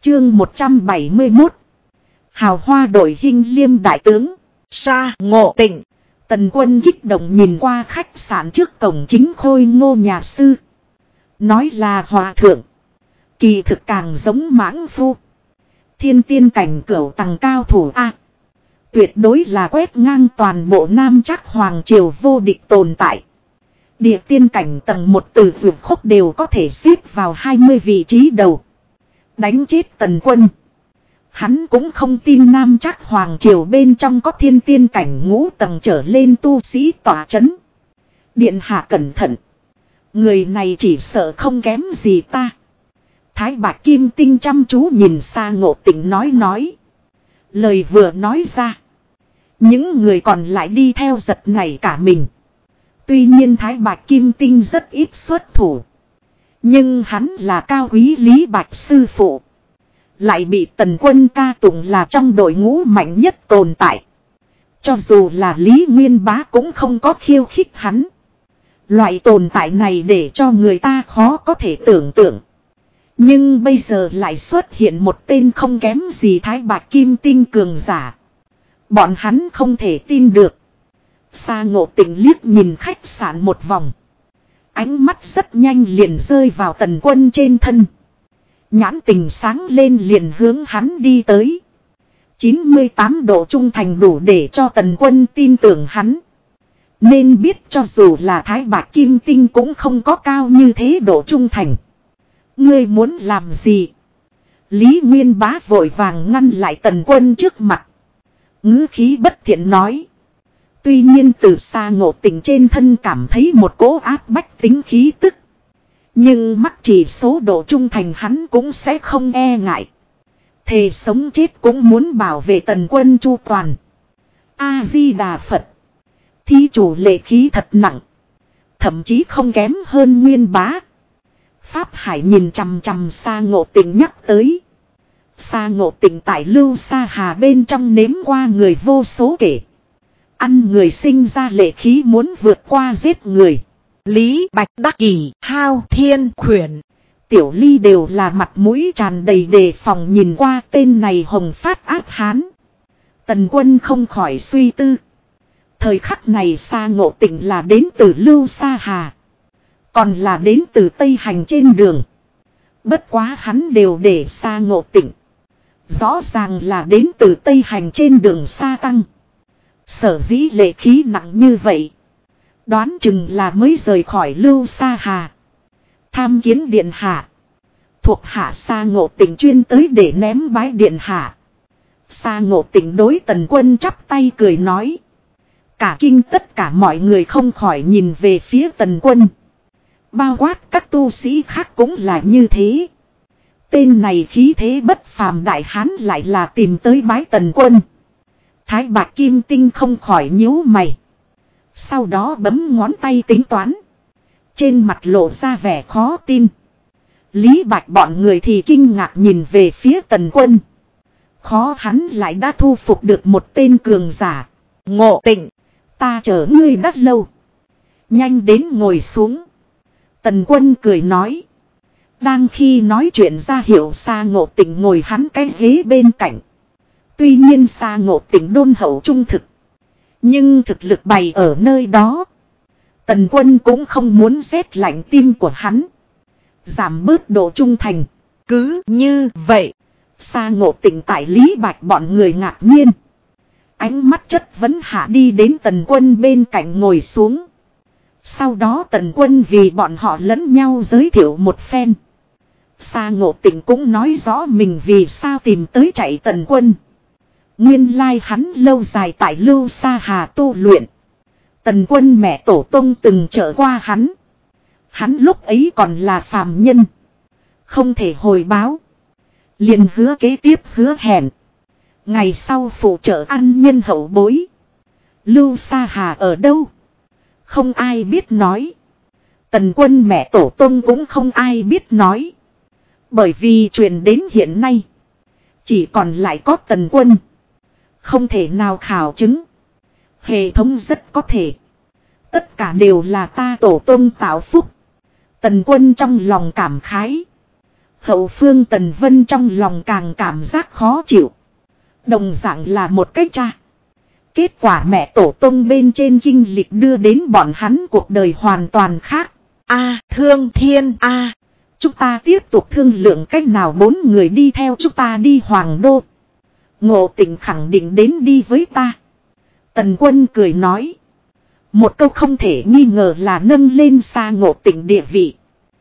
Chương 171. Hào hoa đổi Hinh Liêm đại tướng. Sa Ngộ Tịnh. Tần Quân kích động nhìn qua khách sạn trước cổng chính khôi ngô nhà sư. Nói là hòa thượng. Kỳ thực càng giống mãng phu. Thiên tiên cảnh cửu tầng cao thủ A. Tuyệt đối là quét ngang toàn bộ Nam Trắc Hoàng Triều vô địch tồn tại. Địa tiên cảnh tầng 1 từ vượt khúc đều có thể xếp vào 20 vị trí đầu. Đánh chết Tần Quân. Hắn cũng không tin Nam Trắc Hoàng Triều bên trong có thiên tiên cảnh ngũ tầng trở lên tu sĩ tỏa chấn. Điện hạ cẩn thận. Người này chỉ sợ không kém gì ta. Thái Bạch Kim Tinh chăm chú nhìn Sa Ngộ Tịnh nói. Lời vừa nói ra. Những người còn lại đi theo giật nảy cả mình. Tuy nhiên Thái Bạch Kim Tinh rất ít xuất thủ. Nhưng hắn là cao quý Lý Bạch sư phụ. Lại bị Tần Quân ca tụng là trong đội ngũ mạnh nhất tồn tại. Cho dù là Lý Nguyên Bá cũng không có khiêu khích hắn. Loại tồn tại này để cho người ta khó có thể tưởng tượng. Nhưng bây giờ lại xuất hiện một tên không kém gì Thái Bạch Kim Tinh cường giả. Bọn hắn không thể tin được. Sa Ngộ Tịnh liếc nhìn khách sạn một vòng. Ánh mắt rất nhanh liền rơi vào Tần Quân trên thân. Nhãn tình sáng lên liền hướng hắn đi tới. 98 độ trung thành đủ để cho Tần Quân tin tưởng hắn. Nên biết cho dù là Thái Bạch Kim Tinh cũng không có cao như thế độ trung thành. Ngươi muốn làm gì? Lý Nguyên Bá vội vàng ngăn lại Tần Quân trước mặt. Ngữ khí bất thiện nói. Tuy nhiên từ Sa Ngộ Tịnh trên thân cảm thấy một cỗ áp bách tính khí tức. Nhưng mắc chỉ số độ trung thành hắn cũng sẽ không e ngại. Thề sống chết cũng muốn bảo vệ Tần Quân chu toàn. A-di-đà Phật. Thí chủ lệ khí thật nặng. Thậm chí không kém hơn Nguyên Bá. Pháp Hải nhìn chằm chằm Sa Ngộ Tịnh nhắc tới. Sa Ngộ Tịnh tại Lưu Sa Hà bên trong nếm qua người vô số kể. Ăn người sinh ra lệ khí muốn vượt qua giết người. Lý Bạch Đắc Kỳ, Hao Thiên Khuyển, Tiểu Ly đều là mặt mũi tràn đầy đề phòng nhìn qua tên này hồng phát ác hán. Tần Quân không khỏi suy tư. Thời khắc này Sa Ngộ Tịnh là đến từ Lưu Sa Hà. Còn là đến từ Tây Hành trên đường. Bất quá hắn đều để Sa Ngộ Tịnh. Rõ ràng là đến từ Tây Hành trên đường Sa Tăng. Sở dĩ lệ khí nặng như vậy. Đoán chừng là mới rời khỏi Lưu Sa Hà. Tham kiến điện hạ. Thuộc hạ Sa Ngộ Tịnh chuyên tới để ném bái điện hạ. Sa Ngộ Tịnh đối Tần Quân chắp tay cười nói. Cả kinh tất cả mọi người không khỏi nhìn về phía Tần Quân. Bao quát các tu sĩ khác cũng là như thế. Tên này khí thế bất phàm đại hán lại là tìm tới bái Tần Quân. Thái Bạch Kim Tinh không khỏi nhíu mày. Sau đó bấm ngón tay tính toán. Trên mặt lộ ra vẻ khó tin. Lý Bạch bọn người thì kinh ngạc nhìn về phía Tần Quân. Khó hắn lại đã thu phục được một tên cường giả. Ngộ Tịnh, ta chờ ngươi đã lâu. Nhanh đến ngồi xuống. Tần Quân cười nói. Đang khi nói chuyện ra hiệu Sa Ngộ Tịnh ngồi hắn cái ghế bên cạnh. Tuy nhiên Sa Ngộ Tịnh đôn hậu trung thực. Nhưng thực lực bày ở nơi đó. Tần Quân cũng không muốn rét lạnh tim của hắn. Giảm bớt độ trung thành. Cứ như vậy. Sa Ngộ Tịnh tại Lý Bạch bọn người ngạc nhiên. Ánh mắt chất vấn hạ đi đến Tần Quân bên cạnh ngồi xuống. Sau đó Tần Quân vì bọn họ lẫn nhau giới thiệu một phen. Sa Ngộ Tịnh cũng nói rõ mình vì sao tìm tới chạy Tần Quân. Nguyên lai hắn lâu dài tại Lưu Sa Hà tu luyện. Tần Quân mẹ tổ tông từng trở qua hắn. Hắn lúc ấy còn là phàm nhân. Không thể hồi báo. Liền hứa kế tiếp hứa hẹn. Ngày sau phụ trợ ăn nhân hậu bối. Lưu Sa Hà ở đâu? Không ai biết nói. Tần Quân mẹ tổ tông cũng không ai biết nói. Bởi vì truyền đến hiện nay. Chỉ còn lại có Tần Quân. Không thể nào khảo chứng. Hệ thống rất có thể. Tất cả đều là ta tổ tông tạo phúc. Tần Quân trong lòng cảm khái. Hậu phương Tần Vân trong lòng càng cảm giác khó chịu. Đồng dạng là một cái cha. Kết quả mẹ tổ tông bên trên kinh lịch đưa đến bọn hắn cuộc đời hoàn toàn khác. Thương Thiên chúng ta tiếp tục thương lượng cách nào 4 người đi theo chúng ta đi Hoàng Đô. Ngộ Tịnh khẳng định đến đi với ta. Tần Quân cười nói. Một câu không thể nghi ngờ là nâng lên xa Ngộ Tịnh địa vị.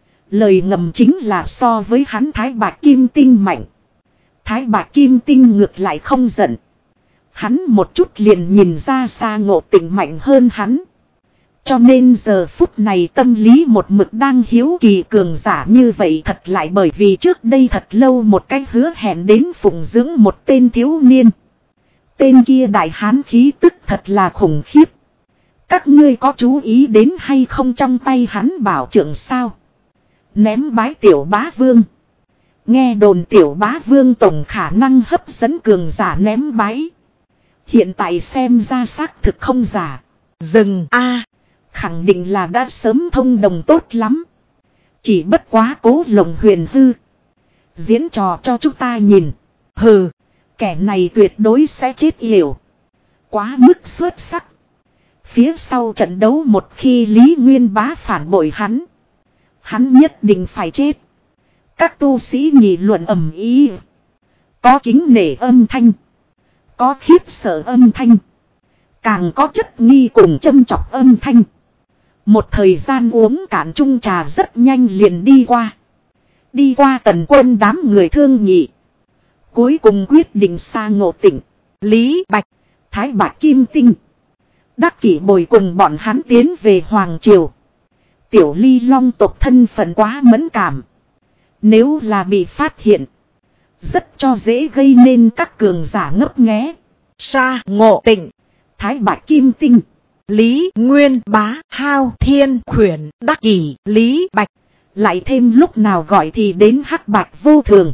Lời ngầm chính là so với hắn Thái Bạch Kim Tinh mạnh. Thái Bạch Kim Tinh ngược lại không giận. Hắn một chút liền nhìn ra xa Ngộ Tịnh mạnh hơn hắn. Cho nên giờ phút này tâm lý một mực đang hiếu kỳ cường giả như vậy thật lại bởi vì trước đây thật lâu một cái hứa hẹn đến phụng dưỡng một tên thiếu niên. Tên kia đại hán khí tức thật là khủng khiếp. Các ngươi có chú ý đến hay không trong tay hắn bảo trượng sao? Ném bái tiểu bá vương. Nghe đồn tiểu bá vương tổng khả năng hấp dẫn cường giả ném bái. Hiện tại xem ra xác thực không giả. Dừng khẳng định là đã sớm thông đồng tốt lắm. Chỉ bất quá Cố Lồng huyền hư. Diễn trò cho chúng ta nhìn. Hừ, kẻ này tuyệt đối sẽ chết yểu. Quá mức xuất sắc. Phía sau trận đấu một khi Lý Nguyên Bá phản bội hắn. Hắn nhất định phải chết. Các tu sĩ nghị luận ầm ĩ. Có kính nể âm thanh. Có khiếp sợ âm thanh. Càng có chất nghi cùng châm chọc âm thanh. Một thời gian uống cạn chung trà rất nhanh liền đi qua. Đi qua Tần Quân đám người thương nghị. Cuối cùng quyết định xa Ngộ Tịnh, Lý Bạch, Thái Bạch Kim Tinh. Đắc Kỷ bồi cùng bọn hắn tiến về Hoàng Triều. Tiểu Ly Long tộc thân phận quá mẫn cảm. Nếu là bị phát hiện, rất cho dễ gây nên các cường giả ngấp nghé. Sa Ngộ Tịnh, Thái Bạch Kim Tinh, Lý Nguyên Bá, Hao Thiên Khuyển, Đắc Kỷ, Lý Bạch. Lại thêm lúc nào gọi thì đến Hắc Bạch Vô Thường.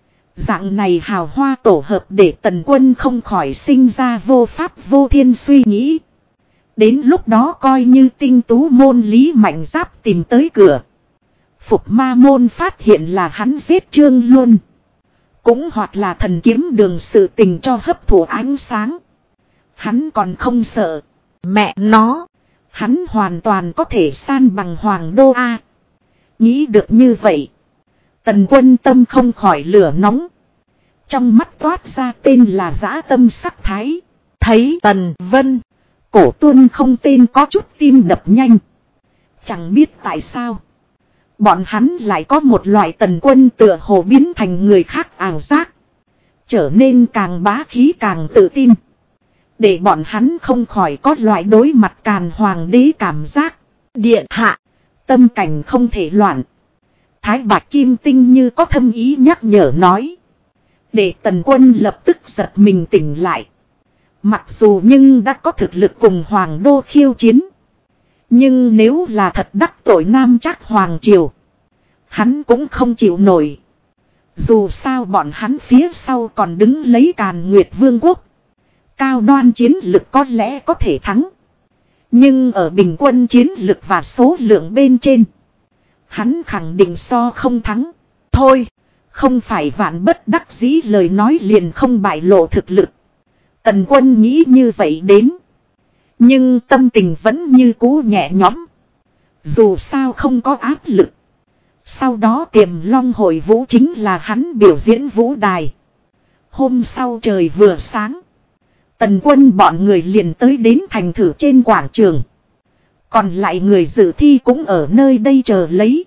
Dạng này hào hoa tổ hợp để Tần Quân không khỏi sinh ra vô pháp vô thiên suy nghĩ. Đến lúc đó coi như tinh tú môn Lý Mạnh Giáp tìm tới cửa. Phục Ma môn phát hiện là hắn giết Trương Luân. Cũng hoặc là Thần Kiếm Đường sự tình cho hấp thụ ánh sáng. Hắn còn không sợ. Mẹ nó. Hắn hoàn toàn có thể san bằng Hoàng Đô A. Nghĩ được như vậy. Tần Quân tâm không khỏi lửa nóng. Trong mắt toát ra tên là dã tâm sắc thái. Thấy Tần Vân. Cổ Tuân không tên có chút tim đập nhanh. Chẳng biết tại sao. Bọn hắn lại có một loại Tần Quân tựa hồ biến thành người khác ảo giác. Trở nên càng bá khí càng tự tin. Để bọn hắn không khỏi có loại đối mặt Càn Hoàng đế cảm giác. Điện hạ. Tâm cảnh không thể loạn. Thái Bạch Kim Tinh như có thâm ý nhắc nhở nói. Để Tần Quân lập tức giật mình tỉnh lại. Mặc dù nhưng đã có thực lực cùng Hoàng Đô khiêu chiến. Nhưng nếu là thật đắc tội Nam Trác Hoàng Triều. Hắn cũng không chịu nổi. Dù sao bọn hắn phía sau còn đứng lấy Càn Nguyệt Vương quốc. Cao đoan chiến lực có lẽ có thể thắng. Nhưng ở bình quân chiến lực và số lượng bên trên. Hắn khẳng định so không thắng. Thôi, không phải vạn bất đắc dĩ lời nói liền không bại lộ thực lực. Tần Quân nghĩ như vậy đến. Nhưng tâm tình vẫn như cũ nhẹ nhõm. Dù sao không có áp lực. Sau đó Tiềm Long hội vũ chính là hắn biểu diễn vũ đài. Hôm sau trời vừa sáng. Tần Quân bọn người liền tới đến thành thử trên quảng trường. Còn lại người dự thi cũng ở nơi đây chờ lấy.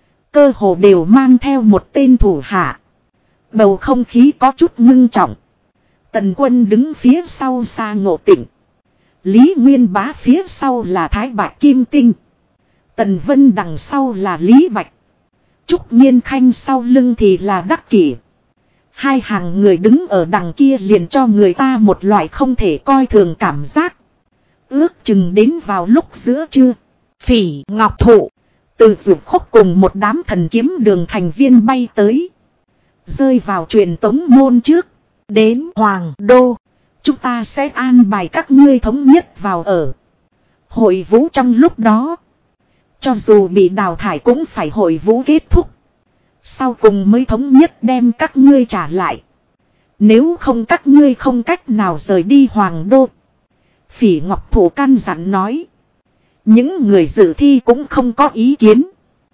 Cơ hồ đều mang theo một tên thủ hạ. Bầu không khí có chút ngưng trọng. Tần Quân đứng phía sau xa Ngộ Tịnh. Lý Nguyên Bá phía sau là Thái Bạch Kim Tinh. Tần Vân đằng sau là Lý Bạch. Trúc Nhiên Khanh sau lưng thì là Đắc Kỷ. Hai hàng người đứng ở đằng kia liền cho người ta một loại không thể coi thường cảm giác. Ước chừng đến vào lúc giữa trưa. Phỉ Ngọc Thụ. Từ Dược Khúc cùng một đám Thần Kiếm Đường thành viên bay tới. Rơi vào truyền tống môn trước. Đến Hoàng Đô. Chúng ta sẽ an bài các ngươi thống nhất vào ở. Hội vũ trong lúc đó. Cho dù bị đào thải cũng phải hội vũ kết thúc. Sau cùng mới thống nhất đem các ngươi trả lại. Nếu không các ngươi không cách nào rời đi Hoàng Đô. Phỉ Ngọc Thụ căn dặn nói. Những người dự thi cũng không có ý kiến.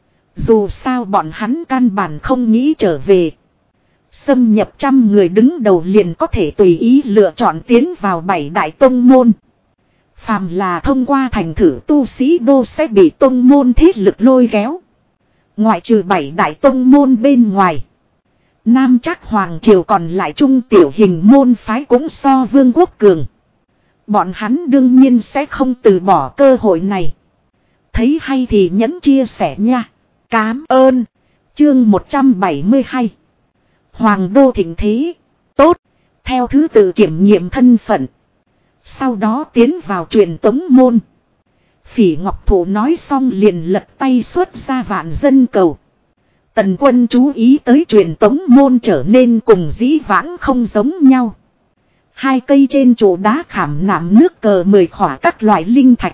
Dù sao bọn hắn căn bản không nghĩ trở về. Xâm nhập 100 người đứng đầu liền có thể tùy ý lựa chọn tiến vào 7 đại tông môn. Phàm là thông qua thành thử tu sĩ đô sẽ bị tông môn thế lực lôi kéo. Ngoại trừ 7 đại tông môn bên ngoài. Nam Trác Hoàng Triều còn lại trung tiểu hình môn phái cũng so Vương quốc cường. Bọn hắn đương nhiên sẽ không từ bỏ cơ hội này. Thấy hay thì nhấn chia sẻ nha. Cám ơn. Chương 172. Hoàng Đô thịnh thế. Tốt. Theo thứ tự kiểm nghiệm thân phận. Sau đó tiến vào truyền tống môn. Phỉ Ngọc Thụ nói xong liền lật tay xuất ra vạn dân cầu. Tần Quân chú ý tới truyền tống môn trở nên cùng dĩ vãng không giống nhau. 2 cây trên trụ đá khảm nạm nước cờ 10 khỏa các loại linh thạch.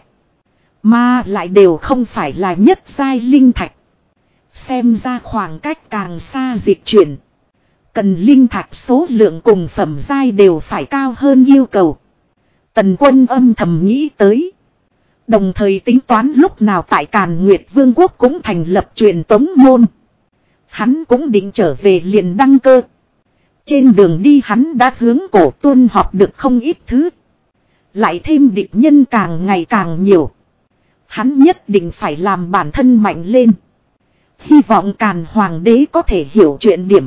Mà lại đều không phải là nhất giai linh thạch. Xem ra khoảng cách càng xa dịch chuyển. Cần linh thạch số lượng cùng phẩm giai đều phải cao hơn yêu cầu. Tần Quân âm thầm nghĩ tới. Đồng thời tính toán lúc nào tại Càn Nguyệt Vương quốc cũng thành lập truyền tống môn. Hắn cũng định trở về liền đăng cơ. Trên đường đi hắn đã hướng Cổ Tuân học được không ít thứ. Lại thêm địch nhân càng ngày càng nhiều. Hắn nhất định phải làm bản thân mạnh lên. Hy vọng Càn Hoàng đế có thể hiểu chuyện điểm.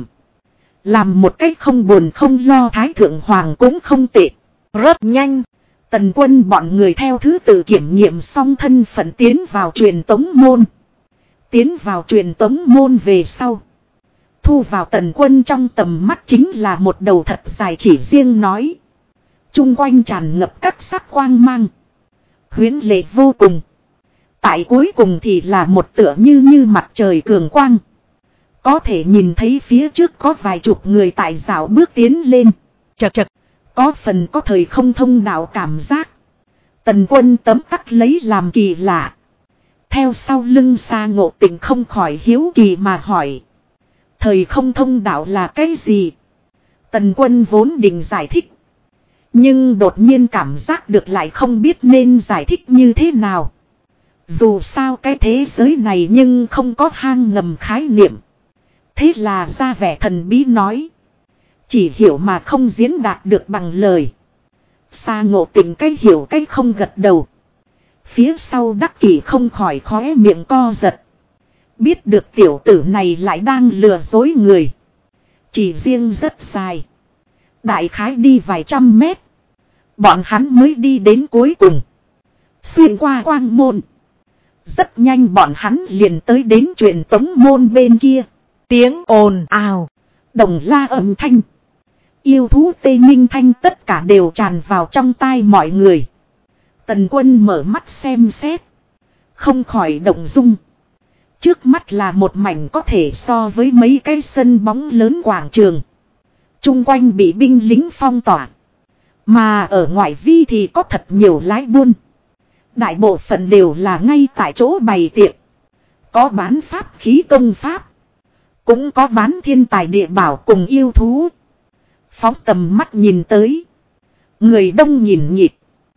Làm một cách không buồn không lo Thái Thượng Hoàng cũng không tệ. Rất nhanh. Tần Quân bọn người theo thứ tự kiểm nghiệm xong thân phận tiến vào truyền tống môn. Tiến vào truyền tống môn về sau. Thu vào Tần Quân trong tầm mắt chính là một đầu thật dài chỉ riêng nói. Trung quanh tràn ngập các sắc quang mang. Huyễn lệ vô cùng. Tại cuối cùng thì là một tựa như mặt trời cường quang. Có thể nhìn thấy phía trước có vài chục người tại dạo bước tiến lên. Chật chật. Có phần có thời không thông đạo cảm giác. Tần Quân tấm tắc lấy làm kỳ lạ. Theo sau lưng Sa Ngộ Tịnh không khỏi hiếu kỳ mà hỏi. Thời không thông đạo là cái gì? Tần Quân vốn định giải thích. Nhưng đột nhiên cảm giác được lại không biết nên giải thích như thế nào. Dù sao cái thế giới này nhưng không có hang ngầm khái niệm. Thế là ra vẻ thần bí nói. Chỉ hiểu mà không diễn đạt được bằng lời. Sa Ngộ Tịnh cái hiểu cái không gật đầu. Phía sau Đắc Kỷ không khỏi khóe miệng co giật. Biết được tiểu tử này lại đang lừa dối người. Chỉ riêng rất dài. Đại khái đi vài trăm mét. Bọn hắn mới đi đến cuối cùng. Xuyên qua quang môn. Rất nhanh bọn hắn liền tới đến truyền tống môn bên kia. Tiếng ồn ào. Đồng la âm thanh. Yêu thú tê minh thanh tất cả đều tràn vào trong tai mọi người. Tần Quân mở mắt xem xét. Không khỏi động dung. Trước mắt là một mảnh có thể so với mấy cái sân bóng lớn quảng trường. Trung quanh bị binh lính phong tỏa. Mà ở ngoại vi thì có thật nhiều lái buôn. Đại bộ phận đều là ngay tại chỗ bày tiệc. Có bán pháp khí công pháp. Cũng có bán thiên tài địa bảo cùng yêu thú. Phóng tầm mắt nhìn tới. Người đông nhìn nhịp.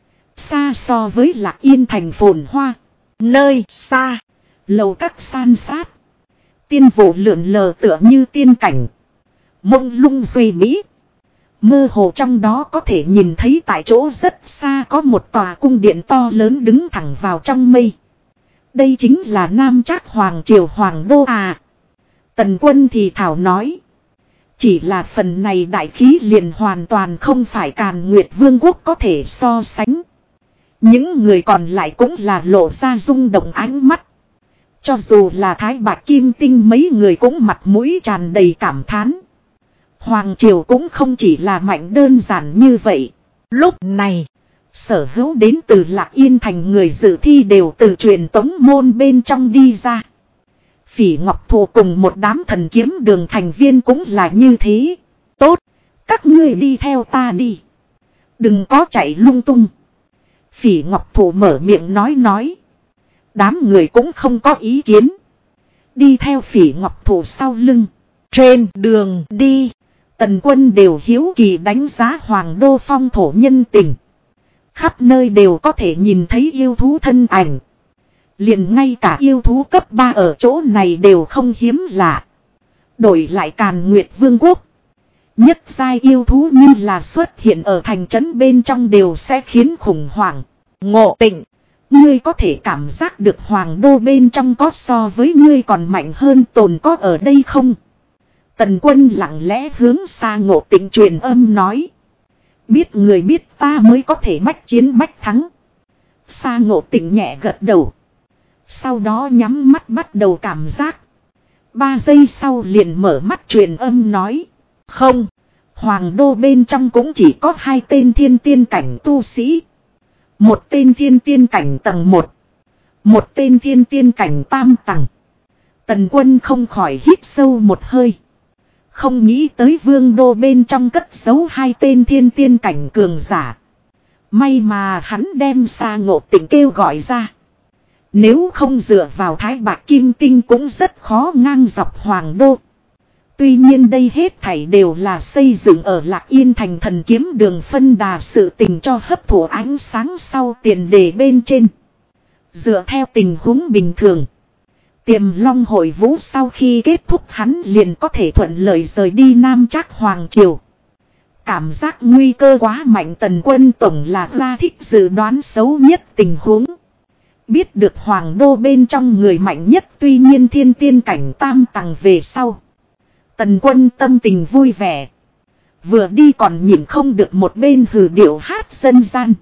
Xa so với Lạc Yên thành phồn hoa. Nơi xa. Lầu các san sát. Tiên vụ lượn lờ tựa như tiên cảnh. Mông lung duy mỹ. Mơ hồ trong đó có thể nhìn thấy tại chỗ rất xa có một tòa cung điện to lớn đứng thẳng vào trong mây. Đây chính là Nam Trác Hoàng Triều Hoàng Đô à. Tần Quân thì thảo nói. Chỉ là phần này đại khí liền hoàn toàn không phải Càn Nguyệt Vương quốc có thể so sánh. Những người còn lại cũng là lộ ra rung động ánh mắt. Cho dù là Thái Bạch Kim Tinh mấy người cũng mặt mũi tràn đầy cảm thán. Hoàng Triều cũng không chỉ là mạnh đơn giản như vậy. Lúc này, sở hữu đến từ Lạc Yên thành người dự thi đều từ truyền tống môn bên trong đi ra. Phỉ Ngọc Thụ cùng một đám thần kiếm đường thành viên cũng là như thế. Tốt, các ngươi đi theo ta đi. Đừng có chạy lung tung. Phỉ Ngọc Thụ mở miệng nói. Đám người cũng không có ý kiến. đi theo Phỉ Ngọc Thụ sau lưng. Trên đường đi, Tần Quân đều hiếu kỳ đánh giá Hoàng Đô phong thổ nhân tình. Khắp nơi đều có thể nhìn thấy yêu thú thân ảnh. Liền ngay cả yêu thú cấp 3 ở chỗ này đều không hiếm lạ. Đổi lại Càn Nguyệt Vương quốc, nhất giai yêu thú như là xuất hiện ở thành trấn bên trong đều sẽ khiến khủng hoảng. Ngộ Tịnh, ngươi có thể cảm giác được Hoàng Đô bên trong có so với ngươi còn mạnh hơn tồn có ở đây không? Tần Quân lặng lẽ hướng xa Ngộ Tịnh truyền âm nói. Biết người biết ta mới có thể bách chiến bách thắng. Xa Ngộ Tịnh nhẹ gật đầu. Sau đó nhắm mắt bắt đầu cảm giác. 3 giây sau liền mở mắt truyền âm nói. Không, Hoàng Đô bên trong cũng chỉ có 2 tên thiên tiên cảnh tu sĩ. Một tên thiên tiên cảnh tầng 1. Một tên thiên tiên cảnh tam tầng. Tần Quân không khỏi hít sâu một hơi. Không nghĩ tới Vương Đô bên trong cất giấu 2 tên thiên tiên cảnh cường giả. May mà hắn đem Sa Ngộ Tịnh kêu gọi ra. Nếu không dựa vào Thái Bạc Kim Tinh cũng rất khó ngang dọc Hoàng Đô. Tuy nhiên đây hết thảy đều là xây dựng ở Lạc Yên thành thần kiếm đường phân đà sự tình cho hấp thụ ánh sáng sau tiền đề bên trên. Dựa theo tình huống bình thường, Tiềm Long hội vũ sau khi kết thúc hắn liền có thể thuận lợi rời đi Nam Trác Hoàng Triều. Cảm giác nguy cơ quá mạnh, Tần Quân tổng là ra thích dự đoán xấu nhất tình huống. Biết được Hoàng Đô bên trong người mạnh nhất tuy nhiên thiên tiên cảnh tam tầng về sau, Tần Quân tâm tình vui vẻ. Vừa đi còn nhìn không được một bên hừ điệu hát dân gian.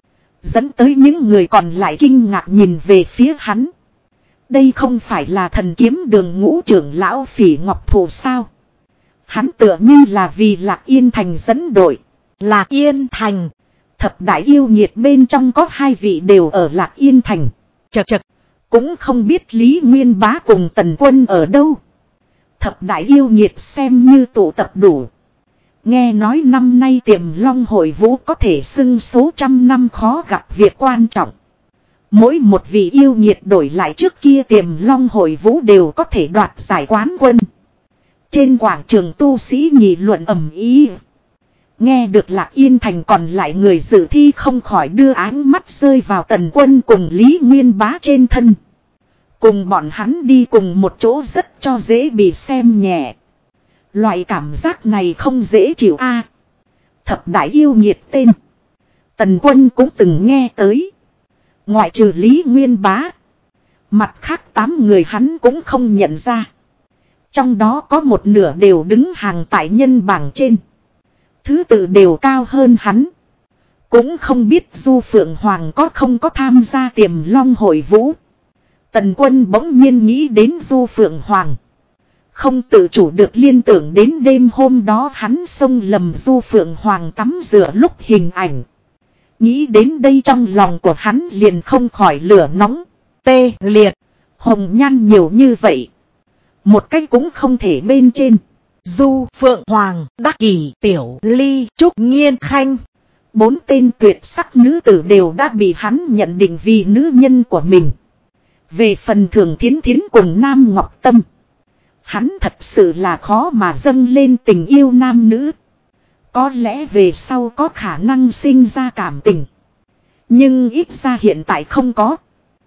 Dẫn tới những người còn lại kinh ngạc nhìn về phía hắn. Đây không phải là thần kiếm đường ngũ trưởng lão Phỉ Ngọc Thụ sao? Hắn tựa như là vì Lạc Yên thành dẫn đội. Lạc Yên thành, thập đại yêu nghiệt bên trong có 2 vị đều ở Lạc Yên thành. Chật chật, cũng không biết Lý Nguyên Bá cùng Tần Quân ở đâu. Thập đại yêu nghiệt xem như tụ tập đủ. Nghe nói năm nay Tiềm Long hội vũ có thể xưng số trăm năm khó gặp việc quan trọng. Mỗi một vị yêu nghiệt đổi lại trước kia Tiềm Long hội vũ đều có thể đoạt giải quán quân. Trên quảng trường tu sĩ nghị luận ầm ĩ. Nghe được Lạc Yên thành còn lại người dự thi không khỏi đưa ánh mắt rơi vào Tần Quân cùng Lý Nguyên Bá trên thân. Cùng bọn hắn đi cùng một chỗ rất cho dễ bị xem nhẹ. Loại cảm giác này không dễ chịu a. Thập đại yêu nghiệt tên, Tần Quân cũng từng nghe tới. Ngoại trừ Lý Nguyên Bá, mặt khác 8 người hắn cũng không nhận ra. Trong đó có một nửa đều đứng hàng tại nhân bảng trên. Thứ tự đều cao hơn hắn. Cũng không biết Du Phượng Hoàng có không có tham gia Tiềm Long hội vũ. Tần Quân bỗng nhiên nghĩ đến Du Phượng Hoàng. Không tự chủ được liên tưởng đến đêm hôm đó hắn xông lầm Du Phượng Hoàng tắm rửa lúc hình ảnh. Nghĩ đến đây trong lòng của hắn liền không khỏi lửa nóng, tê liệt. Hồng nhan nhiều như vậy, một cách cũng không thể bên trên. Du Phượng Hoàng, Đắc Kỷ, Tiểu Ly, Trúc Nghiên Khanh, 4 tên tuyệt sắc nữ tử đều đã bị hắn nhận định vì nữ nhân của mình. Về phần Thường Thiến Thiến cùng Nam Ngọc Tâm, hắn thật sự là khó mà dâng lên tình yêu nam nữ. Có lẽ về sau có khả năng sinh ra cảm tình, nhưng ít ra hiện tại không có.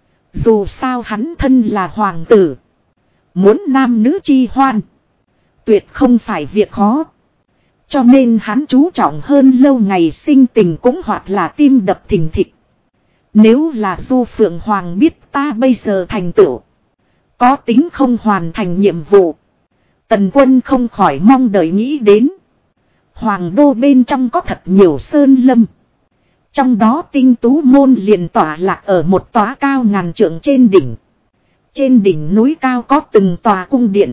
Dù sao hắn thân là hoàng tử, muốn nam nữ chi hoan tuyệt không phải việc khó. Cho nên hắn chú trọng hơn lâu ngày sinh tình cũng hoặc là tim đập thình thịch. Nếu là Du Phượng Hoàng biết ta bây giờ thành tựu, có tính không hoàn thành nhiệm vụ. Tần Quân không khỏi mong đợi nghĩ đến. Hoàng Đô bên trong có thật nhiều sơn lâm. Trong đó Tinh Tú Môn liền tỏa lạc ở một tòa cao ngàn trượng trên đỉnh. Trên đỉnh núi cao có từng tòa cung điện.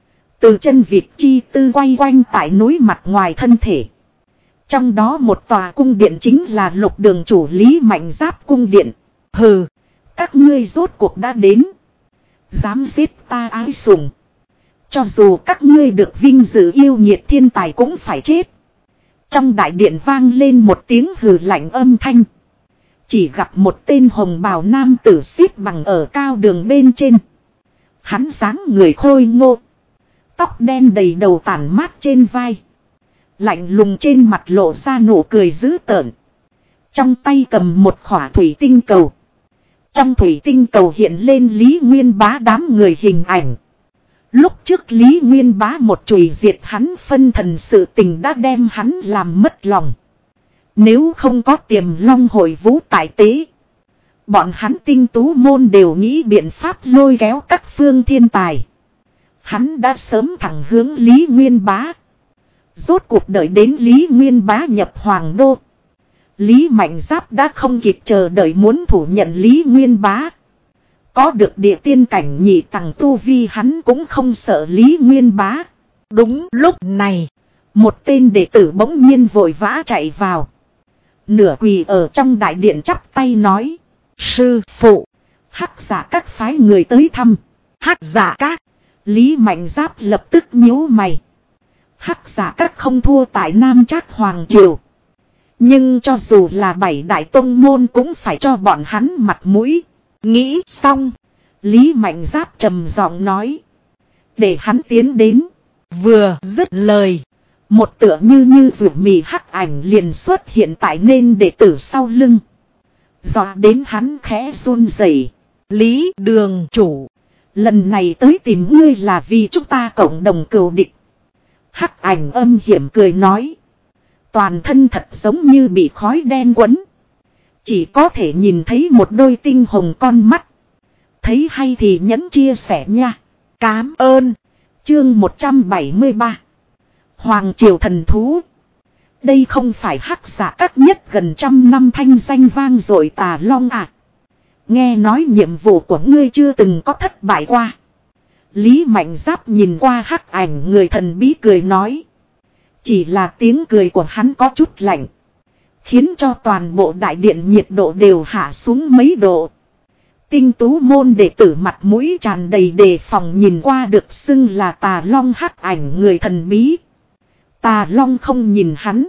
Từ chân vịt chi tư quay quanh tại núi mặt ngoài thân thể. Trong đó một tòa cung điện chính là Lục Đường chủ Lý Mạnh Giáp cung điện. Hừ, các ngươi rốt cuộc đã đến. Dám giết ta ái sủng. Cho dù các ngươi được vinh dự yêu nhiệt thiên tài cũng phải chết. Trong đại điện vang lên một tiếng hừ lạnh âm thanh. Chỉ gặp một tên hồng bào nam tử xếp bằng ở cao đường bên trên. Hắn dáng người khôi ngô. Tóc đen đầy đầu tản mát trên vai. Lạnh lùng trên mặt lộ ra nụ cười dữ tợn. Trong tay cầm một khỏa thủy tinh cầu. Trong thủy tinh cầu hiện lên Lý Nguyên Bá đám người hình ảnh. Lúc trước Lý Nguyên Bá một chùy diệt hắn phân thần sự tình đã đem hắn làm mất lòng. Nếu không có Tiềm Long Hội Vũ tại tế, bọn hắn Tinh Tú môn đều nghĩ biện pháp lôi kéo các phương thiên tài. Hắn đã sớm thẳng hướng Lý Nguyên Bá. Rốt cuộc đợi đến Lý Nguyên Bá nhập Hoàng Đô. Lý Mạnh Giáp đã không kịp chờ đợi muốn thủ nhận Lý Nguyên Bá. Có được địa tiên cảnh nhị tầng tu vi hắn cũng không sợ Lý Nguyên Bá. Đúng lúc này, một tên đệ tử bỗng nhiên vội vã chạy vào. Nửa quỳ ở trong đại điện chắp tay nói. Sư phụ, Hắc Dạ Các phái người tới thăm. Hắc Dạ Các. Lý Mạnh Giáp lập tức nhíu mày. Hắc Dạ Các không thua tại Nam Trác Hoàng Triều. Nhưng cho dù là 7 đại tông môn cũng phải cho bọn hắn mặt mũi. Nghĩ xong, Lý Mạnh Giáp trầm giọng nói. Để hắn tiến đến. Vừa dứt lời, một tựa như rủi mì hắc ảnh liền xuất hiện tại nên đệ tử sau lưng. Dọa đến hắn khẽ run rẩy. Lý đường chủ, lần này tới tìm ngươi là vì chúng ta cộng đồng cừu địch. Hắc ảnh âm hiểm cười nói. Toàn thân thật giống như bị khói đen quấn. Chỉ có thể nhìn thấy một đôi tinh hồng con mắt. Thấy hay thì nhấn chia sẻ nha. Cám ơn. Chương 173. Hoàng Triều Thần Thú. Đây không phải Hắc Dạ Các nhất gần 100 năm thanh danh vang dội Tà Long à. Nghe nói nhiệm vụ của ngươi chưa từng có thất bại qua. Lý Mạnh Giáp nhìn qua hắc ảnh người thần bí cười nói. Chỉ là tiếng cười của hắn có chút lạnh. Khiến cho toàn bộ đại điện nhiệt độ đều hạ xuống mấy độ. Tinh Tú môn đệ tử mặt mũi tràn đầy đề phòng nhìn qua được xưng là Tà Long hắc ảnh người thần bí. Tà Long không nhìn hắn,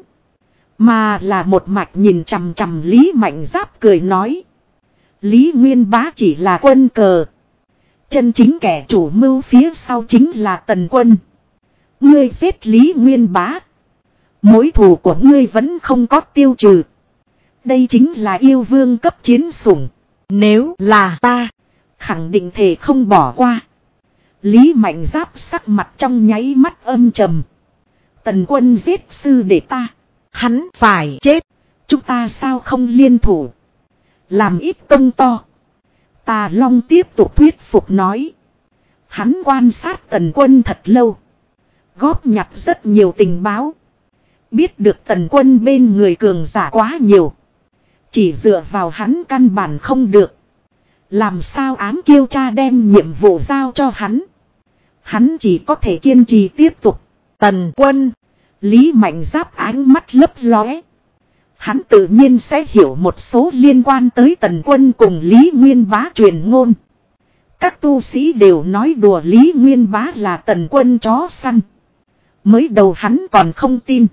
mà là một mạch nhìn chằm chằm Lý Mạnh Giáp cười nói. Lý Nguyên Bá chỉ là quân cờ. Chân chính kẻ chủ mưu phía sau chính là Tần Quân. Ngươi giết Lý Nguyên Bá, mối thù của ngươi vẫn không có tiêu trừ. Đây chính là yêu vương cấp chiến sủng. Nếu là ta, khẳng định thể không bỏ qua. Lý Mạnh Giáp sắc mặt trong nháy mắt âm trầm. Tần Quân giết sư đệ ta, hắn phải chết. Chúng ta sao không liên thủ, làm ít công to. Tà Long tiếp tục thuyết phục nói. Hắn quan sát Tần Quân thật lâu, góp nhặt rất nhiều tình báo. Biết được Tần Quân bên người cường giả quá nhiều, chỉ dựa vào hắn căn bản không được. Làm sao ám kiêu cha đem nhiệm vụ giao cho hắn. Hắn chỉ có thể kiên trì tiếp tục. Tần Quân. Lý Mạnh Giáp ánh mắt lấp lóe. Hắn tự nhiên sẽ hiểu một số liên quan tới Tần Quân cùng Lý Nguyên Bá truyền ngôn. Các tu sĩ đều nói đùa Lý Nguyên Bá là Tần Quân chó săn. Mới đầu hắn còn không tin.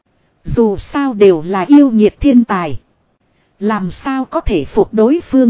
Dù sao đều là yêu nghiệt thiên tài, làm sao có thể phục đối phương.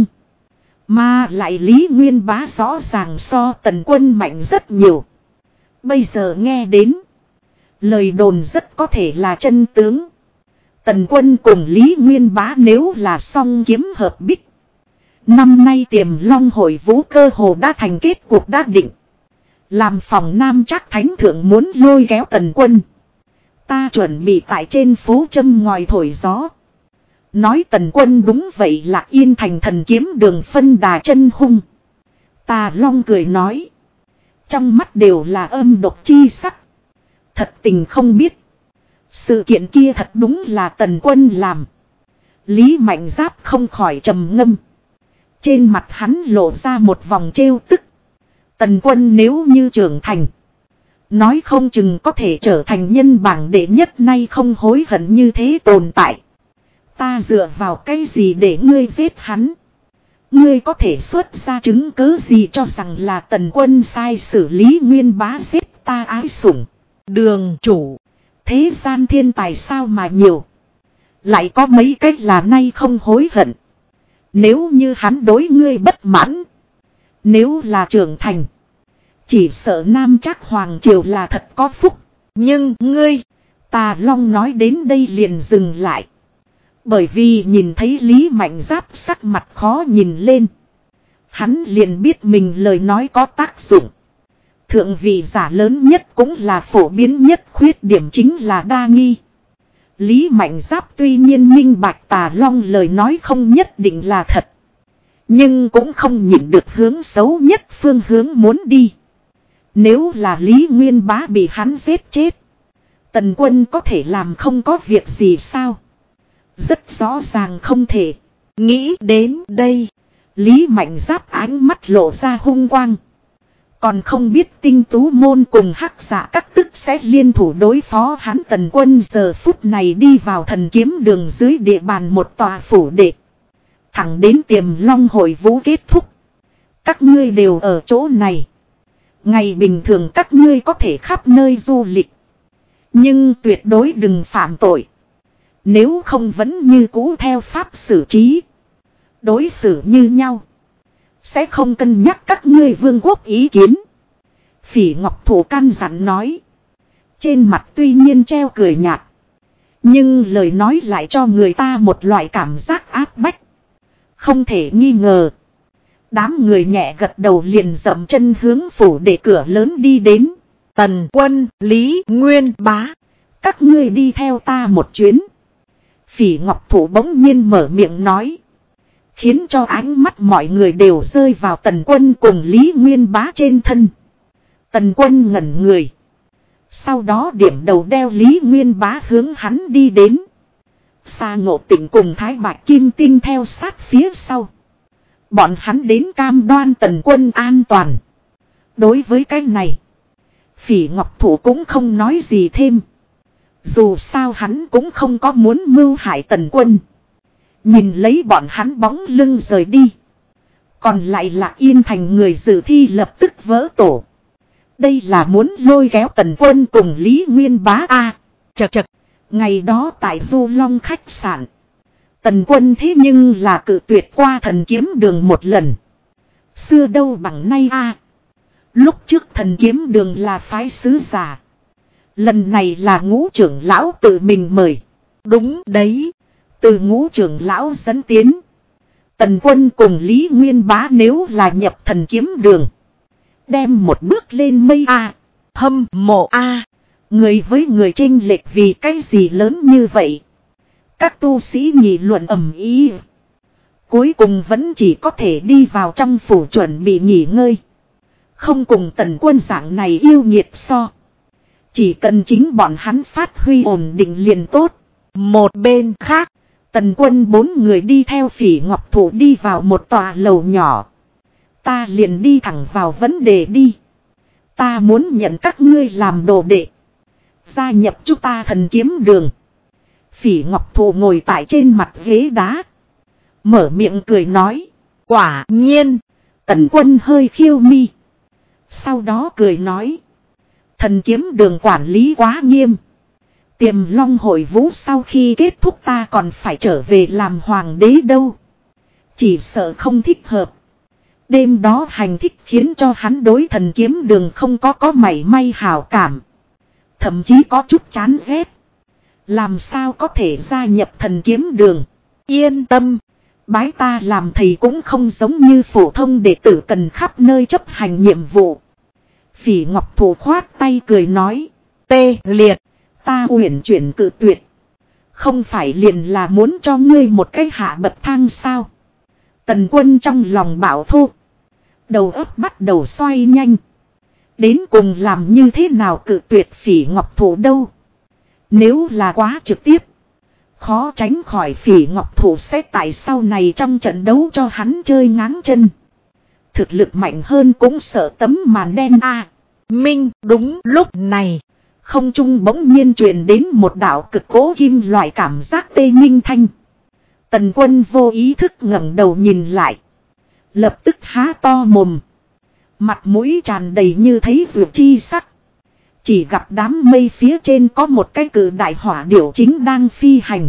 Mà lại Lý Nguyên Bá rõ ràng so Tần Quân mạnh rất nhiều. Bây giờ nghe đến, lời đồn rất có thể là chân tướng. Tần Quân cùng Lý Nguyên Bá nếu là song kiếm hợp bích, năm nay Tiềm Long Hội Vũ cơ hồ đã thành kết cuộc đã định. Làm phòng Nam Trác Thánh Thượng muốn lôi kéo Tần Quân, ta chuẩn bị tại trên phố châm ngòi thổi gió. Nói Tần Quân đúng vậy là Yên Thành Thần Kiếm Đường phân đà chân hung. Tà Long cười nói, trong mắt đều là âm độc chi sắc. Thật tình không biết, sự kiện kia thật đúng là Tần Quân làm. Lý Mạnh Giáp không khỏi trầm ngâm. Trên mặt hắn lộ ra một vòng trêu tức. Tần Quân nếu như trưởng thành, nói không chừng có thể trở thành nhân bảng đệ nhất nay không hối hận như thế tồn tại. Ta dựa vào cái gì để ngươi giết hắn? Ngươi có thể xuất ra chứng cứ gì cho rằng là Tần Quân sai xử Lý Nguyên Bá giết ta ái sủng? Đường chủ, thế gian thiên tài sao mà nhiều, lại có mấy cách là nay không hối hận. Nếu như hắn đối ngươi bất mãn, nếu là trưởng thành, Chỉ sợ Nam Trác Hoàng Triều là thật có phúc. Nhưng ngươi, Tà Long nói đến đây liền dừng lại. Bởi vì nhìn thấy Lý Mạnh Giáp sắc mặt khó nhìn lên. Hắn liền biết mình lời nói có tác dụng. Thượng vị giả lớn nhất cũng là phổ biến nhất khuyết điểm chính là đa nghi. Lý Mạnh Giáp tuy nhiên minh bạch Tà Long lời nói không nhất định là thật. Nhưng cũng không nhìn được hướng xấu nhất phương hướng muốn đi. Nếu là Lý Nguyên Bá bị hắn giết chết, Tần Quân có thể làm không có việc gì sao? Rất rõ ràng không thể. Nghĩ đến đây, Lý Mạnh Giáp ánh mắt lộ ra hung quang. Còn không biết Tinh Tú Môn cùng Hắc Dạ Các tức sẽ liên thủ đối phó hắn. Tần Quân giờ phút này đi vào Thần Kiếm Đường dưới địa bàn một tòa phủ đệ. Thẳng đến Tiềm Long hội vũ kết thúc. Các ngươi đều ở chỗ này. Ngày bình thường các ngươi có thể khắp nơi du lịch. Nhưng tuyệt đối đừng phạm tội. Nếu không vẫn như cũ theo pháp xử trí. Đối xử như nhau. Sẽ không cân nhắc các ngươi vương quốc ý kiến. Phỉ Ngọc Thủ căn dặn nói. Trên mặt tuy nhiên treo cười nhạt. Nhưng lời nói lại cho người ta một loại cảm giác áp bách. Không thể nghi ngờ. Đám người nhẹ gật đầu liền dậm chân hướng phủ để cửa lớn đi đến. Tần Quân, Lý Nguyên Bá. Các ngươi đi theo ta một chuyến. Phỉ Ngọc Thủ bỗng nhiên mở miệng nói. Khiến cho ánh mắt mọi người đều rơi vào Tần Quân cùng Lý Nguyên Bá trên thân. Tần Quân ngẩn người. Sau đó điểm đầu đeo Lý Nguyên Bá hướng hắn đi đến. Sa Ngộ Tịnh cùng Thái Bạch Kim Tinh theo sát phía sau. Bọn hắn đến cam đoan Tần Quân an toàn. Đối với cái này, Phỉ Ngọc Thủ cũng không nói gì thêm. Dù sao hắn cũng không có muốn mưu hại Tần Quân. Nhìn lấy bọn hắn bóng lưng rời đi. Còn lại là Yên Thành người dự thi lập tức vỡ tổ. Đây là muốn lôi kéo Tần Quân cùng Lý Nguyên Bá a. Chật chật. Ngày đó tại Du Long khách sạn. Tần Quân thế nhưng là cự tuyệt qua Thần Kiếm Đường một lần. Xưa đâu bằng nay a. Lúc trước Thần Kiếm Đường là phái sứ giả. Lần này là Ngũ trưởng lão tự mình mời. Đúng đấy. Từ Ngũ trưởng lão dẫn tiến. Tần Quân cùng Lý Nguyên Bá nếu là nhập Thần Kiếm Đường. Đem một bước lên mây a. Hâm mộ a. Người với người chênh lệch vì cái gì lớn như vậy. Các tu sĩ nghị luận ầm ĩ. Cuối cùng vẫn chỉ có thể đi vào trong phủ chuẩn bị nghỉ ngơi. Không cùng Tần Quân dạng này yêu nhiệt so. Chỉ cần chính bọn hắn phát huy ổn định liền tốt. Một bên khác, Tần Quân 4 người đi theo Phỉ Ngọc Thủ đi vào một tòa lầu nhỏ. Ta liền đi thẳng vào vấn đề đi. Ta muốn nhận các ngươi làm đồ đệ. Gia nhập chúng ta Thần Kiếm Đường. Phỉ Ngọc Thủ ngồi tại trên mặt ghế đá. Mở miệng cười nói. Quả nhiên. Tần Quân hơi khiêu mi. Sau đó cười nói. Thần Kiếm Đường quản lý quá nghiêm. Tiềm Long hội vũ sau khi kết thúc ta còn phải trở về làm hoàng đế đâu. Chỉ sợ không thích hợp. Đêm đó hành thích khiến cho hắn đối Thần Kiếm Đường không có mảy may hảo cảm. Thậm chí có chút chán ghét. Làm sao có thể gia nhập Thần Kiếm Đường. Yên tâm. Bái ta làm thầy cũng không giống như phổ thông đệ tử cần khắp nơi chấp hành nhiệm vụ. Phỉ Ngọc Thủ khoát tay cười nói. Tê liệt. Ta uyển chuyển cự tuyệt. Không phải liền là muốn cho ngươi một cái hạ bậc thang sao. Tần Quân trong lòng bảo thô. Đầu óc bắt đầu xoay nhanh. Đến cùng làm như thế nào cự tuyệt Phỉ Ngọc Thủ đâu. Nếu là quá trực tiếp. Khó tránh khỏi Phỉ Ngọc Thủ sẽ tại sau này trong trận đấu cho hắn chơi ngáng chân. Thực lực mạnh hơn cũng sợ tấm màn đen a. Minh đúng lúc này. Không trung bỗng nhiên truyền đến một đạo cực cố kim loại cảm giác tê minh thanh. Tần Quân vô ý thức ngẩng đầu nhìn lại. Lập tức há to mồm. Mặt mũi tràn đầy như thấy vượt chi sắc. Chỉ gặp đám mây phía trên có một cái cự đại hỏa điểu chính đang phi hành.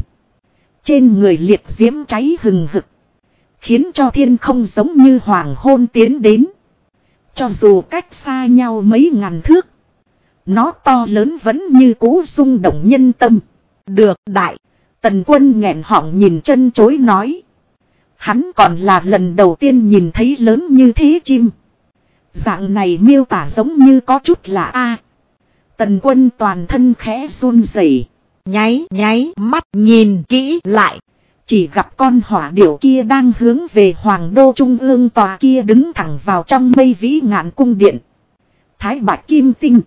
Trên người liệt diễm cháy hừng hực. Khiến cho thiên không giống như hoàng hôn tiến đến. Cho dù cách xa nhau mấy ngàn thước, nó to lớn vẫn như cú rung động nhân tâm. Được đại, Tần Quân nghẹn họng nhìn chân chối nói. Hắn còn là lần đầu tiên nhìn thấy lớn như thế chim. Dạng này miêu tả giống như có chút lạ. Tần Quân toàn thân khẽ run rẩy, nháy mắt nhìn kỹ lại. Chỉ gặp con hỏa điểu kia đang hướng về Hoàng đô trung ương tòa kia đứng thẳng vào trong mây vĩ ngạn cung điện. Thái Bạch Kim Tinh,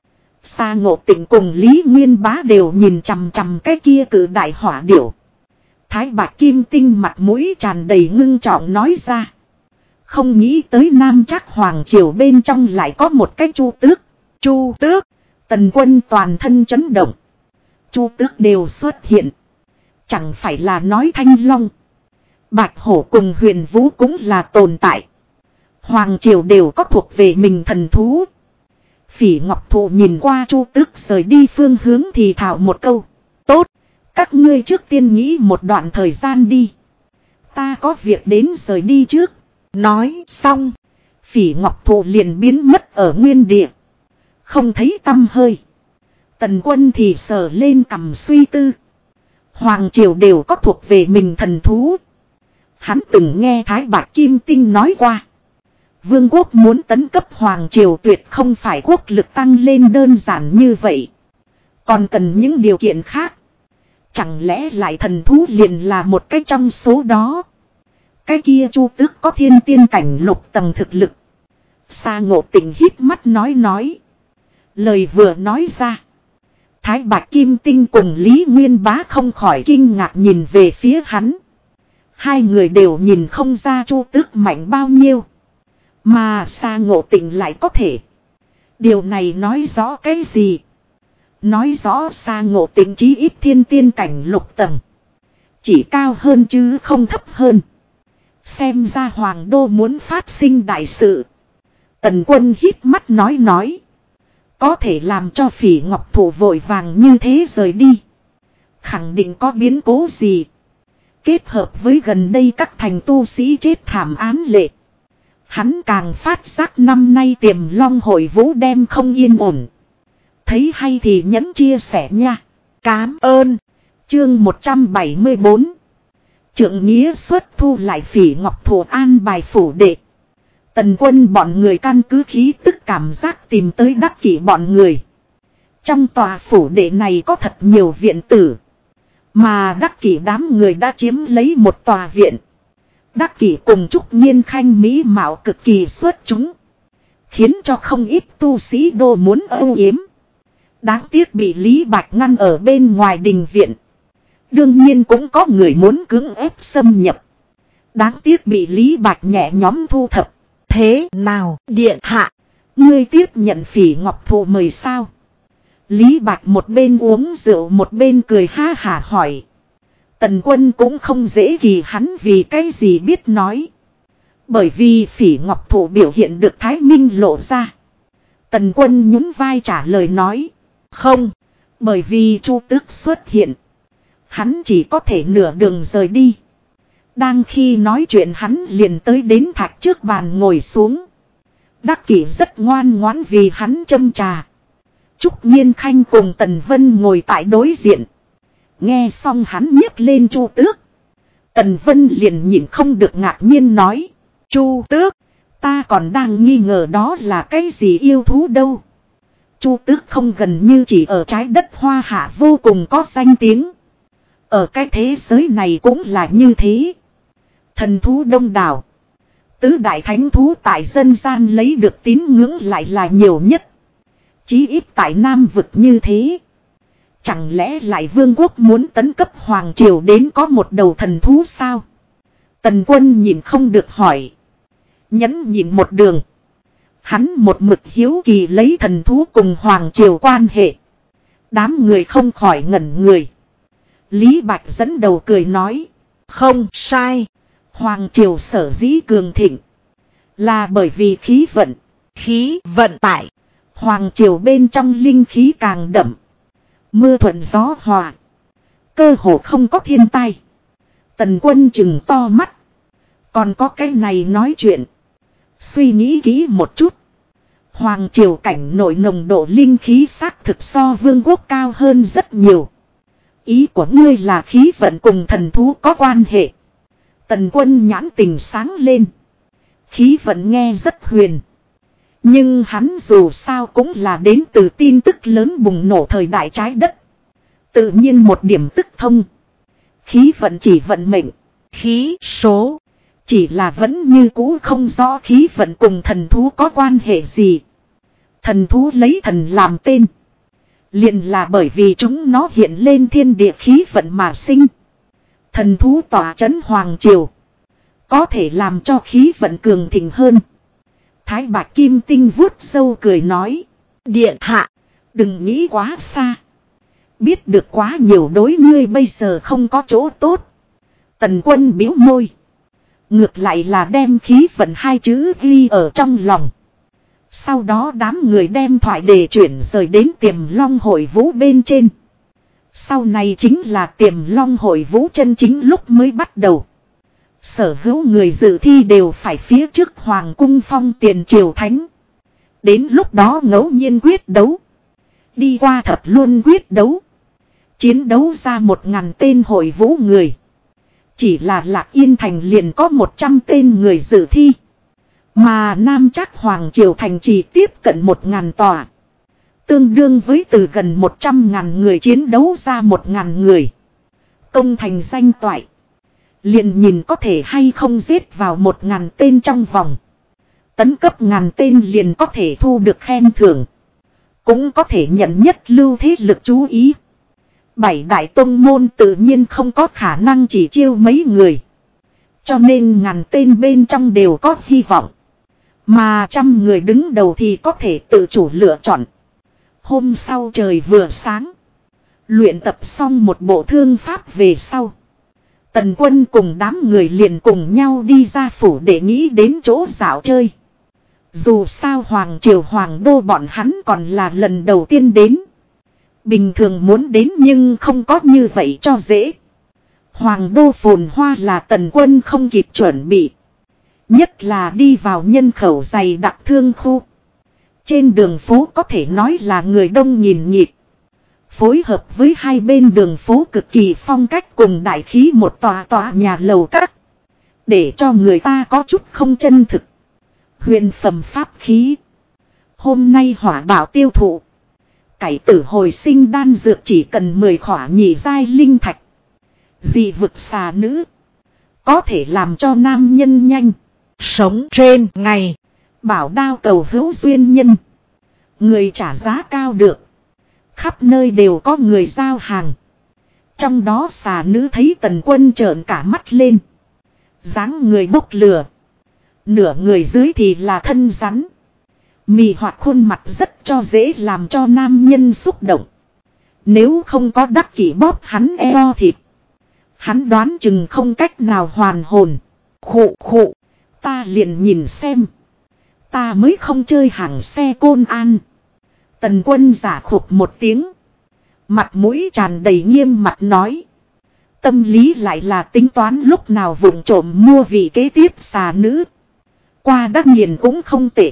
Sa Ngộ Tịnh cùng Lý Nguyên Bá đều nhìn chằm chằm cái kia cự đại hỏa điểu. Thái Bạch Kim Tinh mặt mũi tràn đầy ngưng trọng nói ra. Không nghĩ tới Nam Trác Hoàng triều bên trong lại có một cái Chu Tước. Chu Tước, Tần Quân toàn thân chấn động. Chu Tước đều xuất hiện. Chẳng phải là nói Thanh Long, Bạch Hổ cùng Huyền Vũ cũng là tồn tại. Hoàng triều đều có thuộc về mình thần thú. Phỉ Ngọc Thụ nhìn qua Chu Tước rời đi phương hướng thì thảo một câu. Tốt, các ngươi trước tiên nghĩ một đoạn thời gian đi. Ta có việc đến rời đi trước. Nói xong, Phỉ Ngọc Thụ liền biến mất ở nguyên địa. Không thấy tăm hơi. Tần Quân thì sờ lên cằm suy tư. Hoàng triều đều có thuộc về mình thần thú. Hắn từng nghe Thái Bạch Kim Tinh nói qua. Vương quốc muốn tấn cấp Hoàng triều tuyệt không phải quốc lực tăng lên đơn giản như vậy. Còn cần những điều kiện khác. Chẳng lẽ lại thần thú liền là một cái trong số đó. Cái kia Chu Tước có thiên tiên cảnh lục tầng thực lực. Sa Ngộ Tịnh hít mắt nói. Lời vừa nói ra, Thái Bạch Kim Tinh cùng Lý Nguyên Bá không khỏi kinh ngạc nhìn về phía hắn. Hai người đều nhìn không ra Chu Tước mạnh bao nhiêu. Mà Sa Ngộ Tịnh lại có thể. Điều này nói rõ cái gì? Nói rõ Sa Ngộ Tịnh chí ít thiên tiên cảnh lục tầng. Chỉ cao hơn chứ không thấp hơn. Xem ra Hoàng đô muốn phát sinh đại sự. Tần Quân hít mắt nói. Có thể làm cho Phỉ Ngọc Thụ vội vàng như thế rời đi. Khẳng định có biến cố gì. Kết hợp với gần đây các thành tu sĩ chết thảm án lệ. Hắn càng phát giác năm nay Tiềm Long hội vũ đem không yên ổn. Thấy hay thì nhấn chia sẻ nha. Cám ơn. Chương 174. Trượng nghĩa xuất thu lại Phỉ Ngọc Thụ an bài phủ đệ. Tần Quân bọn người căn cứ khí tức cảm giác tìm tới Đắc Kỷ bọn người. Trong tòa phủ đệ này có thật nhiều viện tử. Mà Đắc Kỷ đám người đã chiếm lấy một tòa viện. Đắc Kỷ cùng Trúc Nhiên Khanh mỹ mạo cực kỳ xuất chúng. Khiến cho không ít tu sĩ đô muốn âu yếm. Đáng tiếc bị Lý Bạch ngăn ở bên ngoài đình viện. Đương nhiên cũng có người muốn cưỡng ép xâm nhập. Đáng tiếc bị Lý Bạch nhẹ nhóm thu thập. Thế nào, điện hạ? Ngươi tiếp nhận Phỉ Ngọc Thụ mời sao? Lý Bạch một bên uống rượu một bên cười ha hả hỏi. Tần Quân cũng không dễ kỳ hắn vì cái gì biết nói. Bởi vì Phỉ Ngọc Thụ biểu hiện được Thái Minh lộ ra. Tần Quân nhún vai trả lời nói. Không, bởi vì Chu Tước xuất hiện. Hắn chỉ có thể nửa đường rời đi. Đang khi nói chuyện hắn liền tới đến thạch trước bàn ngồi xuống. Đắc Kỷ rất ngoan ngoãn vì hắn châm trà. Trúc Nhiên Khanh cùng Tần Vân ngồi tại đối diện. Nghe xong hắn nhếch lên Chu Tước. Tần Vân liền nhịn không được ngạc nhiên nói. Chu Tước, ta còn đang nghi ngờ đó là cái gì yêu thú đâu. Chu Tước không gần như chỉ ở trái đất Hoa Hạ vô cùng có danh tiếng. Ở cái thế giới này cũng là như thế. Thần thú đông đảo. Tứ đại thánh thú tại dân gian lấy được tín ngưỡng lại là nhiều nhất. Chí ít tại Nam vực như thế. Chẳng lẽ lại vương quốc muốn tấn cấp Hoàng triều đến có một đầu thần thú sao? Tần Quân nhìn không được hỏi. Nhẫn nhịn một đường. Hắn một mực hiếu kỳ lấy thần thú cùng Hoàng triều quan hệ. Đám người không khỏi ngẩn người. Lý Bạch dẫn đầu cười nói. Không sai. Hoàng triều sở dĩ cường thịnh. Là bởi vì khí vận. Khí vận tại Hoàng triều bên trong linh khí càng đậm. Mưa thuận gió hòa. Cơ hồ không có thiên tai. Tần Quân chừng to mắt. Còn có cái này nói chuyện. Suy nghĩ kỹ một chút. Hoàng triều cảnh nội nồng độ linh khí xác thực so vương quốc cao hơn rất nhiều. Ý của ngươi là khí vận cùng thần thú có quan hệ. Tần Quân nhãn tình sáng lên. Khí vận nghe rất huyền. Nhưng hắn dù sao cũng là đến từ tin tức lớn bùng nổ thời đại trái đất. Tự nhiên một điểm tức thông. Khí vận chỉ vận mệnh. Khí số. Chỉ là vẫn như cũ không rõ khí vận cùng thần thú có quan hệ gì. Thần thú lấy thần làm tên. Liền là bởi vì chúng nó hiện lên thiên địa khí vận mà sinh. Thần thú tỏa trấn hoàng triều. Có thể làm cho khí vận cường thịnh hơn. Thái Bạch Kim Tinh vuốt râu cười nói. Điện hạ, đừng nghĩ quá xa. Biết được quá nhiều đối ngươi bây giờ không có chỗ tốt. Tần Quân bĩu môi. Ngược lại là đem khí vận hai chữ ghi ở trong lòng. Sau đó đám người đem thoại đề chuyển rời đến Tiềm Long hội vũ bên trên. Sau này chính là Tiềm Long hội vũ chân chính lúc mới bắt đầu. Sở hữu người dự thi đều phải phía trước Hoàng cung phong tiền triều thánh. Đến lúc đó ngẫu nhiên quyết đấu. Đi qua thập luân quyết đấu. Chiến đấu ra 1000 tên hội vũ người. Chỉ là Lạc Yên Thành liền có 100 tên người dự thi. Mà Nam Trác Hoàng triều thành chỉ tiếp cận 1000 tòa. Tương đương với từ gần 100.000 người chiến đấu ra 1000 người. Công thành danh toại. Liền nhìn có thể hay không giết vào 1000 tên trong vòng. Tấn cấp 1000 tên liền có thể thu được khen thưởng. Cũng có thể nhận nhất lưu thế lực chú ý. 7 đại tông môn tự nhiên không có khả năng chỉ chiêu mấy người. Cho nên 1000 tên bên trong đều có hy vọng. Mà 100 người đứng đầu thì có thể tự chủ lựa chọn. Hôm sau trời vừa sáng. Luyện tập xong một bộ thương pháp về sau. Tần Quân cùng đám người liền cùng nhau đi ra phủ để nghĩ đến chỗ dạo chơi. Dù sao Hoàng triều Hoàng đô bọn hắn còn là lần đầu tiên đến. Bình thường muốn đến nhưng không có như vậy cho dễ. Hoàng đô phồn hoa là Tần Quân không kịp chuẩn bị. Nhất là đi vào nhân khẩu dày đặc thương khu. Trên đường phố có thể nói là người đông nghìn nghịt. Phối hợp với hai bên đường phố cực kỳ phong cách cùng đại khí một tòa nhà lầu các. Để cho người ta có chút không chân thực. Huyền phẩm pháp khí. Hôm nay hỏa bảo tiêu thụ. Cải tử hồi sinh đan dược chỉ cần 10 khỏa nhị giai linh thạch. Dị vực xà nữ. Có thể làm cho nam nhân nhanh. Sống trên ngày. Bảo đao cầu hữu duyên nhân. Người trả giá cao được. Khắp nơi đều có người giao hàng. Trong đó xà nữ thấy Tần Quân trợn cả mắt lên. Dáng người bốc lửa. Nửa người dưới thì là thân rắn. Mì hoạt khuôn mặt rất cho dễ làm cho nam nhân xúc động. Nếu không có đắc kỷ bóp hắn eo thịt. Hắn đoán chừng không cách nào hoàn hồn. Khụ khụ. Ta liền nhìn xem. Ta mới không chơi hàng xe Côn An. Tần Quân giả khục một tiếng. Mặt mũi tràn đầy nghiêm mặt nói. Tâm lý lại là tính toán lúc nào vụng trộm mua vị kế tiếp xà nữ. Qua đắc nghiền cũng không tệ.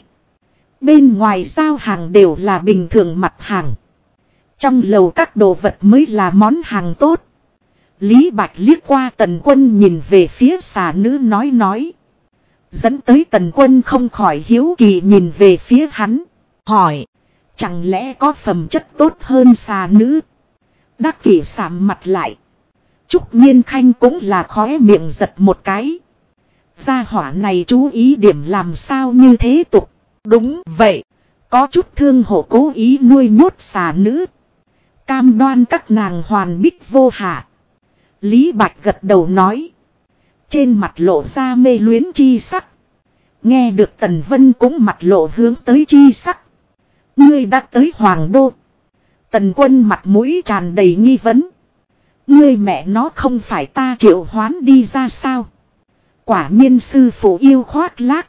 Bên ngoài giao hàng đều là bình thường mặt hàng. Trong lầu các đồ vật mới là món hàng tốt. Lý Bạch liếc qua Tần Quân nhìn về phía xà nữ nói. Dẫn tới Tần Quân không khỏi hiếu kỳ nhìn về phía hắn. Hỏi. Chẳng lẽ có phẩm chất tốt hơn xà nữ? Đắc kỷ sạm mặt lại. Trúc Nhiên Khanh cũng là khóe miệng giật một cái. Gia hỏa này chú ý điểm làm sao như thế tục. Đúng vậy. Có chút thương hộ cố ý nuôi nhốt xà nữ. Cam đoan các nàng hoàn bích vô hạ. Lý Bạch gật đầu nói. Trên mặt lộ ra mê luyến chi sắc. Nghe được Tần Vân cũng mặt lộ hướng tới chi sắc. Ngươi đã tới Hoàng đô. Tần Quân mặt mũi tràn đầy nghi vấn. Ngươi mẹ nó không phải ta triệu hoán đi ra sao? Quả nhiên sư phụ yêu khoác lác.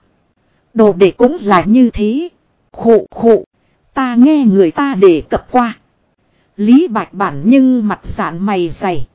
Đồ đệ cũng là như thế. Khụ khụ. Ta nghe người ta đề cập qua. Lý Bạch bản nhưng mặt dạn mày dày.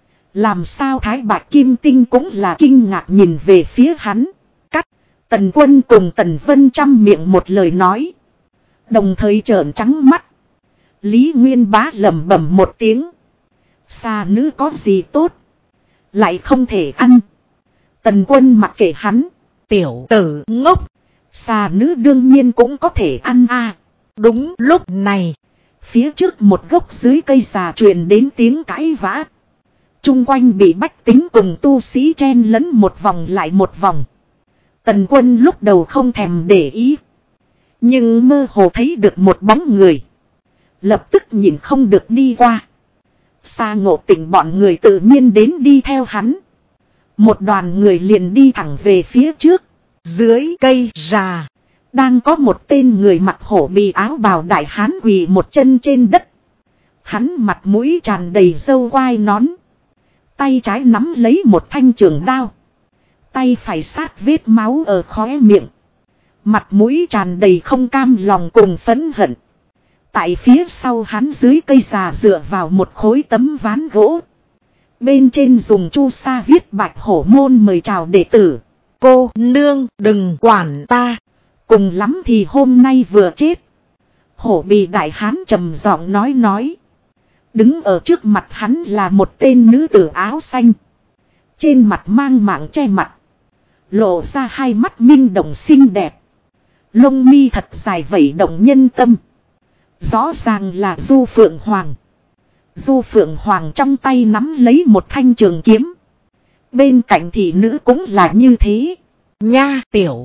Làm sao Thái Bạch Kim Tinh cũng là kinh ngạc nhìn về phía hắn. Cắt. Tần Quân cùng Tần Vân chăm miệng một lời nói. Đồng thời trợn trắng mắt. Lý Nguyên Bá lẩm bẩm một tiếng. Xà nữ có gì tốt, lại không thể ăn. Tần Quân mặc kệ hắn. Tiểu tử ngốc, xà nữ đương nhiên cũng có thể ăn a. Đúng lúc này, phía trước một gốc dưới cây xà truyền đến tiếng cãi vã. Trung quanh bị bách tính cùng tu sĩ chen lẫn một vòng lại một vòng. Tần Quân lúc đầu không thèm để ý, nhưng mơ hồ thấy được một bóng người. Lập tức nhìn không được đi qua. Sa Ngộ Tịnh bọn người tự nhiên đến đi theo hắn. Một đoàn người liền đi thẳng về phía trước. Dưới cây rà, đang có một tên người mặc hổ bì áo bào đại hán quỳ một chân trên đất. Hắn mặt mũi tràn đầy râu quai nón. Tay trái nắm lấy một thanh trường đao. Tay phải sát vết máu ở khóe miệng. Mặt mũi tràn đầy không cam lòng cùng phẫn hận. Tại phía sau hắn dưới cây già dựa vào một khối tấm ván gỗ. Bên trên dùng chu sa viết Bạch Hổ môn mời chào đệ tử. Cô nương đừng quản ta, cùng lắm thì hôm nay vừa chết. Hổ bì đại hán trầm giọng nói. Đứng ở trước mặt hắn là một tên nữ tử áo xanh. Trên mặt mang mạng che mặt, lộ ra hai mắt minh động xinh đẹp. Lông mi thật dài vẩy động nhân tâm. Rõ ràng là Du Phượng Hoàng. Du Phượng Hoàng trong tay nắm lấy một thanh trường kiếm. Bên cạnh thị nữ cũng là như thế. Nha tiểu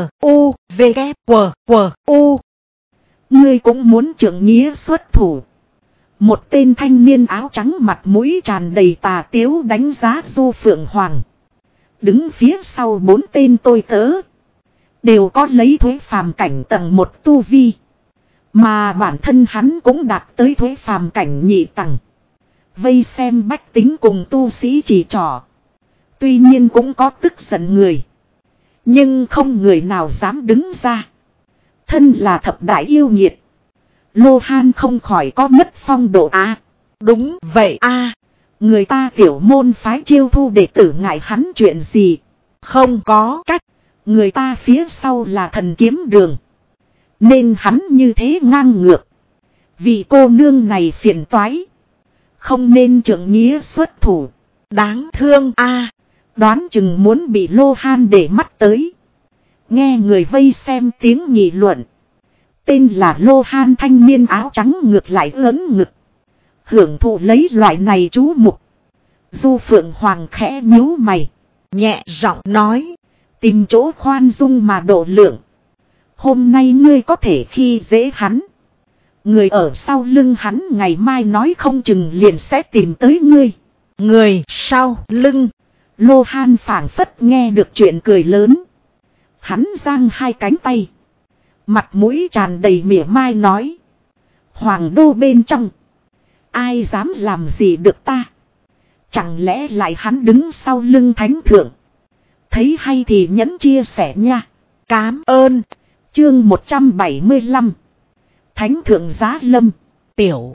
N-U-V-K-W-W-U. Ngươi cũng muốn trượng nghĩa xuất thủ. Một tên thanh niên áo trắng mặt mũi tràn đầy tà tiếu đánh giá Du Phượng Hoàng. Đứng phía sau bốn tên tôi tớ, đều có lấy thuế phàm cảnh tầng 1 tu vi. Mà bản thân hắn cũng đạt tới thuế phàm cảnh nhị tầng. Vây xem bách tính cùng tu sĩ chỉ trỏ. Tuy nhiên cũng có tức giận người, nhưng không người nào dám đứng ra. Thân là thập đại yêu nghiệt, Lô Han không khỏi có mất phong độ a. Đúng vậy a. Người ta tiểu môn phái chiêu thu đệ tử ngại hắn chuyện gì. Không có cách. Người ta phía sau là Thần Kiếm Đường, nên hắn như thế ngang ngược. Vì cô nương này phiền toái, không nên trượng nghĩa xuất thủ. Đáng thương a. Đoán chừng muốn bị Lô Han để mắt tới. Nghe người vây xem tiếng nghị luận. Tên là Lô Han thanh niên áo trắng ngược lại ớn ngực, hưởng thụ lấy loại này chú mục. Du Phượng Hoàng khẽ nhíu mày, nhẹ giọng nói. Tìm chỗ khoan dung mà độ lượng. Hôm nay ngươi có thể khi dễ hắn, người ở sau lưng hắn ngày mai nói không chừng liền sẽ tìm tới ngươi. Người sau lưng. Lô Han phảng phất nghe được chuyện cười lớn. Hắn giang hai cánh tay, mặt mũi tràn đầy mỉa mai nói. Hoàng đô bên trong, ai dám làm gì được ta? Chẳng lẽ lại hắn đứng sau lưng thánh thượng? Thấy hay thì nhấn chia sẻ nha. Cám ơn. Chương 175. Thánh thượng giá lâm. Tiểu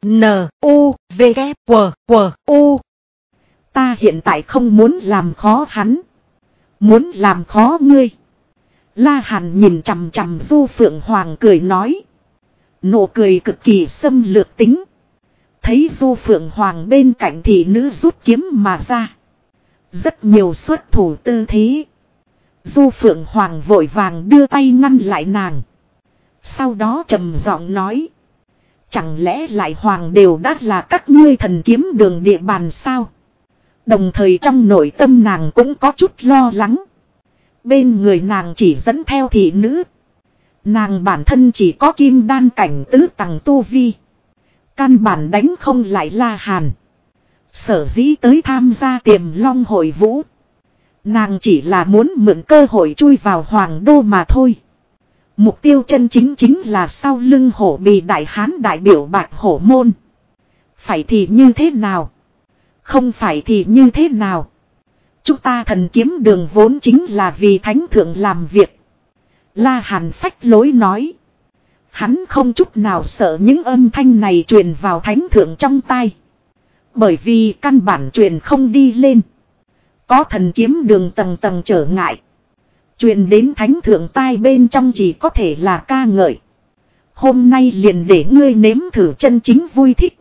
N-U-V-K-W-W-U. Ta hiện tại không muốn làm khó hắn, muốn làm khó ngươi. La Hàn nhìn chằm chằm Du Phượng Hoàng cười nói. Nụ cười cực kỳ xâm lược tính. Thấy Du Phượng Hoàng bên cạnh thì nữ rút kiếm mà ra. Rất nhiều xuất thủ tư thế. Du Phượng Hoàng vội vàng đưa tay ngăn lại nàng. Sau đó trầm giọng nói. Chẳng lẽ lại Hoàng đều đã là các ngươi Thần Kiếm Đường địa bàn sao? Đồng thời trong nội tâm nàng cũng có chút lo lắng. Bên người nàng chỉ dẫn theo thị nữ. Nàng bản thân chỉ có kim đan cảnh tứ tầng tu vi, căn bản đánh không lại La Hàn. Sở dĩ tới tham gia Tiềm Long hội vũ, nàng chỉ là muốn mượn cơ hội chui vào Hoàng đô mà thôi. Mục tiêu chân chính chính là sau lưng hổ bì đại hán đại biểu Bạch Hổ môn. Phải thì như thế nào? Không phải thì như thế nào? Chúng ta Thần Kiếm Đường vốn chính là vì thánh thượng làm việc. La Hàn phách lối nói. Hắn không chút nào sợ những âm thanh này truyền vào thánh thượng trong tai. Bởi vì căn bản truyền không đi lên. Có Thần Kiếm Đường tầng tầng trở ngại. Truyền đến thánh thượng tai bên trong chỉ có thể là ca ngợi. Hôm nay liền để ngươi nếm thử chân chính vui thích.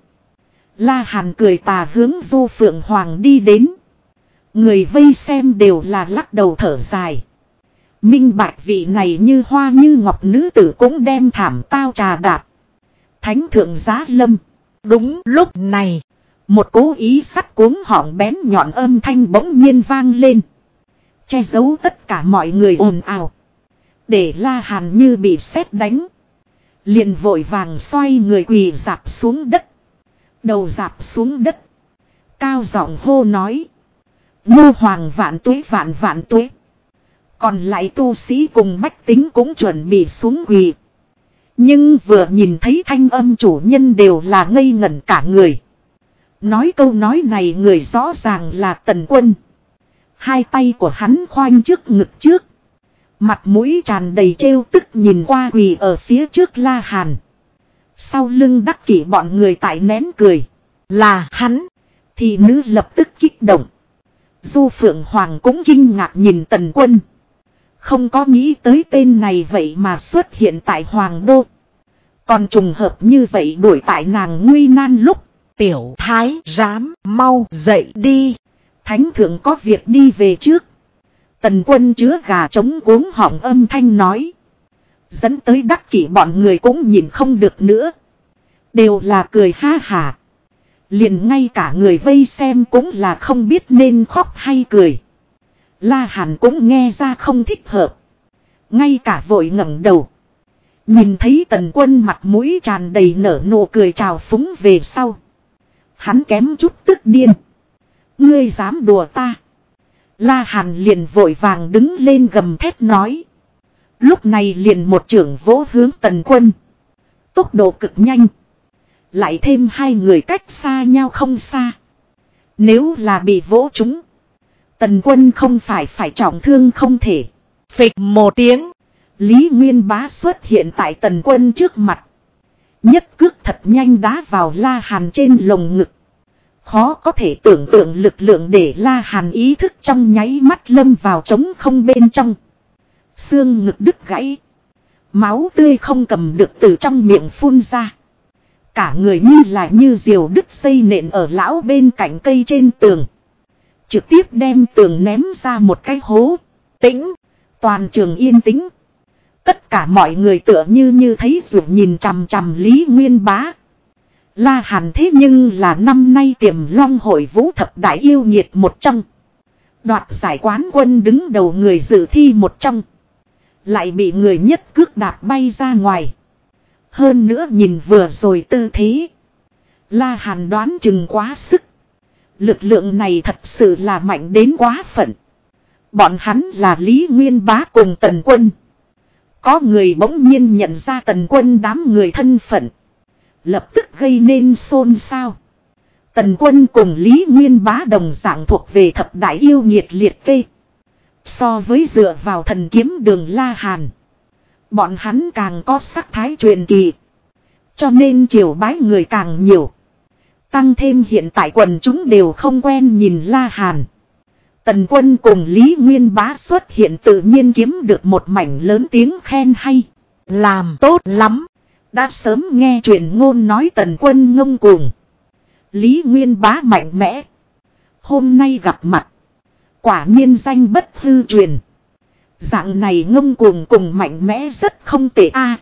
La Hàn cười tà hướng Du Phượng Hoàng đi đến. Người vây xem đều là lắc đầu thở dài. Minh bạch vị này như hoa như ngọc nữ tử cũng đem thảm tao trà đạp. Thánh thượng giá lâm. Đúng lúc này, một cố ý sắt cuống họng bén nhọn âm thanh bỗng nhiên vang lên. Che giấu tất cả mọi người ồn ào. Để La Hàn như bị sét đánh. Liền vội vàng xoay người quỳ rạp xuống đất. Đầu rạp xuống đất. Cao giọng hô nói. Ngô Hoàng vạn tuế vạn vạn tuế. Còn lại tu sĩ cùng bách tính cũng chuẩn bị xuống quỳ. Nhưng vừa nhìn thấy thanh âm chủ nhân đều là ngây ngẩn cả người. Nói câu nói này người rõ ràng là Tần Quân. Hai tay của hắn khoanh trước ngực trước. Mặt mũi tràn đầy trêu tức nhìn qua quỳ ở phía trước La Hàn. Sau lưng đắc kỷ bọn người tại nén cười. Là hắn. Thì nữ lập tức kích động. Du Phượng Hoàng cũng kinh ngạc nhìn Tần Quân. Không có nghĩ tới tên này vậy mà xuất hiện tại Hoàng Đô. Còn trùng hợp như vậy đuổi tại nàng nguy nan lúc. Tiểu thái giám mau dậy đi. Thánh thượng có việc đi về trước. Tần Quân chứa gà trống cuống họng âm thanh nói. Dẫn tới đắc kỷ bọn người cũng nhìn không được nữa. Đều là cười ha hả. Liền ngay cả người vây xem cũng là không biết nên khóc hay cười. La Hàn cũng nghe ra không thích hợp. Ngay cả vội ngẩng đầu. Nhìn thấy Tần Quân mặt mũi tràn đầy nở nụ cười trào phúng về sau. Hắn kém chút tức điên. Ngươi dám đùa ta. La Hàn liền vội vàng đứng lên gầm thét nói. Lúc này liền một chưởng vỗ hướng Tần Quân. Tốc độ cực nhanh. Lại thêm hai người cách xa nhau không xa. Nếu là bị vỗ trúng. Tần Quân không phải trọng thương không thể. Phịch một tiếng. Lý Nguyên Bá xuất hiện tại Tần Quân trước mặt. Nhất cước thật nhanh đá vào La Hàn trên lồng ngực. Khó có thể tưởng tượng lực lượng để La Hàn ý thức trong nháy mắt lâm vào trống không bên trong. Xương ngực đứt gãy. Máu tươi không cầm được từ trong miệng phun ra. Cả người như diều đứt dây nện ở lão bên cạnh cây trên tường. Trực tiếp đem tường ném ra một cái hố. Tĩnh. Toàn trường yên tĩnh. Tất cả mọi người tựa như thấy ruột nhìn chằm chằm Lý Nguyên Bá. La Hàn thế nhưng là năm nay Tiềm Long hội vũ thập đại yêu nghiệt một trong. Đoạt giải quán quân đứng đầu người dự thi một trong. Lại bị người nhất cước đạp bay ra ngoài. Hơn nữa nhìn vừa rồi tư thế. La Hàn đoán chừng quá sức. Lực lượng này thật sự là mạnh đến quá phận. Bọn hắn là Lý Nguyên Bá cùng Tần Quân. Có người bỗng nhiên nhận ra Tần Quân đám người thân phận. Lập tức gây nên xôn xao. Tần Quân cùng Lý Nguyên Bá đồng dạng thuộc về thập đại yêu nghiệt liệt kê. So với dựa vào thần kiếm đường La Hàn. Bọn hắn càng có sắc thái truyền kỳ. Cho nên triều bái người càng nhiều. Tăng thêm hiện tại quần chúng đều không quen nhìn La Hàn. Tần Quân cùng Lý Nguyên Bá xuất hiện tự nhiên kiếm được một mảnh lớn tiếng khen hay. Làm tốt lắm. Đã sớm nghe truyền ngôn nói Tần Quân ngông cuồng. Lý Nguyên Bá mạnh mẽ. Hôm nay gặp mặt. Quả nhiên danh bất hư truyền. Dạng này ngông cuồng cùng mạnh mẽ rất không tệ a.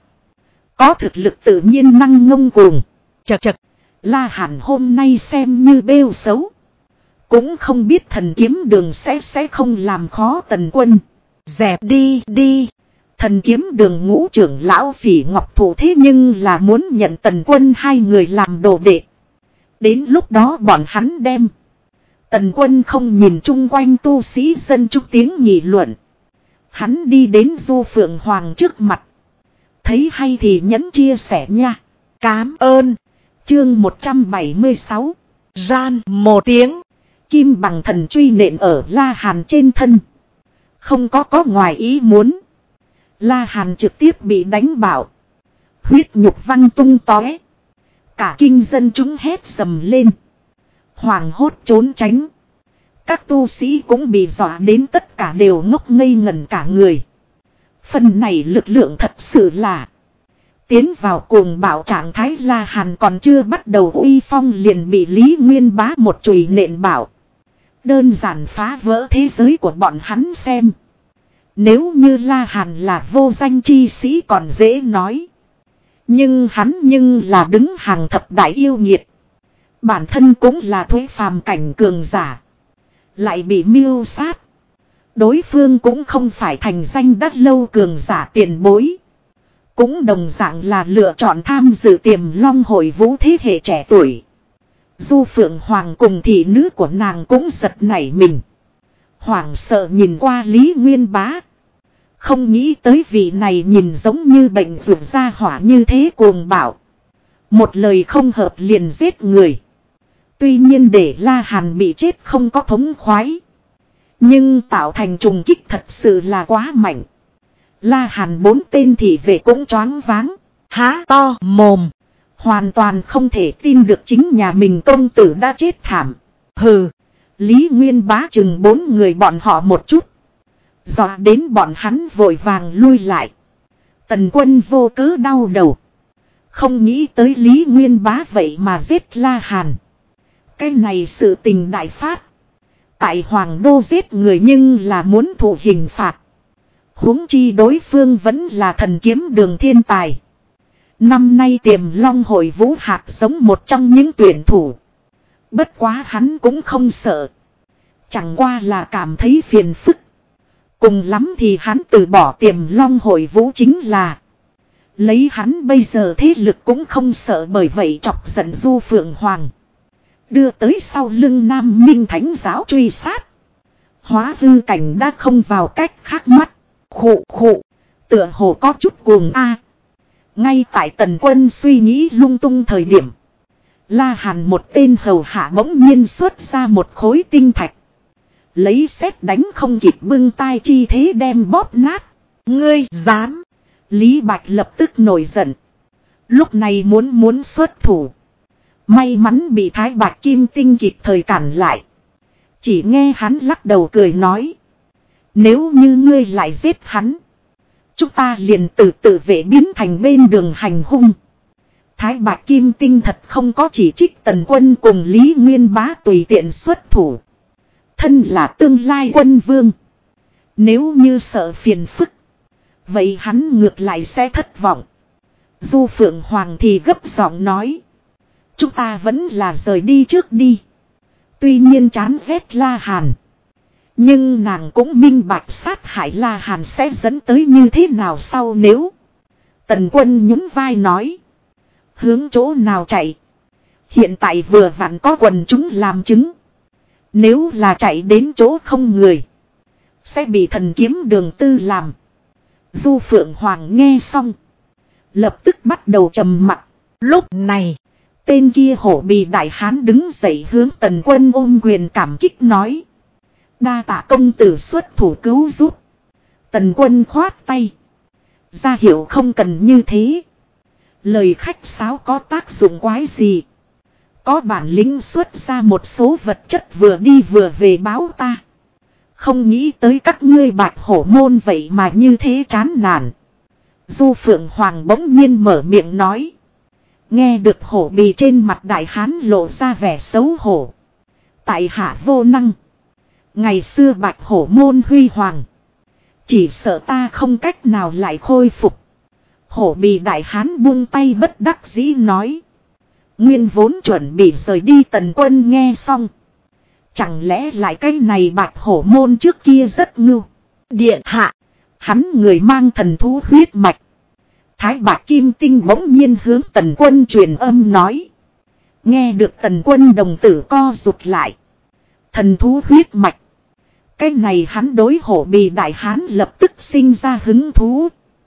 Có thực lực tự nhiên năng ngông cuồng. Chật. La Hàn hôm nay xem như bêu xấu. Cũng không biết thần kiếm đường sẽ không làm khó Tần Quân. Dẹp đi. Thần kiếm đường ngũ trưởng lão Phỉ Ngọc Thủ thế nhưng là muốn nhận Tần Quân hai người làm đồ đệ. Đến lúc đó bọn hắn đem. Tần Quân không nhìn chung quanh tu sĩ dân chúng tiếng nghị luận. Hắn đi đến Du Phượng Hoàng trước mặt. Thấy hay thì nhấn chia sẻ nha. Cám ơn. Chương 176. Gian một tiếng. Kim bằng thần truy nện ở La Hàn trên thân. Không có ngoài ý muốn. La Hàn trực tiếp bị đánh bạo. Huyết nhục văng tung tóe. Cả kinh dân chúng hét sầm lên. Hoàng hốt trốn tránh. Các tu sĩ cũng bị dọa đến tất cả đều ngốc ngây ngẩn cả người. Phần này lực lượng thật sự là Tiến vào cuồng bạo trạng thái La Hàn còn chưa bắt đầu uy phong liền bị Lý Nguyên Bá một chùy nện bảo. Đơn giản phá vỡ thế giới của bọn hắn xem. Nếu như La Hàn là vô danh chi sĩ còn dễ nói. Nhưng hắn là đứng hàng thập đại yêu nghiệt. Bản thân cũng là thuế phàm cảnh cường giả. Lại bị mưu sát. Đối phương cũng không phải thành danh đắt lâu cường giả tiền bối. Cũng đồng dạng là lựa chọn tham dự Tiềm Long hội vũ thế hệ trẻ tuổi. Du Phượng Hoàng cùng thị nữ của nàng cũng giật nảy mình. Hoảng sợ nhìn qua Lý Nguyên Bá. Không nghĩ tới vị này nhìn giống như bệnh vượt ra hỏa như thế cuồng bạo. Một lời không hợp liền giết người. Tuy nhiên để La Hàn bị chết không có thống khoái. Nhưng tạo thành trùng kích thật sự là quá mạnh. La Hàn 4 tên thị vệ cũng choáng váng. Há to mồm. Hoàn toàn không thể tin được chính nhà mình công tử đã chết thảm. Hừ. Lý Nguyên Bá chừng 4 người bọn họ một chút. Dọa đến bọn hắn vội vàng lui lại. Tần Quân vô cớ đau đầu. Không nghĩ tới Lý Nguyên Bá vậy mà giết La Hàn. Cái này sự tình đại phát. Tại Hoàng Đô giết người nhưng là muốn thụ hình phạt. Huống chi đối phương vẫn là thần kiếm đường thiên tài. Năm nay Tiềm Long hội vũ hạt giống một trong những tuyển thủ. Bất quá hắn cũng không sợ. Chẳng qua là cảm thấy phiền phức. Cùng lắm thì hắn từ bỏ Tiềm Long hội vũ chính là. Lấy hắn bây giờ thế lực cũng không sợ bởi vậy chọc giận Du Phượng Hoàng. Đưa tới sau lưng Nam Minh Thánh giáo truy sát. Hóa hư cảnh đã không vào cách khác mắt. Khụ khụ. Tựa hồ có chút cuồng a. Ngay tại Tần Quân suy nghĩ lung tung thời điểm. La Hàn một tên hầu hạ bỗng nhiên xuất ra một khối tinh thạch. Lấy sét đánh không kịp bưng tay chi thế đem bóp nát. Ngươi dám. Lý Bạch lập tức nổi giận. Lúc này muốn xuất thủ. May mắn bị Thái Bạch Kim Tinh kịp thời cản lại. Chỉ nghe hắn lắc đầu cười nói. Nếu như ngươi lại giết hắn. Chúng ta liền tự vệ biến thành bên đường hành hung. Thái Bạch Kim Tinh thật không có chỉ trích Tần Quân cùng Lý Nguyên Bá tùy tiện xuất thủ. Thân là tương lai quân vương. Nếu như sợ phiền phức. Vậy hắn ngược lại sẽ thất vọng. Du Phượng Hoàng thì gấp giọng nói. Chúng ta vẫn là rời đi trước đi. Tuy nhiên chán ghét La Hàn. Nhưng nàng cũng minh bạch sát hại La Hàn sẽ dẫn tới như thế nào sau nếu. Tần Quân nhún vai nói. Hướng chỗ nào chạy. Hiện tại vừa vặn có quần chúng làm chứng. Nếu là chạy đến chỗ không người. Sẽ bị thần kiếm đường tư làm. Du Phượng Hoàng nghe xong. Lập tức bắt đầu trầm mặc. Lúc này. Tên kia hổ bì đại hán đứng dậy hướng Tần Quân ôm quyền cảm kích nói. Đa tạ công tử xuất thủ cứu giúp. Tần Quân khoát tay. Ra hiệu không cần như thế. Lời khách sáo có tác dụng quái gì. Có bản lĩnh xuất ra một số vật chất vừa đi vừa về báo ta. Không nghĩ tới các ngươi Bạch Hổ môn vậy mà như thế chán nản. Du Phượng Hoàng bỗng nhiên mở miệng nói. Nghe được hổ bì trên mặt đại hán lộ ra vẻ xấu hổ. Tại hạ vô năng. Ngày xưa Bạch Hổ môn huy hoàng. Chỉ sợ ta không cách nào lại khôi phục. Hổ bì đại hán buông tay bất đắc dĩ nói. Nguyên vốn chuẩn bị rời đi. Tần Quân nghe xong. Chẳng lẽ lại cái này Bạch Hổ môn trước kia rất ngưu. Điện hạ. Hắn người mang thần thú huyết mạch. Thái Bạch Kim Tinh bỗng nhiên hướng Tần Quân truyền âm nói. Nghe được Tần Quân đồng tử co rụt lại. Thần thú huyết mạch. Cái này hắn đối hổ bì đại hán lập tức sinh ra hứng thú.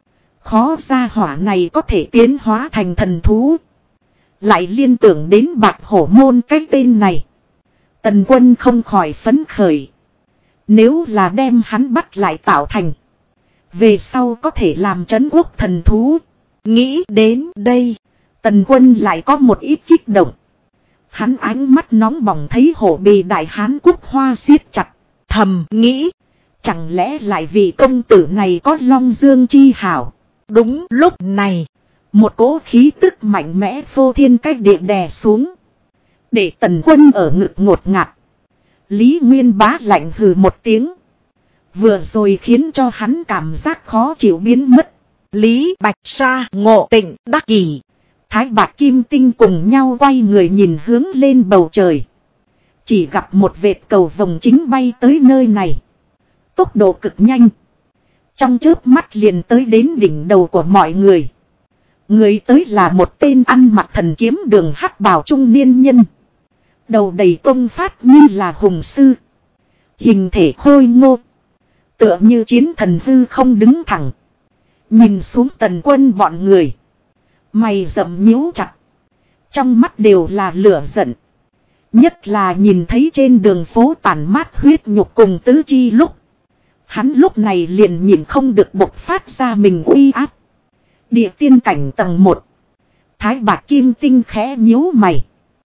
Khó ra hỏa này có thể tiến hóa thành thần thú. Lại liên tưởng đến Bạch Hổ môn cái tên này. Tần Quân không khỏi phấn khởi. Nếu là đem hắn bắt lại tạo thành. Về sau có thể làm trấn quốc thần thú. Nghĩ đến đây. Tần Quân lại có một ít kích động. Hắn ánh mắt nóng bỏng thấy hổ bì đại hán cúc hoa siết chặt. Thầm nghĩ. Chẳng lẽ lại vì công tử này có Long Dương chi hảo. Đúng lúc này. Một cỗ khí tức mạnh mẽ phô thiên cách địa đè xuống. Để Tần Quân ở ngực ngột ngạt. Lý Nguyên Bá lạnh hừ một tiếng. Vừa rồi khiến cho hắn cảm giác khó chịu biến mất. Lý Bạch Sa, Ngộ Tịnh, Đắc Kỳ, Thái Bạc Kim Tinh cùng nhau quay người nhìn hướng lên bầu trời. Chỉ gặp một vệt cầu vồng chính bay tới nơi này. Tốc độ cực nhanh. Trong chớp mắt liền tới đến đỉnh đầu của mọi người. Người tới là một tên ăn mặc thần kiếm đường hắc bào trung niên nhân. Đầu đầy công phát như là hùng sư. Hình thể khôi ngô. Tựa như chiến thần hư không đứng thẳng. Nhìn xuống Tần Quân bọn người. Mày rậm nhíu chặt. Trong mắt đều là lửa giận. Nhất là nhìn thấy trên đường phố tàn mát huyết nhục cùng tứ chi lúc. Hắn lúc này liền nhìn không được bộc phát ra mình uy áp. Địa tiên cảnh tầng 1. Thái Bạc Kim Tinh khẽ nhíu mày.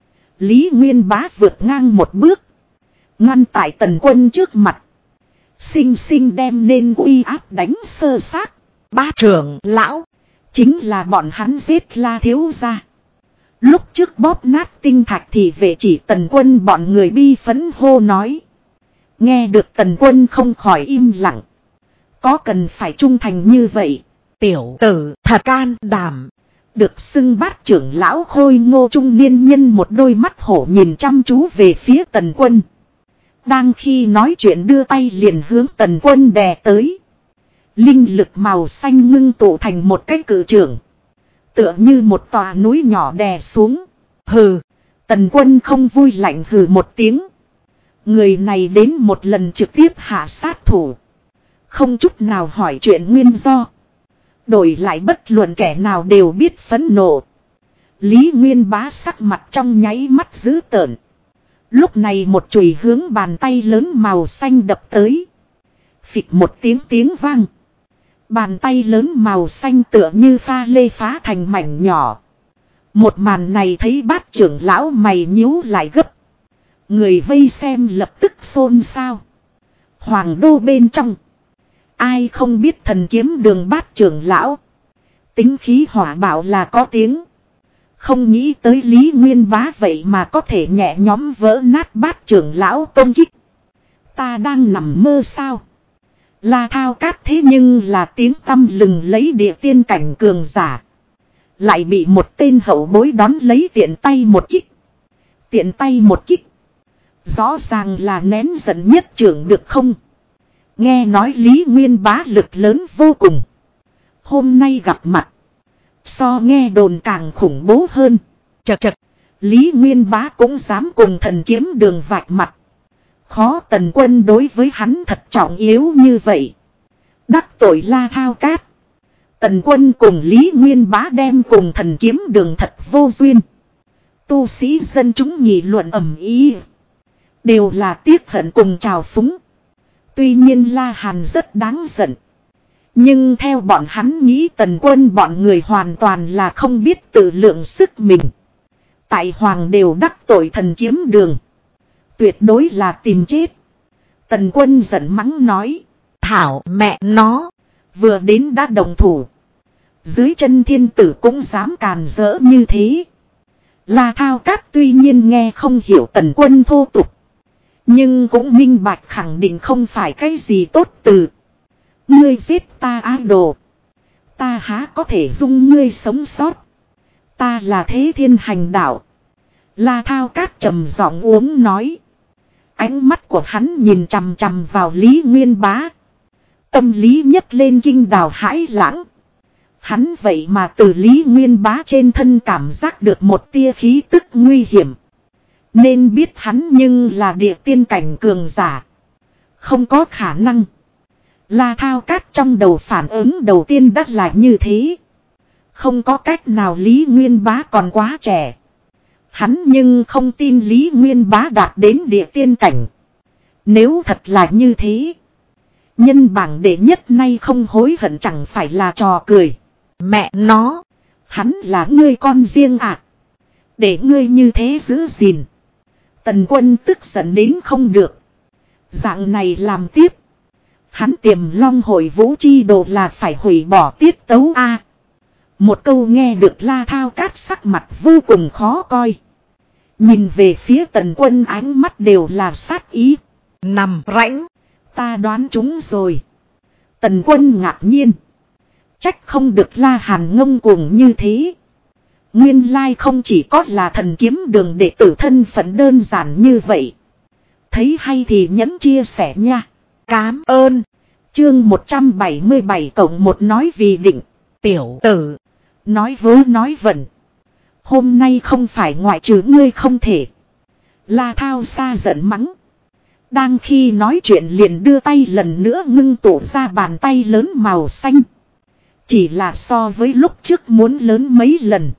Lý Nguyên Bá vượt ngang một bước. Ngăn tại Tần Quân trước mặt. Xinh xinh đem nên uy áp đánh sơ xác. Ba trưởng lão. Chính là bọn hắn giết La thiếu gia. Lúc trước bóp nát tinh thạch thì về chỉ Tần Quân bọn người bi phấn hô nói. Nghe được Tần Quân không khỏi im lặng. Có cần phải trung thành như vậy? Tiểu tử thật can đảm. Được xưng bát trưởng lão khôi ngô trung niên nhân một đôi mắt hổ nhìn chăm chú về phía Tần Quân. Đang khi nói chuyện đưa tay liền hướng Tần Quân đè tới. Linh lực màu xanh ngưng tụ thành một cái cự trưởng. Tựa như một tòa núi nhỏ đè xuống. Hừ. Tần Quân không vui lạnh hừ một tiếng. Người này đến một lần trực tiếp hạ sát thủ. Không chút nào hỏi chuyện nguyên do. Đổi lại bất luận kẻ nào đều biết phẫn nộ. Lý Nguyên Bá sắc mặt trong nháy mắt dữ tợn. Lúc này một chùy hướng bàn tay lớn màu xanh đập tới. Phịch một tiếng vang. Bàn tay lớn màu xanh tựa như pha lê phá thành mảnh nhỏ. Một màn này thấy bát trưởng lão mày nhíu lại gấp. Người vây xem lập tức xôn xao. Hoàng đô bên trong. Ai không biết thần kiếm đường bát trưởng lão. Tính khí hỏa bạo là có tiếng. Không nghĩ tới Lý Nguyên Bá vậy mà có thể nhẹ nhõm vỡ nát bát trưởng lão công kích. Ta đang nằm mơ sao? La Thao Cát thế nhưng là tiếng tăm lừng lấy địa tiên cảnh cường giả. Lại bị một tên hậu bối đón lấy tiện tay một kích. Tiện tay một kích. Rõ ràng là nén giận nhất trưởng được không? Nghe nói Lý Nguyên Bá lực lớn vô cùng. Hôm nay gặp mặt. So nghe đồn càng khủng bố hơn. Chật chật. Lý Nguyên Bá cũng dám cùng thần kiếm đường vạch mặt. Khó Tần Quân đối với hắn thật trọng yếu như vậy. Đắc tội La Thao Cát. Tần Quân cùng Lý Nguyên Bá đem cùng thần kiếm đường thật vô duyên. Tu sĩ dân chúng nghị luận ầm ĩ. Đều là tiếc hận cùng trào phúng. Tuy nhiên La Hàn rất đáng giận. Nhưng theo bọn hắn nghĩ Tần Quân bọn người hoàn toàn là không biết tự lượng sức mình. Tại Hoàng đều đắc tội thần kiếm đường. Tuyệt đối là tìm chết. Tần Quân giận mắng nói. Thảo mẹ nó. Vừa đến đã đồng thủ. Dưới chân thiên tử cũng dám càn rỡ như thế. La Thao Cát tuy nhiên nghe không hiểu Tần Quân thô tục. Nhưng cũng minh bạch khẳng định không phải cái gì tốt từ. Ngươi giết ta ác đồ. Ta há có thể dung ngươi sống sót. Ta là thế thiên hành đạo. La Thao Cát trầm giọng uống nói. Ánh mắt của hắn nhìn chằm chằm vào Lý Nguyên Bá. Tâm lý nhấc lên kinh đào hãi lãng. Hắn vậy mà từ Lý Nguyên Bá trên thân cảm giác được một tia khí tức nguy hiểm. Nên biết hắn nhưng là địa tiên cảnh cường giả. Không có khả năng. La Thao Cát trong đầu phản ứng đầu tiên đã là như thế. Không có cách nào Lý Nguyên Bá còn quá trẻ. Hắn nhưng không tin Lý Nguyên Bá đạt đến địa tiên cảnh. Nếu thật là như thế. Nhân bảng đệ nhất nay không hối hận chẳng phải là trò cười. Mẹ nó. Hắn là ngươi con riêng à. Để ngươi như thế giữ gìn. Tần Quân tức giận đến không được. Dạng này làm tiếp. Hắn Tiềm Long hội vũ chi đồ là phải hủy bỏ tiết tấu a. Một câu nghe được La Thao Cát sắc mặt vô cùng khó coi. Nhìn về phía Tần Quân ánh mắt đều là sát ý. Nằm rãnh. Ta đoán chúng rồi. Tần Quân ngạc nhiên. Trách không được La Hàn ngông cuồng như thế. Nguyên lai không chỉ có là Thần Kiếm Đường đệ tử thân phận đơn giản như vậy. Thấy hay thì nhấn chia sẻ nha. Cám ơn. Chương 177 cộng 1 nói vì định. Tiểu tử. Nói vớ nói vẩn. Hôm nay không phải ngoại trừ ngươi không thể. La Thao Sa giận mắng. Đang khi nói chuyện liền đưa tay lần nữa ngưng tụ ra bàn tay lớn màu xanh. Chỉ là so với lúc trước muốn lớn mấy lần.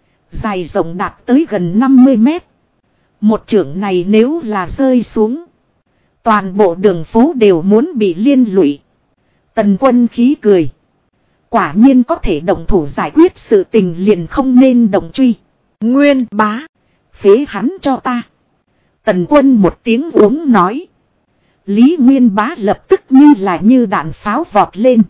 Dài rộng đạt tới gần 50 mét. Một chưởng này nếu là rơi xuống. Toàn bộ đường phố đều muốn bị liên lụy. Tần Quân khí cười. Quả nhiên có thể động thủ giải quyết sự tình liền không nên động truy. Nguyên Bá. Phế hắn cho ta. Tần Quân một tiếng uống nói. Lý Nguyên Bá lập tức như đạn pháo vọt lên.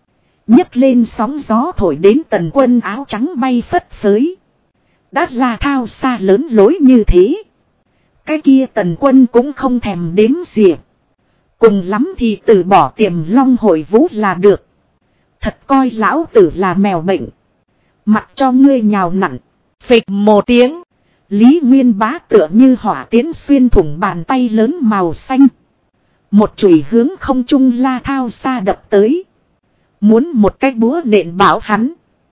Nhấc lên sóng gió thổi đến Tần Quân áo trắng bay phất phới. Đã La Thao Sa lớn lối như thế. Cái kia Tần Quân cũng không thèm đếm xỉa. Cùng lắm thì từ bỏ Tiềm Long hội vũ là được. Thật coi lão tử là mèo bệnh. Mặc cho ngươi nhào nặn. Phịch một tiếng. Lý Nguyên Bá tựa như hỏa tiến xuyên thủng bàn tay lớn màu xanh. Một chùy hướng không trung La Thao Sa đập tới. Muốn một cái búa nện bảo hắn.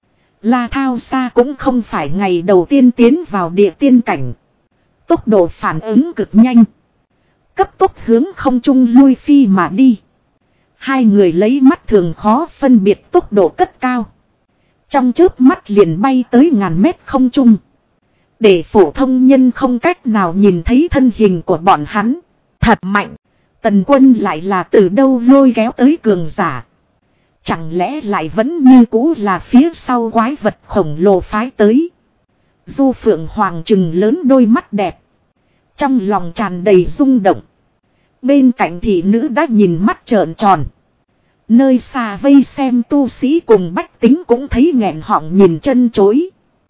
La Thao Sa cũng không phải ngày đầu tiên tiến vào địa tiên cảnh. Tốc độ phản ứng cực nhanh. Cấp tốc hướng không trung lui phi mà đi. Hai người lấy mắt thường khó phân biệt tốc độ cất cao. Trong chớp mắt liền bay tới ngàn mét không trung. Để phổ thông nhân không cách nào nhìn thấy thân hình của bọn hắn. Thật mạnh. Tần Quân lại là từ đâu lôi kéo tới cường giả. Chẳng lẽ lại vẫn như cũ là phía sau quái vật khổng lồ phái tới. Du Phượng Hoàng trừng lớn đôi mắt đẹp. Trong lòng tràn đầy rung động. Bên cạnh thị nữ đã nhìn mắt trợn tròn. Nơi xa vây xem tu sĩ cùng bách tính cũng thấy nghẹn họng nhìn chân chối.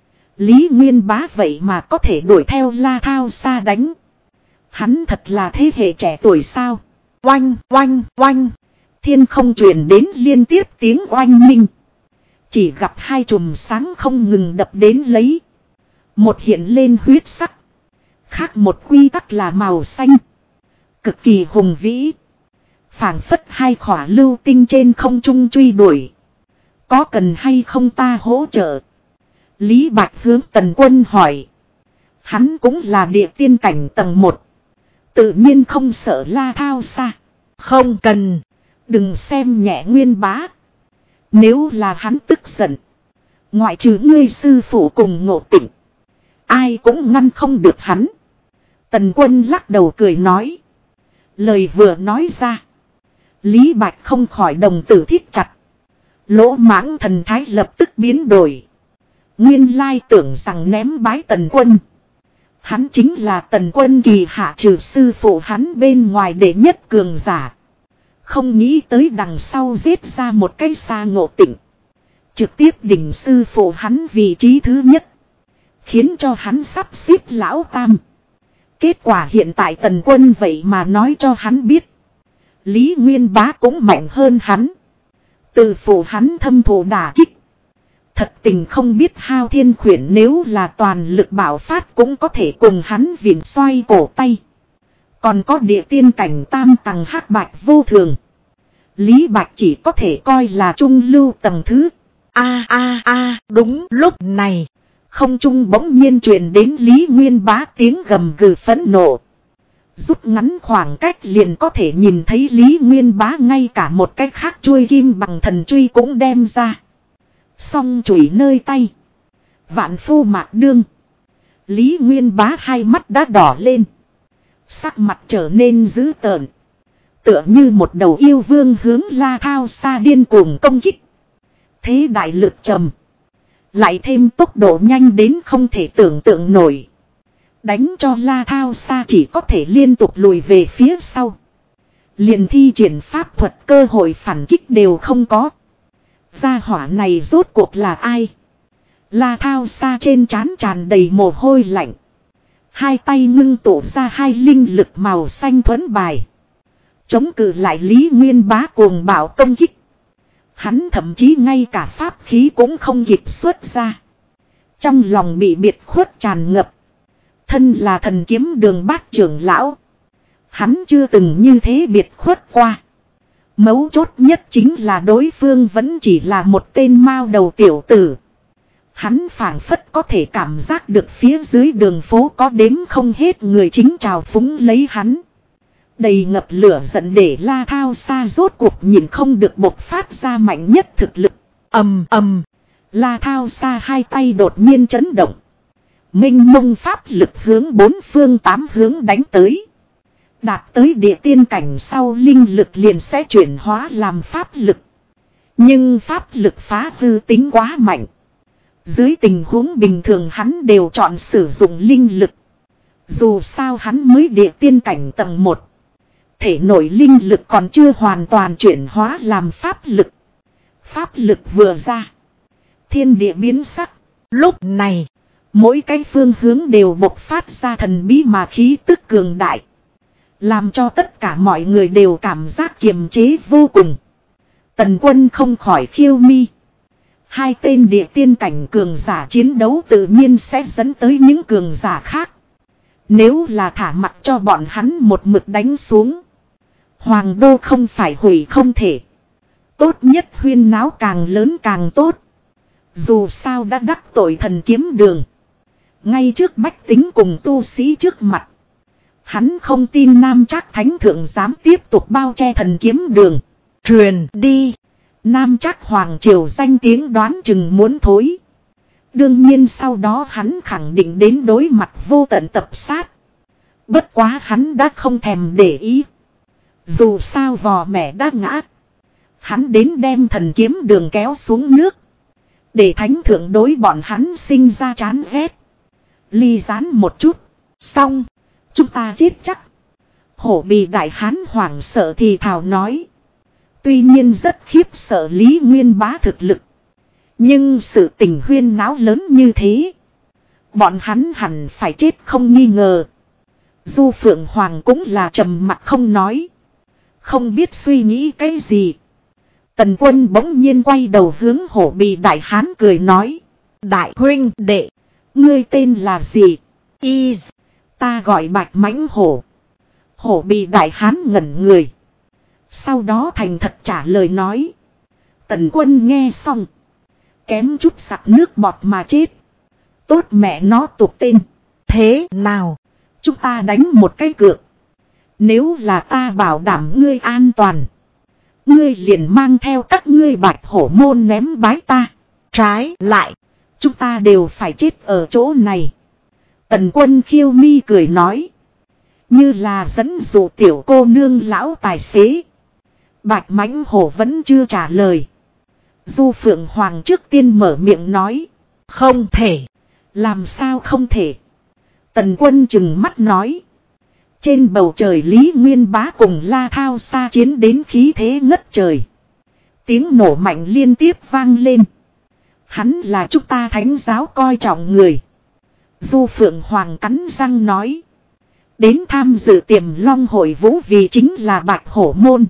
Lý Nguyên Bá vậy mà có thể đuổi theo La Thao Sa đánh. Hắn thật là thế hệ trẻ tuổi sao. Oanh oanh oanh. Thiên không truyền đến liên tiếp tiếng oanh minh. Chỉ gặp hai chùm sáng không ngừng đập đến lấy. Một hiện lên huyết sắc. Khác một quy tắc là màu xanh. Cực kỳ hùng vĩ. Phảng phất hai khỏa lưu tinh trên không trung truy đuổi. Có cần hay không ta hỗ trợ? Lý Bạch hướng Tần Quân hỏi. Hắn cũng là địa tiên cảnh tầng 1. Tự nhiên không sợ La Thao Sa. Không cần. Đừng xem nhẹ Nguyên Bá. Nếu là hắn tức giận. Ngoại trừ ngươi sư phụ cùng Ngộ Tịnh. Ai cũng ngăn không được hắn. Tần Quân lắc đầu cười nói. Lời vừa nói ra. Lý Bạch không khỏi đồng tử thít chặt. Lỗ mãng thần thái lập tức biến đổi. Nguyên lai tưởng rằng ném bái Tần Quân. Hắn chính là Tần Quân kỳ hạ trừ sư phụ hắn bên ngoài đệ nhất cường giả. Không nghĩ tới đằng sau giết ra một cái xa Ngộ Tịnh. Trực tiếp đỉnh sư phụ hắn vị trí thứ nhất. Khiến cho hắn sắp xếp lão tam. Kết quả hiện tại Tần Quân vậy mà nói cho hắn biết. Lý Nguyên Bá cũng mạnh hơn hắn. Từ phụ hắn thâm thụ đả kích. Thật tình không biết Hao Thiên Khuyển nếu là toàn lực bạo phát cũng có thể cùng hắn viền xoay cổ tay. Còn có địa tiên cảnh tam tầng Hắc Bạch vô thường. Lý Bạch chỉ có thể coi là trung lưu tầng thứ. Đúng lúc này. Không trung bỗng nhiên truyền đến Lý Nguyên Bá tiếng gầm gừ phẫn nộ. Rút ngắn khoảng cách liền có thể nhìn thấy Lý Nguyên Bá ngay cả một cái khác chuôi kim bằng thần truy cũng đem ra. Song chùy nơi tay. Vạn phu mạc đương. Lý Nguyên Bá hai mắt đã đỏ lên. Sắc mặt trở nên dữ tợn. Tựa như một đầu yêu vương hướng La Thao Sa điên cuồng công kích. Thế đại lực trầm. Lại thêm tốc độ nhanh đến không thể tưởng tượng nổi. Đánh cho La Thao Sa chỉ có thể liên tục lùi về phía sau. Liền thi triển pháp thuật cơ hội phản kích đều không có. Gia hỏa này rốt cuộc là ai? La Thao Sa trên trán tràn đầy mồ hôi lạnh. Hai tay ngưng tụ ra hai linh lực màu xanh thuẫn bài. Chống cự lại Lý Nguyên Bá cuồng bạo công kích. Hắn thậm chí ngay cả pháp khí cũng không kịp xuất ra. Trong lòng bị biệt khuất tràn ngập. Thân là thần kiếm đường bát trưởng lão. Hắn chưa từng như thế biệt khuất qua. Mấu chốt nhất chính là đối phương vẫn chỉ là một tên mao đầu tiểu tử. Hắn phảng phất có thể cảm giác được phía dưới đường phố có đếm không hết người chính trào phúng lấy hắn. Đầy ngập lửa giận để La Thao Sa rốt cuộc nhìn không được bộc phát ra mạnh nhất thực lực. Ầm ầm. La Thao Sa hai tay đột nhiên chấn động. Mênh mông pháp lực hướng bốn phương tám hướng đánh tới. Đạt tới địa tiên cảnh sau linh lực liền sẽ chuyển hóa làm pháp lực. Nhưng pháp lực phá hư tính quá mạnh. Dưới tình huống bình thường hắn đều chọn sử dụng linh lực. Dù sao hắn mới địa tiên cảnh tầng 1. Thể nội linh lực còn chưa hoàn toàn chuyển hóa làm pháp lực. Pháp lực vừa ra. Thiên địa biến sắc. Lúc này, mỗi cái phương hướng đều bộc phát ra thần bí mà khí tức cường đại. Làm cho tất cả mọi người đều cảm giác kiềm chế vô cùng. Tần Quân không khỏi khiêu mi. Hai tên địa tiên cảnh cường giả chiến đấu tự nhiên sẽ dẫn tới những cường giả khác. Nếu là thả mặc cho bọn hắn một mực đánh xuống. Hoàng đô không phải hủy không thể. Tốt nhất huyên náo càng lớn càng tốt. Dù sao đã đắc tội thần kiếm đường. Ngay trước bách tính cùng tu sĩ trước mặt. Hắn không tin Nam Trác Thánh Thượng dám tiếp tục bao che thần kiếm đường. Truyền đi. Nam Trác Hoàng Triều danh tiếng đoán chừng muốn thối. Đương nhiên sau đó hắn khẳng định đến đối mặt vô tận tập sát. Bất quá hắn đã không thèm để ý. Dù sao vò mẹ đã ngã. Hắn đến đem thần kiếm đường kéo xuống nước. Để Thánh Thượng đối bọn hắn sinh ra chán ghét. Ly gián một chút. Xong. Chúng ta chết chắc. Hổ Bì Đại Hán hoảng sợ thì thào nói. Tuy nhiên rất khiếp sợ Lý Nguyên Bá thực lực. Nhưng sự tình huyên náo lớn như thế. Bọn hắn hẳn phải chết không nghi ngờ. Du Phượng Hoàng cũng là trầm mặc không nói. Không biết suy nghĩ cái gì. Tần Quân bỗng nhiên quay đầu hướng Hổ Bì Đại Hán cười nói. Đại huynh đệ. Ngươi tên là gì? Ta gọi Bạch Mãnh Hổ. Hổ Bì Đại Hán ngẩn người. Sau đó thành thật trả lời nói. Tần Quân nghe xong. Kém chút sặc nước bọt mà chết. Tốt mẹ nó tục tên. Thế nào? Chúng ta đánh một cái cược. Nếu là ta bảo đảm ngươi an toàn. Ngươi liền mang theo các ngươi Bạch Hổ môn ném bái ta. Trái lại. Chúng ta đều phải chết ở chỗ này. Tần Quân khiêu mi cười nói. Như là dẫn dụ tiểu cô nương lão tài xế. Bạch Mãnh Hổ vẫn chưa trả lời. Du Phượng Hoàng trước tiên mở miệng nói. Không thể. Làm sao không thể? Tần Quân trừng mắt nói. Trên bầu trời Lý Nguyên Bá cùng La Thao Sa chiến đến khí thế ngất trời. Tiếng nổ mạnh liên tiếp vang lên. Hắn là chúng ta thánh giáo coi trọng người. Du Phượng Hoàng cắn răng nói. Đến tham dự Tiềm Long hội vũ vì chính là Bạch Hổ môn.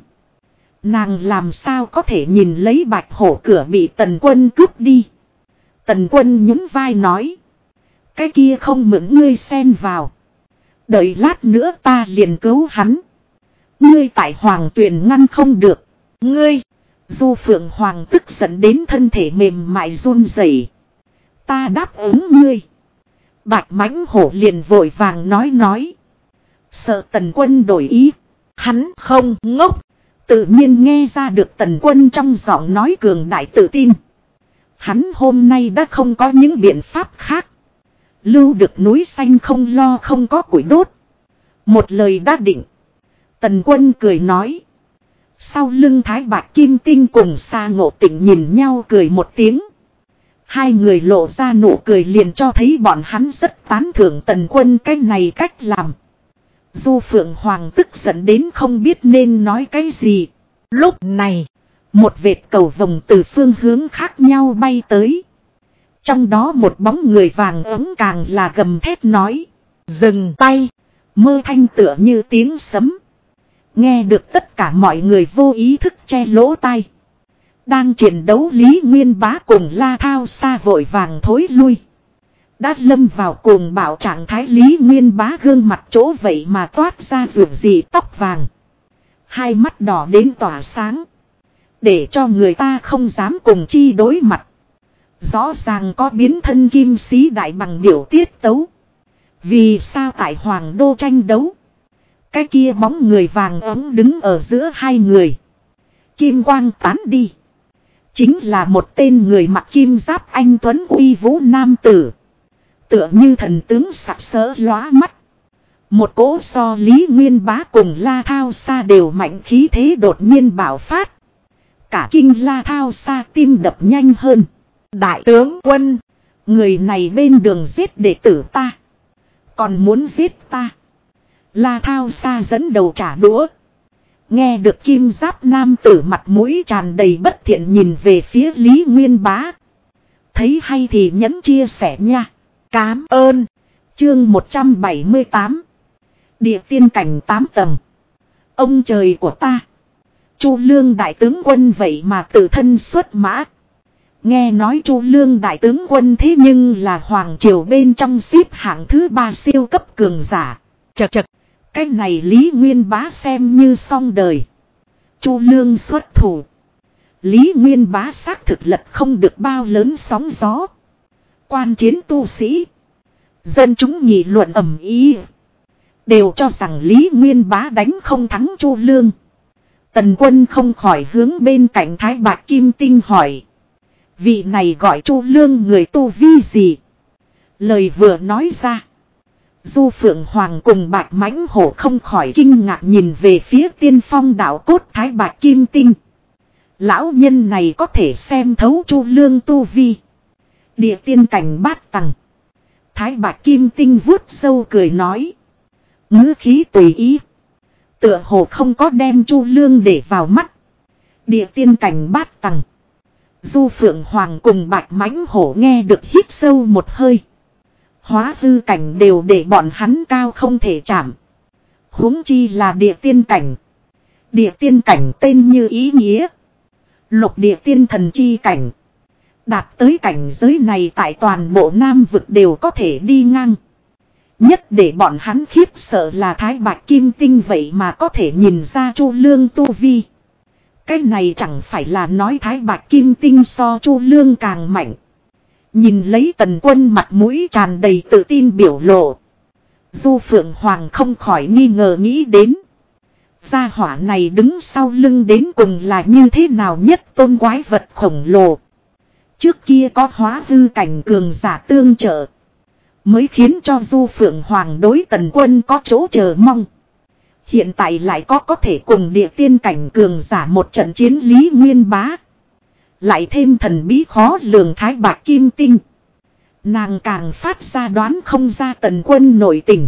Nàng làm sao có thể nhìn lấy Bạch Hổ cửa bị Tần Quân cướp đi. Tần Quân nhún vai nói. Cái kia không mượn ngươi xen vào. Đợi lát nữa ta liền cứu hắn. Ngươi tại Hoàng Tuyền ngăn không được. Ngươi. Du Phượng Hoàng tức giận đến thân thể mềm mại run rẩy. Ta đáp ứng ngươi. Bạch Mãnh Hổ liền vội vàng nói. Sợ Tần Quân đổi ý. Hắn không ngốc. Tự nhiên nghe ra được Tần Quân trong giọng nói cường đại tự tin. Hắn hôm nay đã không có những biện pháp khác. Lưu được núi xanh không lo không có củi đốt. Một lời đã định. Tần Quân cười nói. Sau lưng Thái Bạch Kim Tinh cùng Sa Ngộ Tịnh nhìn nhau cười một tiếng. Hai người lộ ra nụ cười liền cho thấy bọn hắn rất tán thưởng Tần Quân cái này cách làm. Du Phượng Hoàng tức giận đến không biết nên nói cái gì. Lúc này, một vệt cầu vồng từ phương hướng khác nhau bay tới. Trong đó một bóng người vàng ấm càng là gầm thét nói. Dừng tay. Mơ thanh tựa như tiếng sấm. Nghe được tất cả mọi người vô ý thức che lỗ tai. Đang chiến đấu Lý Nguyên Bá cùng La Thao Sa vội vàng thối lui. Đã lâm vào cuồng bạo trạng thái Lý Nguyên Bá gương mặt chỗ vậy mà toát ra ruột gì tóc vàng. Hai mắt đỏ đến tỏa sáng. Để cho người ta không dám cùng chi đối mặt. Rõ ràng có biến thân kim sĩ đại bằng biểu tiết tấu. Vì sao tại Hoàng Đô tranh đấu? Cái kia bóng người vàng ấm đứng ở giữa hai người. Kim quang tán đi. Chính là một tên người mặc kim giáp anh tuấn uy vũ nam tử. Tựa như thần tướng sặc sỡ lóa mắt. Một cỗ so Lý Nguyên Bá cùng La Thao Sa đều mạnh khí thế đột nhiên bạo phát. Cả kinh La Thao Sa tim đập nhanh hơn. Đại tướng quân, người này bên đường giết đệ tử ta. Còn muốn giết ta. La Thao Sa dẫn đầu trả đũa. Nghe được kim giáp nam tử mặt mũi tràn đầy bất thiện nhìn về phía Lý Nguyên Bá. Thấy hay thì nhấn chia sẻ nha. Cám ơn. Chương 178. Địa tiên cảnh 8 tầng. Ông trời của ta. Chu Lương đại tướng quân vậy mà tự thân xuất mã. Nghe nói Chu Lương đại tướng quân thế nhưng là hoàng triều bên trong xếp hạng thứ 3 siêu cấp cường giả. Chật chật. Cái này Lý Nguyên Bá xem như xong đời. Chu Lương xuất thủ. Lý Nguyên Bá xác thực lật không được bao lớn sóng gió. Quan chiến tu sĩ. Dân chúng nghị luận ầm ĩ. Đều cho rằng Lý Nguyên Bá đánh không thắng Chu Lương. Tần Quân không khỏi hướng bên cạnh Thái Bạch Kim Tinh hỏi. Vị này gọi Chu Lương người tu vi gì? Lời vừa nói ra. Du Phượng Hoàng cùng Bạch Mãnh Hổ không khỏi kinh ngạc nhìn về phía tiên phong đạo cốt Thái Bạch Kim Tinh. Lão nhân này có thể xem thấu Chu Lương tu vi. Địa tiên cảnh bát tầng. Thái Bạch Kim Tinh vuốt râu cười nói. Ngữ khí tùy ý. Tựa hồ không có đem Chu Lương để vào mắt. Địa tiên cảnh bát tầng. Du Phượng Hoàng cùng Bạch Mãnh Hổ nghe được hít sâu một hơi. Hóa hư cảnh đều để bọn hắn cao không thể chạm. Huống chi là địa tiên cảnh. Địa tiên cảnh tên như ý nghĩa. Lục địa tiên thần chi cảnh. Đạt tới cảnh giới này tại toàn bộ Nam vực đều có thể đi ngang. Nhất để bọn hắn khiếp sợ là Thái Bạch Kim Tinh vậy mà có thể nhìn ra Chu Lương tu vi. Cái này chẳng phải là nói Thái Bạch Kim Tinh so Chu Lương càng mạnh. Nhìn lấy Tần Quân mặt mũi tràn đầy tự tin biểu lộ. Du Phượng Hoàng không khỏi nghi ngờ nghĩ đến. Gia hỏa này đứng sau lưng đến cùng là như thế nào nhất tôn quái vật khổng lồ. Trước kia có hóa hư cảnh cường giả tương trợ. Mới khiến cho Du Phượng Hoàng đối Tần Quân có chỗ chờ mong. Hiện tại lại có thể cùng địa tiên cảnh cường giả một trận chiến Lý Nguyên Bá. Lại thêm thần bí khó lường Thái Bạch Kim Tinh. Nàng càng phát ra đoán không ra Tần Quân nội tình.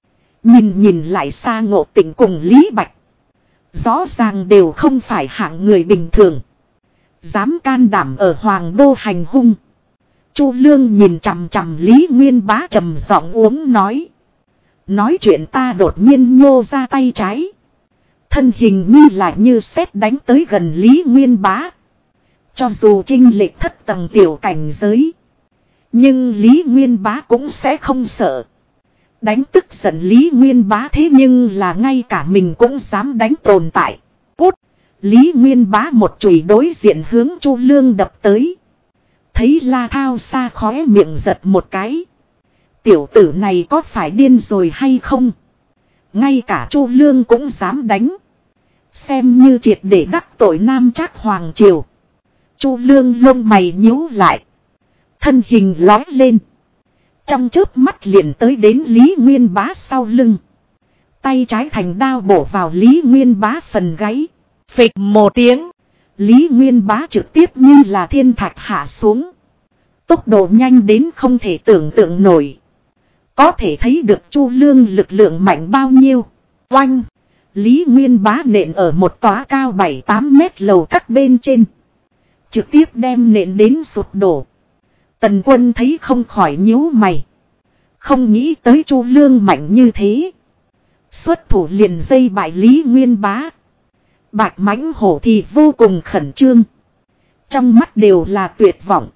Nhìn lại xa Ngộ Tịnh cùng Lý Bạch. Rõ ràng đều không phải hạng người bình thường. Dám can đảm ở Hoàng Đô hành hung. Chu Lương nhìn chằm chằm Lý Nguyên Bá trầm giọng uống nói. Nói chuyện ta đột nhiên nhô ra tay trái. Thân hình như là như sét đánh tới gần Lý Nguyên Bá. Cho dù chênh lệch thất tầng tiểu cảnh giới. Nhưng Lý Nguyên Bá cũng sẽ không sợ. Đánh tức giận Lý Nguyên Bá thế nhưng là ngay cả mình cũng dám đánh tồn tại. Cút! Lý Nguyên Bá một chùy đối diện hướng Chu Lương đập tới. Thấy La Thao Sa khóe miệng giật một cái. Tiểu tử này có phải điên rồi hay không? Ngay cả Chu Lương cũng dám đánh. Xem như triệt để đắc tội Nam Trác Hoàng Triều. Chu Lương lông mày nhíu lại. Thân hình lói lên. Trong chớp mắt liền tới đến Lý Nguyên Bá sau lưng. Tay trái thành đao bổ vào Lý Nguyên Bá phần gáy. Phịch một tiếng. Lý Nguyên Bá trực tiếp như là thiên thạch hạ xuống. Tốc độ nhanh đến không thể tưởng tượng nổi. Có thể thấy được Chu Lương lực lượng mạnh bao nhiêu. Oanh! Lý Nguyên Bá nện ở một tòa cao 7-8 mét lầu các bên trên. Trực tiếp đem nện đến sụp đổ. Tần Quân thấy không khỏi nhíu mày. Không nghĩ tới Chu Lương mạnh như thế. Xuất thủ liền dây bại Lý Nguyên Bá. Bạch Mãnh Hổ thì vô cùng khẩn trương. Trong mắt đều là tuyệt vọng.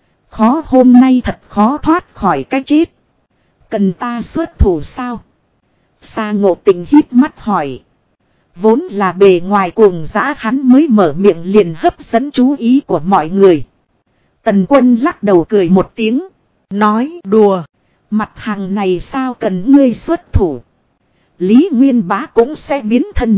Hôm nay thật khó thoát khỏi cái chết. Cần ta xuất thủ sao? Sa Ngộ Tịnh híp mắt hỏi. Vốn là bề ngoài cuồng dã hắn mới mở miệng liền hấp dẫn chú ý của mọi người. Tần Quân lắc đầu cười một tiếng. Nói đùa. Mặt hàng này sao cần ngươi xuất thủ. Lý Nguyên Bá cũng sẽ biến thân.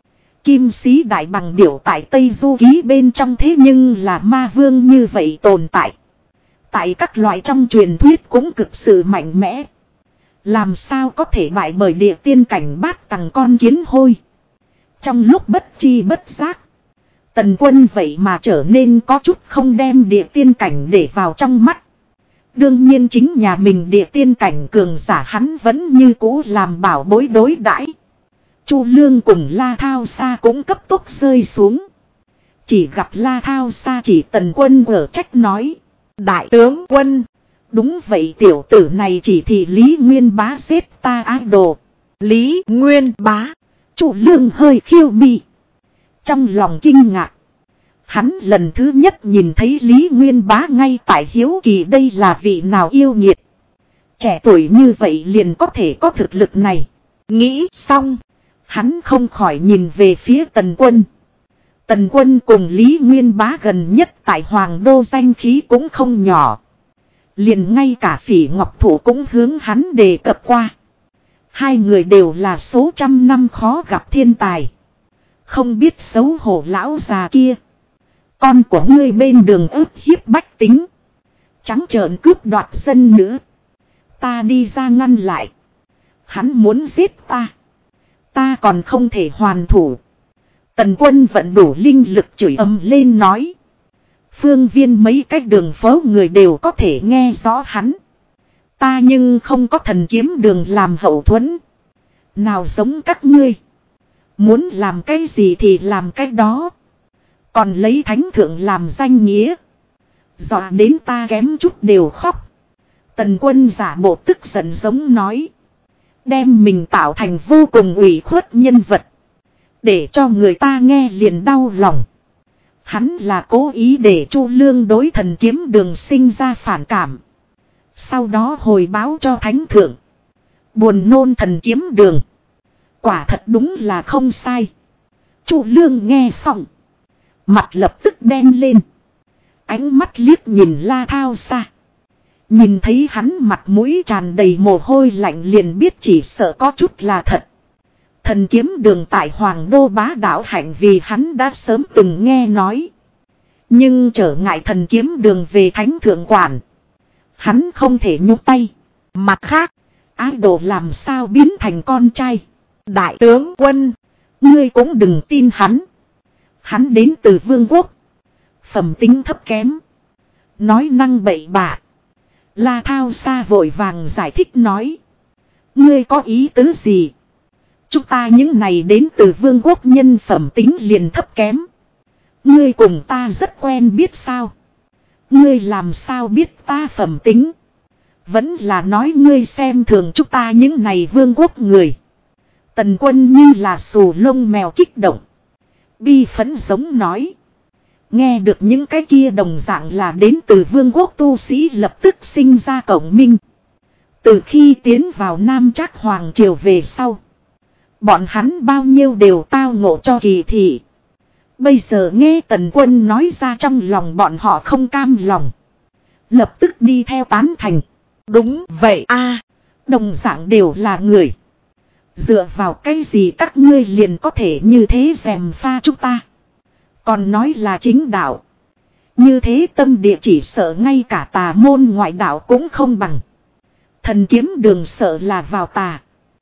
Kim Sĩ Đại Bằng Điểu tại Tây Du Ký bên trong thế nhưng là ma vương như vậy tồn tại. Tại các loại trong truyền thuyết cũng cực sự mạnh mẽ. Làm sao có thể bại bởi địa tiên cảnh bát tầng con kiến hôi. Trong lúc bất chi bất giác. Tần Quân vậy mà trở nên có chút không đem địa tiên cảnh để vào trong mắt. Đương nhiên chính nhà mình địa tiên cảnh cường giả hắn vẫn như cũ làm bảo bối đối đãi. Chu Lương cùng La Thao Sa cũng cấp tốc rơi xuống. Chỉ gặp La Thao Sa chỉ Tần Quân ở trách nói. Đại tướng quân. Đúng vậy, tiểu tử này chỉ thị Lý Nguyên Bá giết ta ác đồ. Lý Nguyên Bá. Chu Lương hơi khiêu mi. Trong lòng kinh ngạc. Hắn lần thứ nhất nhìn thấy Lý Nguyên Bá ngay tại hiếu kỳ đây là vị nào yêu nghiệt. Trẻ tuổi như vậy liền có thể có thực lực này. Nghĩ xong. Hắn không khỏi nhìn về phía Tần Quân. Tần Quân cùng Lý Nguyên Bá gần nhất tại Hoàng Đô danh khí cũng không nhỏ. Liền ngay cả Phỉ Ngọc Thủ cũng hướng hắn đề cập qua. Hai người đều là số trăm năm khó gặp thiên tài. Không biết xấu hổ lão già kia. Con của ngươi bên đường ức hiếp bách tính. Trắng trợn cướp đoạt dân nữ. Ta đi ra ngăn lại. Hắn muốn giết ta. Ta còn không thể hoàn thủ. Tần Quân vận đủ linh lực chửi ầm lên nói. Phương viên mấy cách đường phố người đều có thể nghe rõ hắn. Ta nhưng không có thần kiếm đường làm hậu thuẫn. Nào giống các ngươi. Muốn làm cái gì thì làm cái đó. Còn lấy thánh thượng làm danh nghĩa. Dọa đến ta kém chút đều khóc. Tần Quân giả bộ tức giận giống nói. Đem mình tạo thành vô cùng ủy khuất nhân vật. Để cho người ta nghe liền đau lòng. Hắn là cố ý để Chu Lương đối thần kiếm đường sinh ra phản cảm. Sau đó hồi báo cho thánh thượng. Buồn nôn thần kiếm đường. Quả thật đúng là không sai. Chu Lương nghe xong. Mặt lập tức đen lên. Ánh mắt liếc nhìn La Thao Sa. Nhìn thấy hắn mặt mũi tràn đầy mồ hôi lạnh liền biết chỉ sợ có chút là thật. Thần kiếm đường tại Hoàng Đô bá đạo hạnh vì hắn đã sớm từng nghe nói. Nhưng trở ngại thần kiếm đường về thánh thượng quản. Hắn không thể nhúc tay. Mặt khác, ái đồ làm sao biến thành con trai. Đại tướng quân, ngươi cũng đừng tin hắn. Hắn đến từ vương quốc. Phẩm tính thấp kém. Nói năng bậy bạ. La Thao Sa vội vàng giải thích nói. Ngươi có ý tứ gì? Chúng ta những này đến từ vương quốc nhân phẩm tính liền thấp kém. Ngươi cùng ta rất quen biết sao? Ngươi làm sao biết ta phẩm tính? Vẫn là nói ngươi xem thường chúng ta những này vương quốc người. Tần Quân như là xù lông mèo kích động. Bi phẫn giống nói. Nghe được những cái kia đồng dạng là đến từ vương quốc tu sĩ lập tức sinh ra cộng minh. Từ khi tiến vào Nam Trác Hoàng Triều về sau. Bọn hắn bao nhiêu đều tao ngộ cho kỳ thị. Bây giờ nghe Tần Quân nói ra trong lòng bọn họ không cam lòng. Lập tức đi theo tán thành. Đúng vậy a, đồng dạng đều là người. Dựa vào cái gì các ngươi liền có thể như thế gièm pha chúng ta. Còn nói là chính đạo. Như thế tâm địa chỉ sợ ngay cả tà môn ngoại đạo cũng không bằng. Thần kiếm đường sợ là vào tà.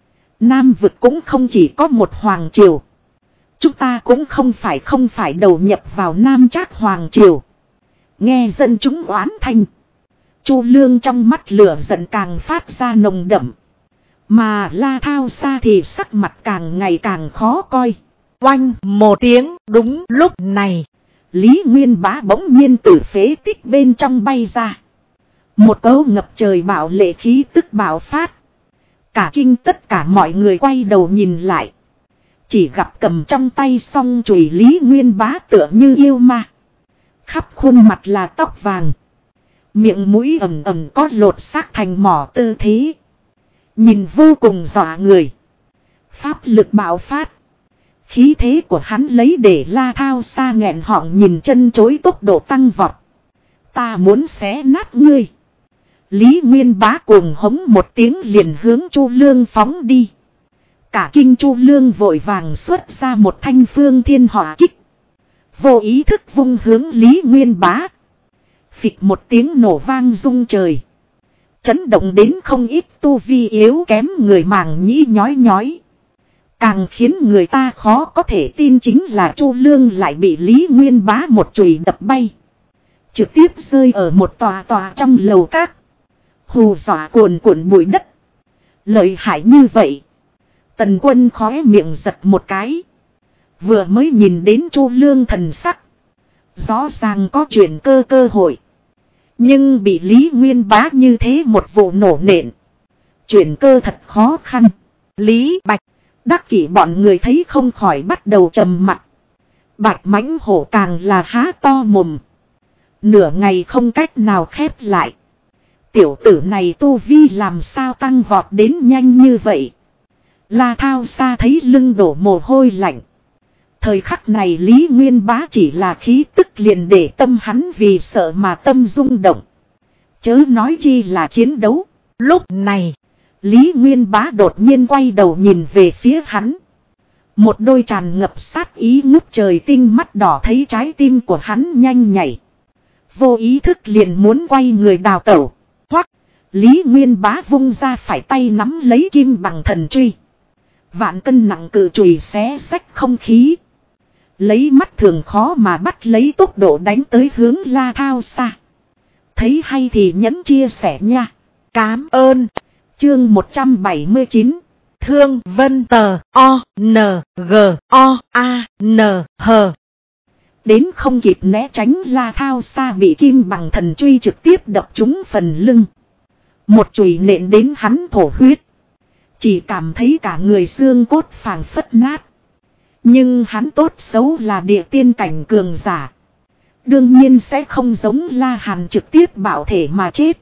Nam vực cũng không chỉ có một hoàng triều. Chúng ta cũng không phải đầu nhập vào Nam Trác Hoàng Triều. Nghe dân chúng oán thanh. Chu Lương trong mắt lửa giận càng phát ra nồng đậm. Mà La Thao Sa thì sắc mặt càng ngày càng khó coi. Oanh một tiếng, đúng lúc này. Lý Nguyên Bá bỗng nhiên từ phế tích bên trong bay ra. Một cỗ ngập trời bạo lệ khí tức bạo phát. Cả kinh tất cả mọi người quay đầu nhìn lại. Chỉ gặp cầm trong tay song chùy Lý Nguyên Bá tựa như yêu ma. Khắp khuôn mặt là tóc vàng. Miệng mũi ẩm ẩm có lột xác thành mỏ tư thế. Nhìn vô cùng dọa người. Pháp lực bạo phát. Khí thế của hắn lấy để La Thao Sa nghẹn họng nhìn chân chối tốc độ tăng vọt. Ta muốn xé nát ngươi. Lý Nguyên Bá cuồng hống một tiếng liền hướng Chu Lương phóng đi. Cả kinh Chu Lương vội vàng xuất ra một thanh phương thiên hỏa kích. Vô ý thức vung hướng Lý Nguyên Bá. Phịch một tiếng nổ vang rung trời. Chấn động đến không ít tu vi yếu kém người màng nhĩ nhói nhói. Càng khiến người ta khó có thể tin chính là Chu Lương lại bị Lý Nguyên Bá một chùy đập bay. Trực tiếp rơi ở một tòa trong lầu các. Hù dọa cuồn cuộn bụi đất. Lợi hại như vậy. Tần Quân khóe miệng giật một cái. Vừa mới nhìn đến Chu Lương thần sắc. Rõ ràng có chuyển cơ hội. Nhưng bị Lý Nguyên Bá như thế một vụ nổ nện. Chuyển cơ thật khó khăn. Lý Bạch, Đắc Kỷ bọn người thấy không khỏi bắt đầu trầm mặt. Bạch Mãnh Hổ càng là há to mồm. Nửa ngày không cách nào khép lại. Tiểu tử này tu vi làm sao tăng vọt đến nhanh như vậy. La Thao Sa thấy lưng đổ mồ hôi lạnh. Thời khắc này Lý Nguyên Bá chỉ là khí tức liền để tâm hắn vì sợ mà tâm rung động. Chớ nói chi là chiến đấu. Lúc này, Lý Nguyên Bá đột nhiên quay đầu nhìn về phía hắn. Một đôi tràn ngập sát ý ngút trời tinh mắt đỏ thấy trái tim của hắn nhanh nhảy. Vô ý thức liền muốn quay người đào tẩu. Hoặc, Lý Nguyên Bá vung ra phải tay nắm lấy kim bằng thần truy. Vạn cân nặng cự chùy xé xách không khí. Lấy mắt thường khó mà bắt lấy tốc độ đánh tới hướng La Thao Sa. Thấy hay thì nhấn chia sẻ nha. Cám ơn. Chương 179. Thương Vân Tờ O N G O A N H. Đến không kịp né tránh La Thao Sa bị kim bằng thần truy trực tiếp đập trúng phần lưng. Một chùy nện đến hắn thổ huyết. Chỉ cảm thấy cả người xương cốt phảng phất nát. Nhưng hắn tốt xấu là địa tiên cảnh cường giả. Đương nhiên sẽ không giống La Hàn trực tiếp bạo thể mà chết.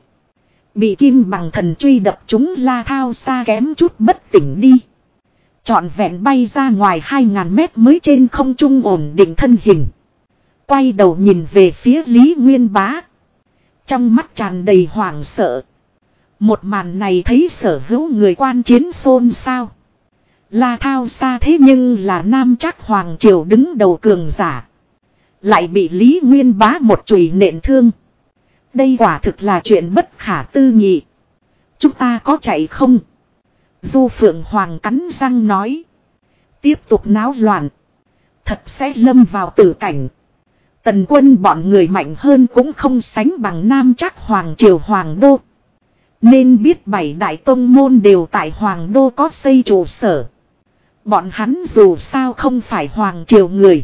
Bị kim bằng thần truy đập trúng La Thao Sa kém chút bất tỉnh đi. Trọn vẹn bay ra ngoài 2000 mét mới trên không trung ổn định thân hình. Quay đầu nhìn về phía Lý Nguyên Bá. Trong mắt tràn đầy hoảng sợ. Một màn này thấy sở hữu người quan chiến xôn xao. La Thao Sa thế nhưng là Nam Trác Hoàng Triều đứng đầu cường giả. Lại bị Lý Nguyên Bá một chùy nện thương. Đây quả thực là chuyện bất khả tư nghị. Chúng ta có chạy không? Du Phượng Hoàng cắn răng nói. Tiếp tục náo loạn. Thật sẽ lâm vào tử cảnh. Tần Quân bọn người mạnh hơn cũng không sánh bằng Nam Trác Hoàng Triều Hoàng Đô. Nên biết 7 đại tông môn đều tại Hoàng Đô có xây trụ sở. Bọn hắn dù sao không phải Hoàng Triều người.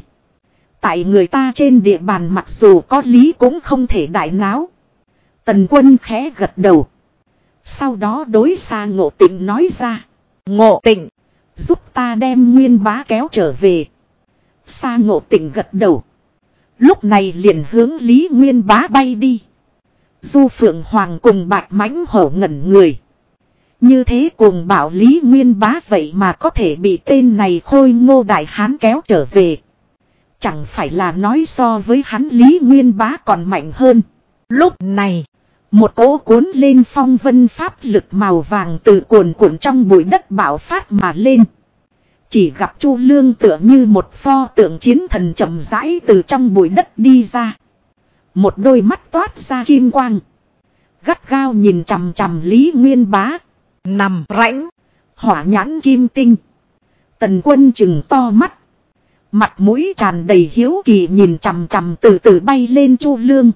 Tại người ta trên địa bàn mặc dù có lý cũng không thể đại náo. Tần Quân khẽ gật đầu. Sau đó đối Sa Ngộ Tịnh nói ra. Ngộ Tịnh, giúp ta đem Nguyên Bá kéo trở về. Sa Ngộ Tịnh gật đầu. Lúc này liền hướng Lý Nguyên Bá bay đi. Du Phượng Hoàng cùng Bạch Mãnh Hổ ngẩn người. Như thế cùng bảo Lý Nguyên Bá vậy mà có thể bị tên này khôi ngô đại hán kéo trở về. Chẳng phải là nói so với hắn Lý Nguyên Bá còn mạnh hơn. Lúc này, một cỗ cuốn lên phong vân pháp lực màu vàng từ cuồn cuộn trong bụi đất bạo phát mà lên. Chỉ gặp Chu Lương tựa như một pho tượng chiến thần chậm rãi từ trong bụi đất đi ra. Một đôi mắt toát ra kim quang. Gắt gao nhìn chằm chằm Lý Nguyên Bá. Nằm rãnh. Hỏa nhãn kim tinh. Tần Quân trừng to mắt. Mặt mũi tràn đầy hiếu kỳ nhìn chằm chằm từ từ bay lên Chu Lương.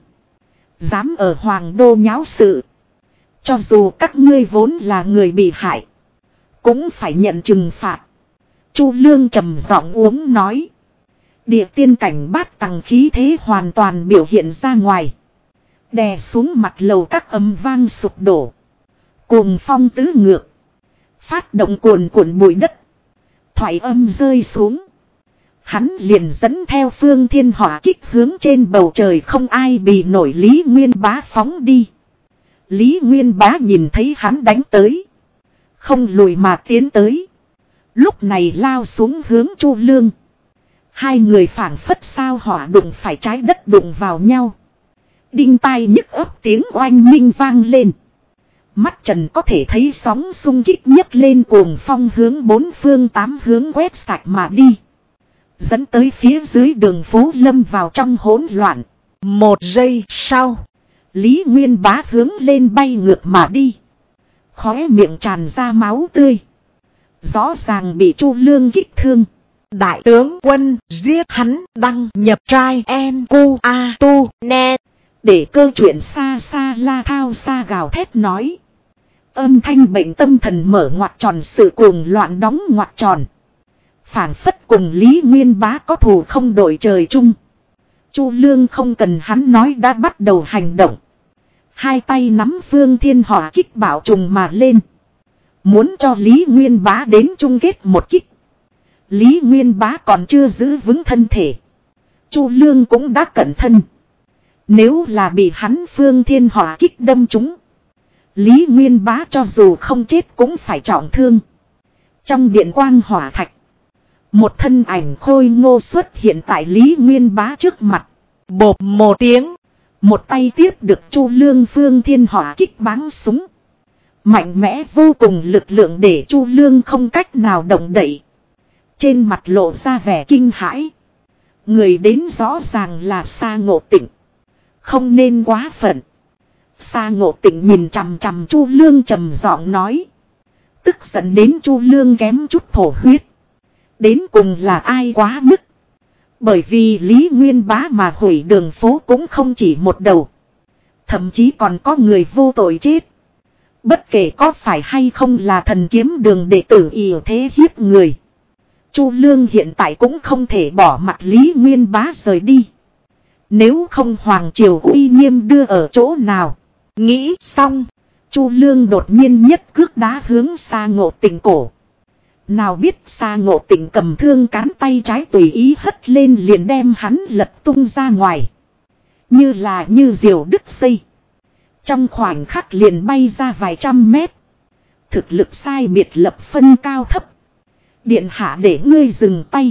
Dám ở Hoàng Đô nháo sự. Cho dù các ngươi vốn là người bị hại. Cũng phải nhận trừng phạt. Chu Lương trầm giọng uống nói. Địa tiên cảnh bát tầng khí thế hoàn toàn biểu hiện ra ngoài. Đè xuống mặt lầu các âm vang sụp đổ. Cuồng phong tứ ngược. Phát động cuồn cuộn bụi đất. Thoại âm rơi xuống. Hắn liền dẫn theo phương thiên hỏa kích hướng trên bầu trời không ai bì nổi Lý Nguyên Bá phóng đi. Lý Nguyên Bá nhìn thấy hắn đánh tới. Không lùi mà tiến tới. Lúc này lao xuống hướng Chu Lương. Hai người phảng phất sao hỏa đụng phải trái đất đụng vào nhau. Đinh tai nhức ấp tiếng oanh minh vang lên. Mắt trần có thể thấy sóng xung kích nhấc lên cuồng phong hướng bốn phương tám hướng quét sạch mà đi. Dẫn tới phía dưới đường phố lâm vào trong hỗn loạn. Một giây sau, Lý Nguyên Bá hướng lên bay ngược mà đi. Khóe miệng tràn ra máu tươi. Rõ ràng bị Chu Lương kích thương. Đại tướng quân giết hắn đăng nhập trai NQA.net. Để cơ chuyện xa xa La Thao xa gào thét nói. Âm thanh bệnh tâm thần mở ngoặc tròn sự cuồng loạn đóng ngoặc tròn. Phảng phất cùng Lý Nguyên Bá có thù không đổi trời chung. Chu Lương không cần hắn nói đã bắt đầu hành động. Hai tay nắm phương thiên hỏa kích bảo trùng mà lên. Muốn cho Lý Nguyên Bá đến chung kết một kích. Lý Nguyên Bá còn chưa giữ vững thân thể. Chu Lương cũng đã cẩn thân. Nếu là bị hắn phương thiên hỏa kích đâm trúng. Lý Nguyên Bá cho dù không chết cũng phải trọng thương. Trong điện quang hỏa thạch. Một thân ảnh khôi ngô xuất hiện tại Lý Nguyên Bá trước mặt. Bộp một tiếng. Một tay tiếp được Chu Lương phương thiên hỏa kích bắn súng. Mạnh mẽ vô cùng lực lượng để Chu Lương không cách nào động đậy. Trên mặt lộ ra vẻ kinh hãi. Người đến rõ ràng là Sa Ngộ Tịnh. Không nên quá phận. Sa Ngộ Tịnh nhìn chằm chằm Chu Lương trầm giọng nói. Tức giận đến Chu Lương kém chút thổ huyết. Đến cùng là ai quá mức. Bởi vì Lý Nguyên Bá mà hủy đường phố cũng không chỉ một đầu. Thậm chí còn có người vô tội chết. Bất kể có phải hay không là Thần Kiếm Đường đệ tử ỷ thế hiếp người. Chu Lương hiện tại cũng không thể bỏ mặt Lý Nguyên Bá rời đi. Nếu không hoàng triều uy nghiêm đưa ở chỗ nào. Nghĩ xong, Chu Lương đột nhiên nhất cước đá hướng Sa Ngộ Tịnh cổ. Nào biết Sa Ngộ Tịnh cầm thương cán tay trái tùy ý hất lên liền đem hắn lật tung ra ngoài. Như diều đứt dây. Trong khoảnh khắc liền bay ra vài trăm mét. Thực lực sai biệt lập phân cao thấp. Điện hạ để ngươi dừng tay.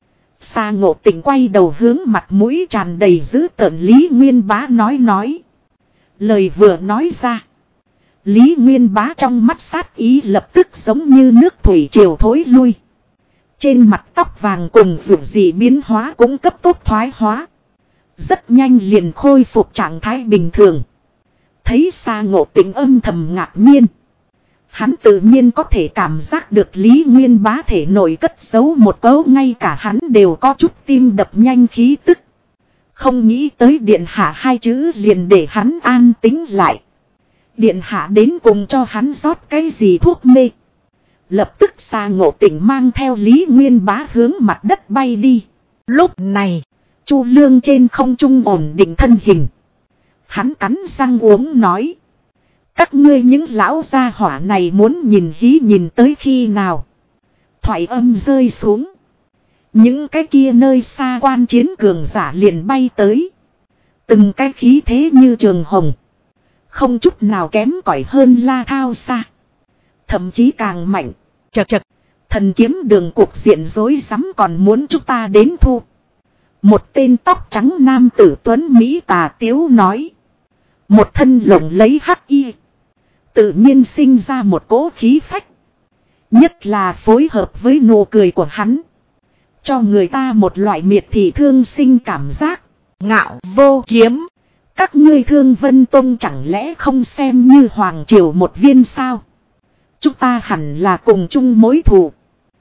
Sa Ngộ Tịnh quay đầu hướng mặt mũi tràn đầy dữ tợn Lý Nguyên Bá nói. Lời vừa nói ra. Lý Nguyên Bá trong mắt sát ý lập tức giống như nước thủy triều thối lui. Trên mặt tóc vàng cùng vụ gì biến hóa cũng cấp tốc thoái hóa. Rất nhanh liền khôi phục trạng thái bình thường. Thấy Sa Ngộ Tịnh âm thầm ngạc nhiên. Hắn tự nhiên có thể cảm giác được Lý Nguyên Bá thể nội cất giấu một cấu ngay cả hắn đều có chút tim đập nhanh khí tức. Không nghĩ tới điện hạ hai chữ liền để hắn an tĩnh lại. Điện hạ đến cùng cho hắn rót cái gì thuốc mê. Lập tức Sa Ngộ Tịnh mang theo Lý Nguyên Bá hướng mặt đất bay đi. Lúc này, Chu Lương trên không trung ổn định thân hình. Hắn cắn răng uống nói. Các ngươi những lão gia hỏa này muốn nhìn hí nhìn tới khi nào. Thoại âm rơi xuống. Những cái kia nơi xa quan chiến cường giả liền bay tới. Từng cái khí thế như trường hồng. Không chút nào kém cỏi hơn La Thao xa. Thậm chí càng mạnh. Chật. Thần Kiếm Đường cuộc diện rối rắm còn muốn chúng ta đến thu. Một tên tóc trắng nam tử tuấn Mỹ tà tiếu nói. Một thân lồng lấy hắc y. Tự nhiên sinh ra một cỗ khí phách. Nhất là phối hợp với nụ cười của hắn. Cho người ta một loại miệt thị thương sinh cảm giác. Ngạo Vô Kiếm. Các ngươi Thương Vân Tông chẳng lẽ không xem như hoàng triều một viên sao? Chúng ta hẳn là cùng chung mối thù.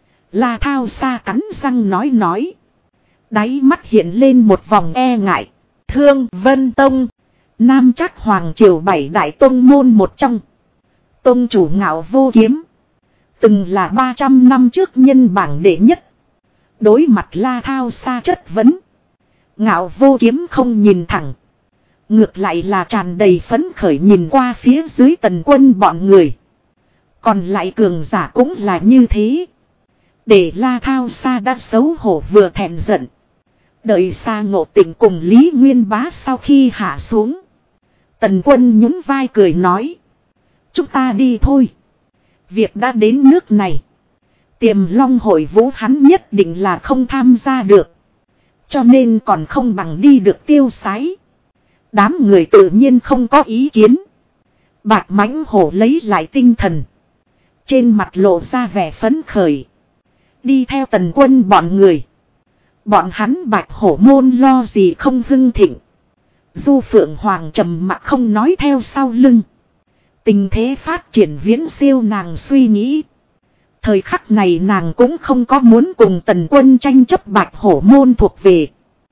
La Thao xa cắn răng nói. Đáy mắt hiện lên một vòng e ngại. Thương Vân Tông. Nam Trác hoàng triều 7 đại tông môn một trong. Tông chủ Ngạo Vô Kiếm. Từng là 300 năm trước nhân bảng đệ nhất. Đối mặt La Thao xa chất vấn. Ngạo Vô Kiếm không nhìn thẳng. Ngược lại là tràn đầy phấn khởi nhìn qua phía dưới Tần Quân bọn người. Còn lại cường giả cũng là như thế. Để La Thao Sa đã xấu hổ vừa thẹn giận. Đợi Sa Ngộ Tịnh cùng Lý Nguyên Bá sau khi hạ xuống. Tần Quân nhún vai cười nói. Chúng ta đi thôi. Việc đã đến nước này. Tiềm Long hội vũ hắn nhất định là không tham gia được. Cho nên còn không bằng đi được tiêu sái. Đám người tự nhiên không có ý kiến. Bạch Mãnh Hổ lấy lại tinh thần. Trên mặt lộ ra vẻ phấn khởi. Đi theo Tần Quân bọn người. Bọn hắn Bạch Hổ môn lo gì không hưng thịnh. Du Phượng Hoàng trầm mặc không nói theo sau lưng. Tình thế phát triển viễn siêu nàng suy nghĩ. Thời khắc này nàng cũng không có muốn cùng Tần Quân tranh chấp Bạch Hổ môn thuộc về.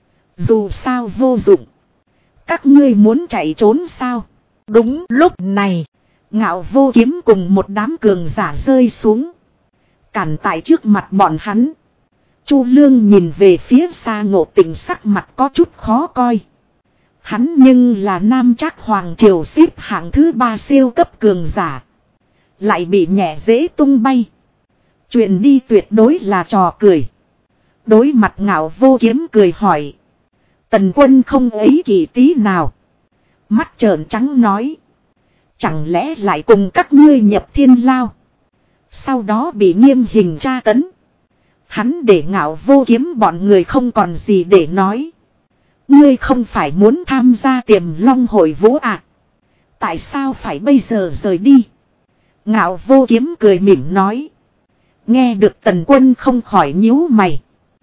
Dù sao vô dụng. Các ngươi muốn chạy trốn sao? Đúng lúc này, Ngạo Vô Kiếm cùng một đám cường giả rơi xuống. Cản tại trước mặt bọn hắn. Chu Lương nhìn về phía xa Ngộ Tịnh sắc mặt có chút khó coi. Hắn nhưng là Nam Trác Hoàng Triều xếp hạng thứ 3 siêu cấp cường giả. Lại bị nhẹ dễ tung bay. Chuyện đi tuyệt đối là trò cười. Đối mặt Ngạo Vô Kiếm cười hỏi. Tần Quân không ấy kỳ tí nào. Mắt trợn trắng nói. Chẳng lẽ lại cùng các ngươi nhập thiên lao. Sau đó bị nghiêm hình tra tấn. Hắn để Ngạo Vô Kiếm bọn người không còn gì để nói. Ngươi không phải muốn tham gia Tiềm Long hội vũ à? Tại sao phải bây giờ rời đi? Ngạo Vô Kiếm cười mỉm nói. Nghe được Tần Quân không khỏi nhíu mày.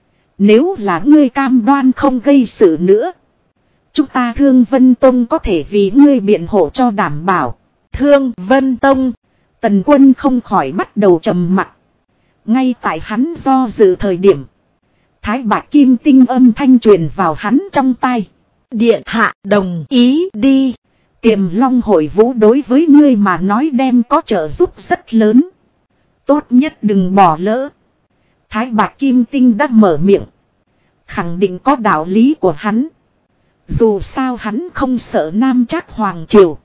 Nếu là ngươi cam đoan không gây sự nữa. Chúng ta Thương Vân Tông có thể vì ngươi biện hộ cho đảm bảo. Thương Vân Tông. Tần Quân không khỏi bắt đầu trầm mặc. Ngay tại hắn do dự thời điểm. Thái Bạch Kim Tinh âm thanh truyền vào hắn trong tai. Điện hạ đồng ý đi. Tiềm Long hội vũ đối với ngươi mà nói đem có trợ giúp rất lớn. Tốt nhất đừng bỏ lỡ. Thái Bạch Kim Tinh đã mở miệng. Khẳng định có đạo lý của hắn. Dù sao hắn không sợ Nam Trác Hoàng Triều.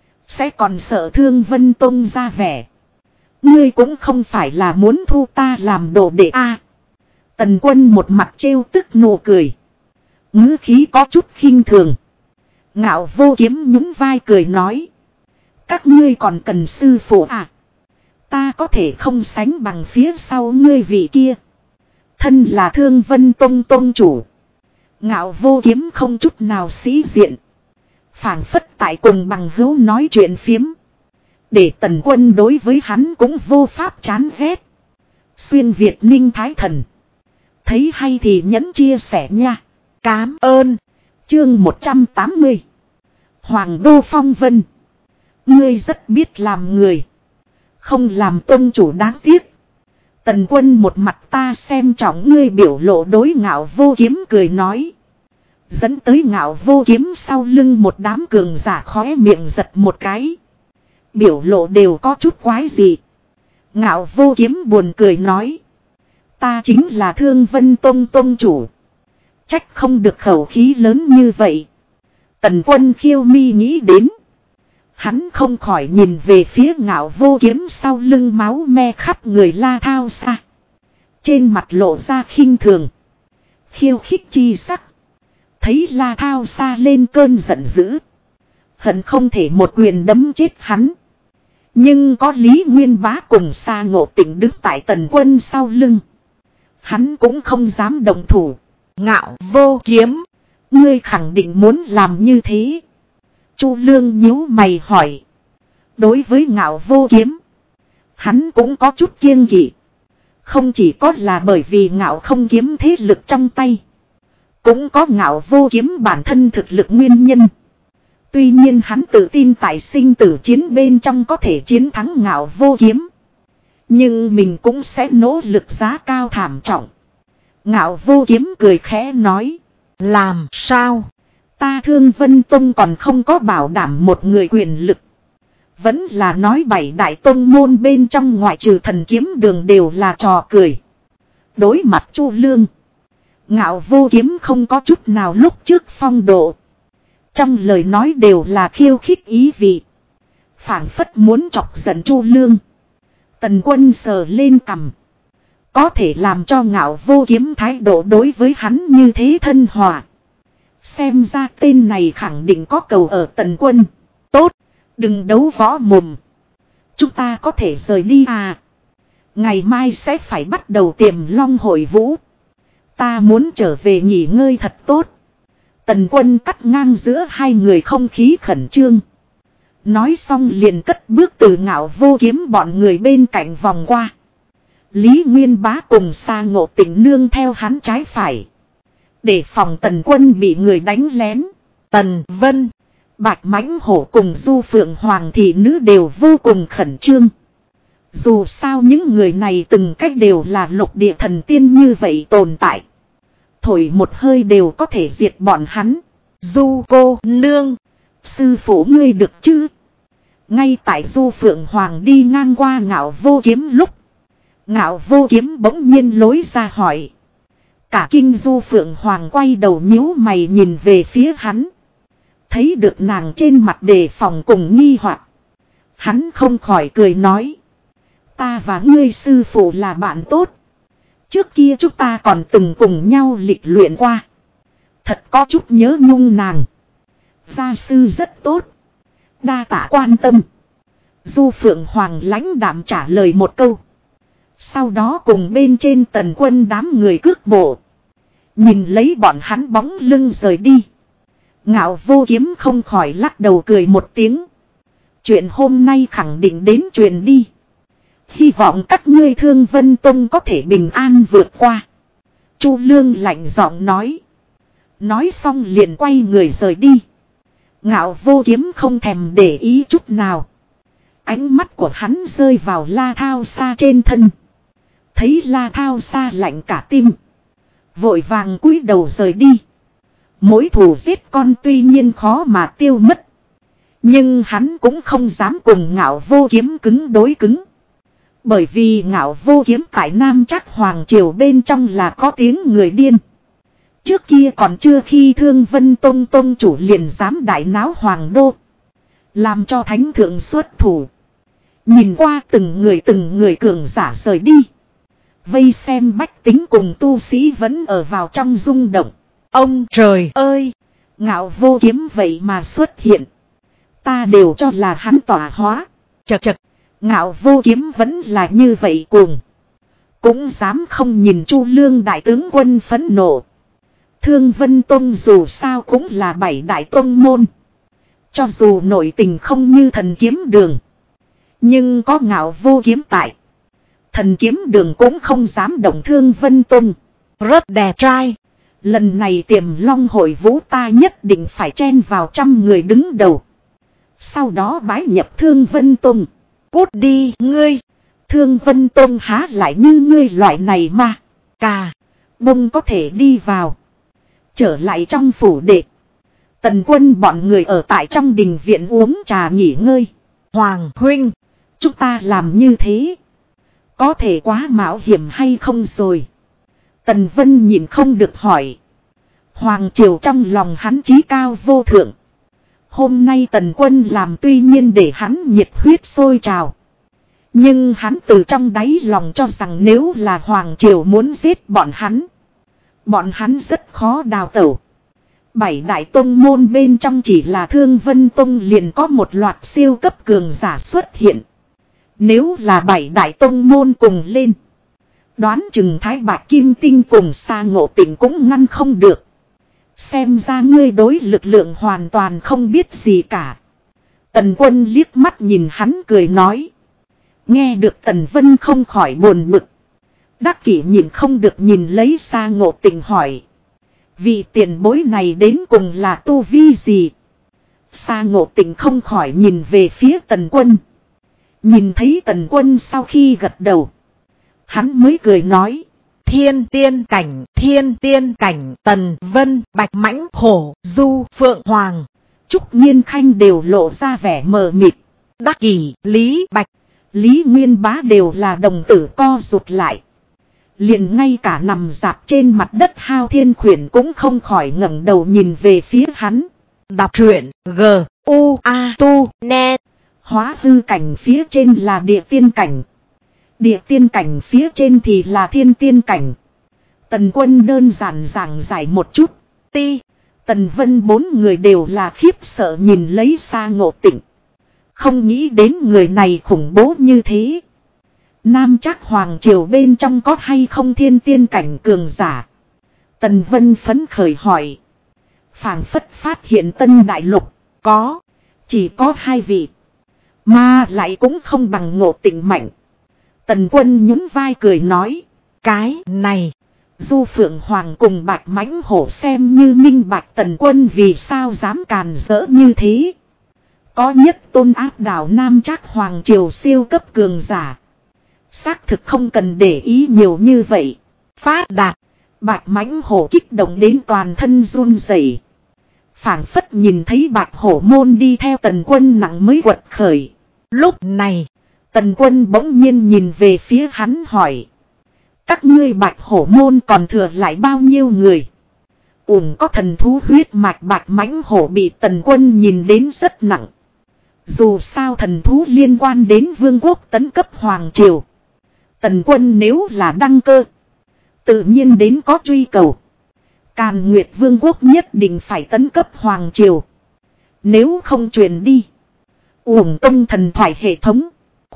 Sẽ còn sợ Thương Vân Tông ra vẻ. Ngươi cũng không phải là muốn thu ta làm đồ đệ a. Tần Quân một mặt trêu tức nụ cười. Ngữ khí có chút khinh thường. Ngạo Vô Kiếm nhún vai cười nói. Các ngươi còn cần sư phụ à? Ta có thể không sánh bằng phía sau ngươi vị kia. Thân là Thương Vân Tông tông chủ. Ngạo Vô Kiếm không chút nào sĩ diện. Phảng phất tại cùng bằng hữu nói chuyện phiếm. Để Tần Quân đối với hắn cũng vô pháp chán ghét. Xuyên Việt Ninh Thái Thần. Thấy hay thì nhấn chia sẻ nha. Cám ơn. Chương 180. Hoàng Đô Phong Vân. Ngươi rất biết làm người. Không làm tông chủ đáng tiếc. Tần Quân một mặt ta xem trọng ngươi biểu lộ đối Ngạo Vô Kiếm cười nói. Dẫn tới Ngạo Vô Kiếm sau lưng một đám cường giả khóe miệng giật một cái. Biểu lộ đều có chút quái gì. Ngạo Vô Kiếm buồn cười nói. Ta chính là Thương Vân Tông tông chủ. Trách không được khẩu khí lớn như vậy. Tần Quân khiêu mi nghĩ đến. Hắn không khỏi nhìn về phía Ngạo Vô Kiếm sau lưng máu me khắp người La Thao Sa. Trên mặt lộ ra khinh thường. Khiêu khích chi sắc. Thấy La Thao Sa lên cơn giận dữ. Hận không thể một quyền đấm chết hắn. Nhưng có Lý Nguyên Bá cùng Sa Ngộ Tịnh đứng tại Tần Quân sau lưng. Hắn cũng không dám động thủ. Ngạo Vô Kiếm. Ngươi khẳng định muốn làm như thế. Chu Lương nhíu mày hỏi. Đối với Ngạo Vô Kiếm. Hắn cũng có chút kiêng kỵ. Không chỉ có là bởi vì Ngạo không kiếm thế lực trong tay. Cũng có Ngạo Vô Kiếm bản thân thực lực nguyên nhân. Tuy nhiên hắn tự tin tại sinh tử chiến bên trong có thể chiến thắng Ngạo Vô Kiếm. Nhưng mình cũng sẽ nỗ lực giá cao thảm trọng. Ngạo Vô Kiếm cười khẽ nói. Làm sao? Ta Thương Vân Tông còn không có bảo đảm một người quyền lực. Vẫn là nói 7 đại tông môn bên trong ngoại trừ Thần Kiếm Đường đều là trò cười. Đối mặt Chu Lương. Ngạo Vô Kiếm không có chút nào lúc trước phong độ. Trong lời nói đều là khiêu khích ý vị. Phảng phất muốn chọc giận Chu Lương. Tần Quân sờ lên cằm. Có thể làm cho Ngạo Vô Kiếm thái độ đối với hắn như thế thân hòa. Xem ra tên này khẳng định có cầu ở Tần Quân. Tốt, đừng đấu võ mồm. Chúng ta có thể rời đi à? Ngày mai sẽ phải bắt đầu Tiềm Long hội vũ. Ta muốn trở về nghỉ ngơi thật tốt. Tần Quân cắt ngang giữa hai người không khí khẩn trương. Nói xong liền cất bước từ Ngạo Vô Kiếm bọn người bên cạnh vòng qua. Lý Nguyên Bá cùng Sa Ngộ Tịnh nương theo hắn trái phải. Để phòng Tần Quân bị người đánh lén. Tần Vân, Bạch Mãnh Hổ cùng Du Phượng Hoàng thị nữ đều vô cùng khẩn trương. Dù sao những người này từng cách đều là lục địa thần tiên như vậy tồn tại. Thổi một hơi đều có thể diệt bọn hắn. Du cô nương, sư phụ ngươi được chứ? Ngay tại Du Phượng Hoàng đi ngang qua Ngạo Vô Kiếm lúc. Ngạo Vô Kiếm bỗng nhiên lối ra hỏi. Cả kinh Du Phượng Hoàng quay đầu nhíu mày nhìn về phía hắn. Thấy được nàng trên mặt đề phòng cùng nghi hoặc, hắn không khỏi cười nói. Ta và ngươi sư phụ là bạn tốt. Trước kia chúng ta còn từng cùng nhau lịch luyện qua. Thật có chút nhớ nhung nàng. Gia sư rất tốt. Đa tạ quan tâm. Du Phượng Hoàng lãnh đạm trả lời một câu. Sau đó cùng bên trên Tần Quân đám người cước bộ. Nhìn lấy bọn hắn bóng lưng rời đi. Ngạo Vô Kiếm không khỏi lắc đầu cười một tiếng. Chuyện hôm nay khẳng định đến truyền đi. Hy vọng các ngươi Thương Vân Tông có thể bình an vượt qua. Chu Lương lạnh giọng nói. Nói xong liền quay người rời đi. Ngạo Vô Kiếm không thèm để ý chút nào. Ánh mắt của hắn rơi vào La Thao Sa trên thân. Thấy La Thao Sa lạnh cả tim. Vội vàng cúi đầu rời đi. Mối thù giết con tuy nhiên khó mà tiêu mất. Nhưng hắn cũng không dám cùng Ngạo Vô Kiếm cứng đối cứng. Bởi vì Ngạo Vô Kiếm tại Nam Trắc Hoàng Triều bên trong là có tiếng người điên. Trước kia còn chưa khi Thương Vân Tông tông chủ liền dám đại náo Hoàng Đô. Làm cho thánh thượng xuất thủ. Nhìn qua từng người cường giả rời đi. Vây xem bách tính cùng tu sĩ vẫn ở vào trong rung động. Ông trời ơi! Ngạo Vô Kiếm vậy mà xuất hiện. Ta đều cho là hắn tỏa hóa. Chật chật. Ngạo Vô Kiếm vẫn là như vậy cuồng. Cũng dám không nhìn Chu Lương đại tướng quân phẫn nộ. Thương Vân Tông dù sao cũng là 7 đại tông môn. Cho dù nội tình không như Thần Kiếm Đường. Nhưng có Ngạo Vô Kiếm tại. Thần Kiếm Đường cũng không dám động Thương Vân Tông. Rất đẹp trai. Lần này Tiềm Long hội vũ ta nhất định phải chen vào 100 người đứng đầu. Sau đó bái nhập Thương Vân Tông. Cút đi ngươi. Thương Vân Tông há lại như ngươi loại này mà. Cà. Bông có thể đi vào. Trở lại trong phủ đệ. Tần Quân bọn người ở tại trong đình viện uống trà nghỉ ngơi. Hoàng huynh. Chúng ta làm như thế. Có thể quá mạo hiểm hay không rồi. Tần Vân nhìn không được hỏi. Hoàng triều trong lòng hắn chí cao vô thượng. Hôm nay Tần Quân làm tuy nhiên để hắn nhiệt huyết sôi trào. Nhưng hắn từ trong đáy lòng cho rằng nếu là Hoàng triều muốn giết bọn hắn rất khó đào tẩu. 7 đại tông môn bên trong chỉ là Thương Vân Tông liền có một loạt siêu cấp cường giả xuất hiện. Nếu là 7 đại tông môn cùng lên. Đoán chừng Thái Bạch Kim Tinh cùng Sa Ngộ Tịnh cũng ngăn không được. Xem ra ngươi đối lực lượng hoàn toàn không biết gì cả. Tần Quân liếc mắt nhìn hắn cười nói. Nghe được Tần Vân không khỏi buồn bực. Đắc kỷ nhìn không được nhìn lấy Sa Ngộ Tịnh hỏi. Vị tiền bối này đến cùng là tu vi gì? Sa Ngộ Tịnh không khỏi nhìn về phía Tần Quân. Nhìn thấy Tần Quân sau khi gật đầu. Hắn mới cười nói. Thiên tiên cảnh Tần Vân Bạch Mãnh Hổ Du Phượng Hoàng Trúc Nhiên Khanh đều lộ ra vẻ mờ mịt. Đắc Kỷ Lý Bạch Lý Nguyên Bá đều là đồng tử co rụt lại. Liền ngay cả nằm dạp trên mặt đất Hao Thiên Khuyển cũng không khỏi ngẩng đầu nhìn về phía hắn. đọc truyện GUA.net. Hóa hư cảnh phía trên là địa tiên cảnh. Địa tiên cảnh phía trên thì là thiên tiên cảnh. Tần Quân đơn giản giảng giải một chút. Tần Vân bốn người đều là khiếp sợ nhìn lấy Sa Ngộ Tịnh. Không nghĩ đến người này khủng bố như thế. Nam Trác Hoàng Triều bên trong có hay không thiên tiên cảnh cường giả? Tần Vân phấn khởi hỏi. Phảng phất phát hiện Tân Đại Lục. Có. Chỉ có 2 vị. Mà lại cũng không bằng Ngộ Tịnh mạnh. Tần Quân nhún vai cười nói. Cái này. Du Phượng Hoàng cùng Bạch Mãnh Hổ xem như minh bạch Tần Quân vì sao dám càn rỡ như thế. Có nhất tôn áp đảo Nam Trác Hoàng Triều siêu cấp cường giả. Xác thực không cần để ý nhiều như vậy. Phát đạt. Bạch Mãnh Hổ kích động đến toàn thân run rẩy. Phảng phất nhìn thấy Bạch Hổ môn đi theo Tần Quân nặng mới quật khởi. Lúc này, Tần Quân bỗng nhiên nhìn về phía hắn hỏi. Các ngươi Bạch Hổ môn còn thừa lại bao nhiêu người? Có thần thú huyết mạch Bạch Mãnh Hổ bị Tần Quân nhìn đến rất nặng. Dù sao thần thú liên quan đến vương quốc tấn cấp Hoàng Triều. Tần Quân nếu là đăng cơ, tự nhiên đến có truy cầu. Càn Nguyệt Vương quốc nhất định phải tấn cấp Hoàng Triều. Nếu không truyền đi, uổng công thần thoại hệ thống.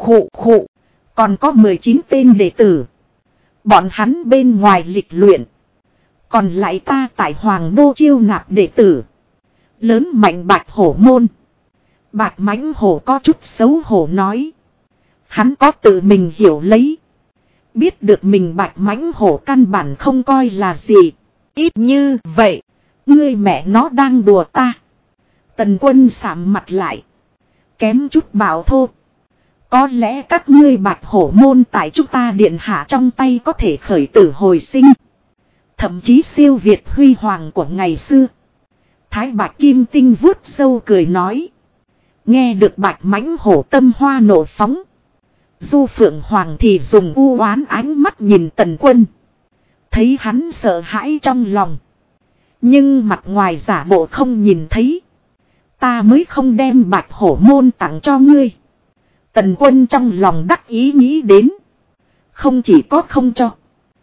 Còn có 19 tên đệ tử. Bọn hắn bên ngoài lịch luyện. Còn lại ta tại Hoàng Đô chiêu nạp đệ tử. Lớn mạnh Bạch Hổ môn. Bạch Mãnh Hổ có chút xấu hổ nói. Hắn có tự mình hiểu lấy. Biết được mình Bạch Mãnh Hổ căn bản không coi là gì. Ít như vậy. Ngươi mẹ nó đang đùa ta. Tần Quân sạm mặt lại. Kém chút bảo thô. Có lẽ các ngươi Bạch Hổ môn tại chúng ta điện hạ trong tay có thể khởi tử hồi sinh. Thậm chí siêu việt huy hoàng của ngày xưa. Thái Bạch Kim Tinh vuốt râu cười nói. Nghe được Bạch Mãnh Hổ tâm hoa nổ phóng. Du Phượng Hoàng thì dùng u oán ánh mắt nhìn Tần Quân. Thấy hắn sợ hãi trong lòng. Nhưng mặt ngoài giả bộ không nhìn thấy. Ta mới không đem Bạch Hổ môn tặng cho ngươi. Tần Quân trong lòng đắc ý nghĩ đến. Không chỉ có không cho.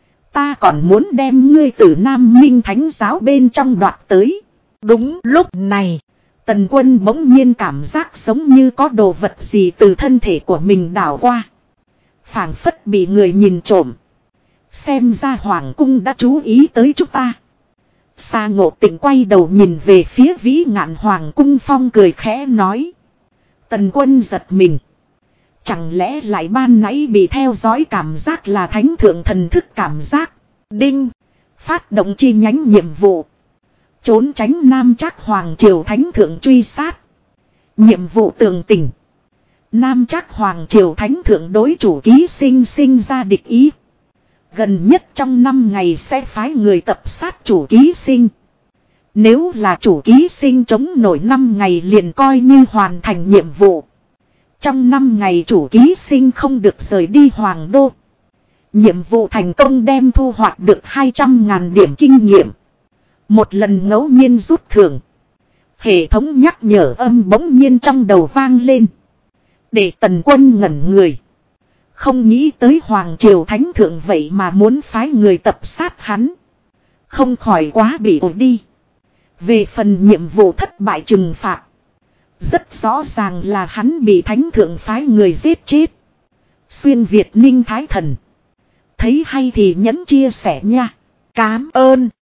Ta còn muốn đem ngươi từ Nam Minh Thánh giáo bên trong đoạt tới. Đúng lúc này. Tần Quân bỗng nhiên cảm giác giống như có đồ vật gì từ thân thể của mình đảo qua. Phảng phất bị người nhìn trộm. Xem ra Hoàng cung đã chú ý tới chúng ta. Sa Ngộ Tịnh quay đầu nhìn về phía Vĩ Ngạn Hoàng cung phong cười khẽ nói. Tần Quân giật mình. Chẳng lẽ lại ban nãy bị theo dõi cảm giác là thánh thượng thần thức cảm giác. Đinh. Phát động chi nhánh nhiệm vụ. Trốn tránh Nam Trác Hoàng Triều thánh thượng truy sát. Nhiệm vụ tường tình. Nam Trác Hoàng Triều thánh thượng đối chủ ký sinh sinh ra địch ý. Gần nhất trong 5 ngày sẽ phái người tập sát chủ ký sinh. Nếu là chủ ký sinh chống nổi 5 ngày liền coi như hoàn thành nhiệm vụ. Trong 5 ngày chủ ký sinh không được rời đi Hoàng Đô. Nhiệm vụ thành công đem thu hoạch được 200.000 điểm kinh nghiệm. Một lần ngẫu nhiên rút thưởng. Hệ thống nhắc nhở âm bỗng nhiên trong đầu vang lên. Để Tần Quân ngẩn người. Không nghĩ tới Hoàng Triều Thánh Thượng vậy mà muốn phái người tập sát hắn. Không khỏi quá bị ổi đi. Về phần nhiệm vụ thất bại trừng phạt. Rất rõ ràng là hắn bị Thánh Thượng phái người giết chết. Xuyên Việt Ninh Thái Thần. Thấy hay thì nhấn chia sẻ nha. Cám ơn.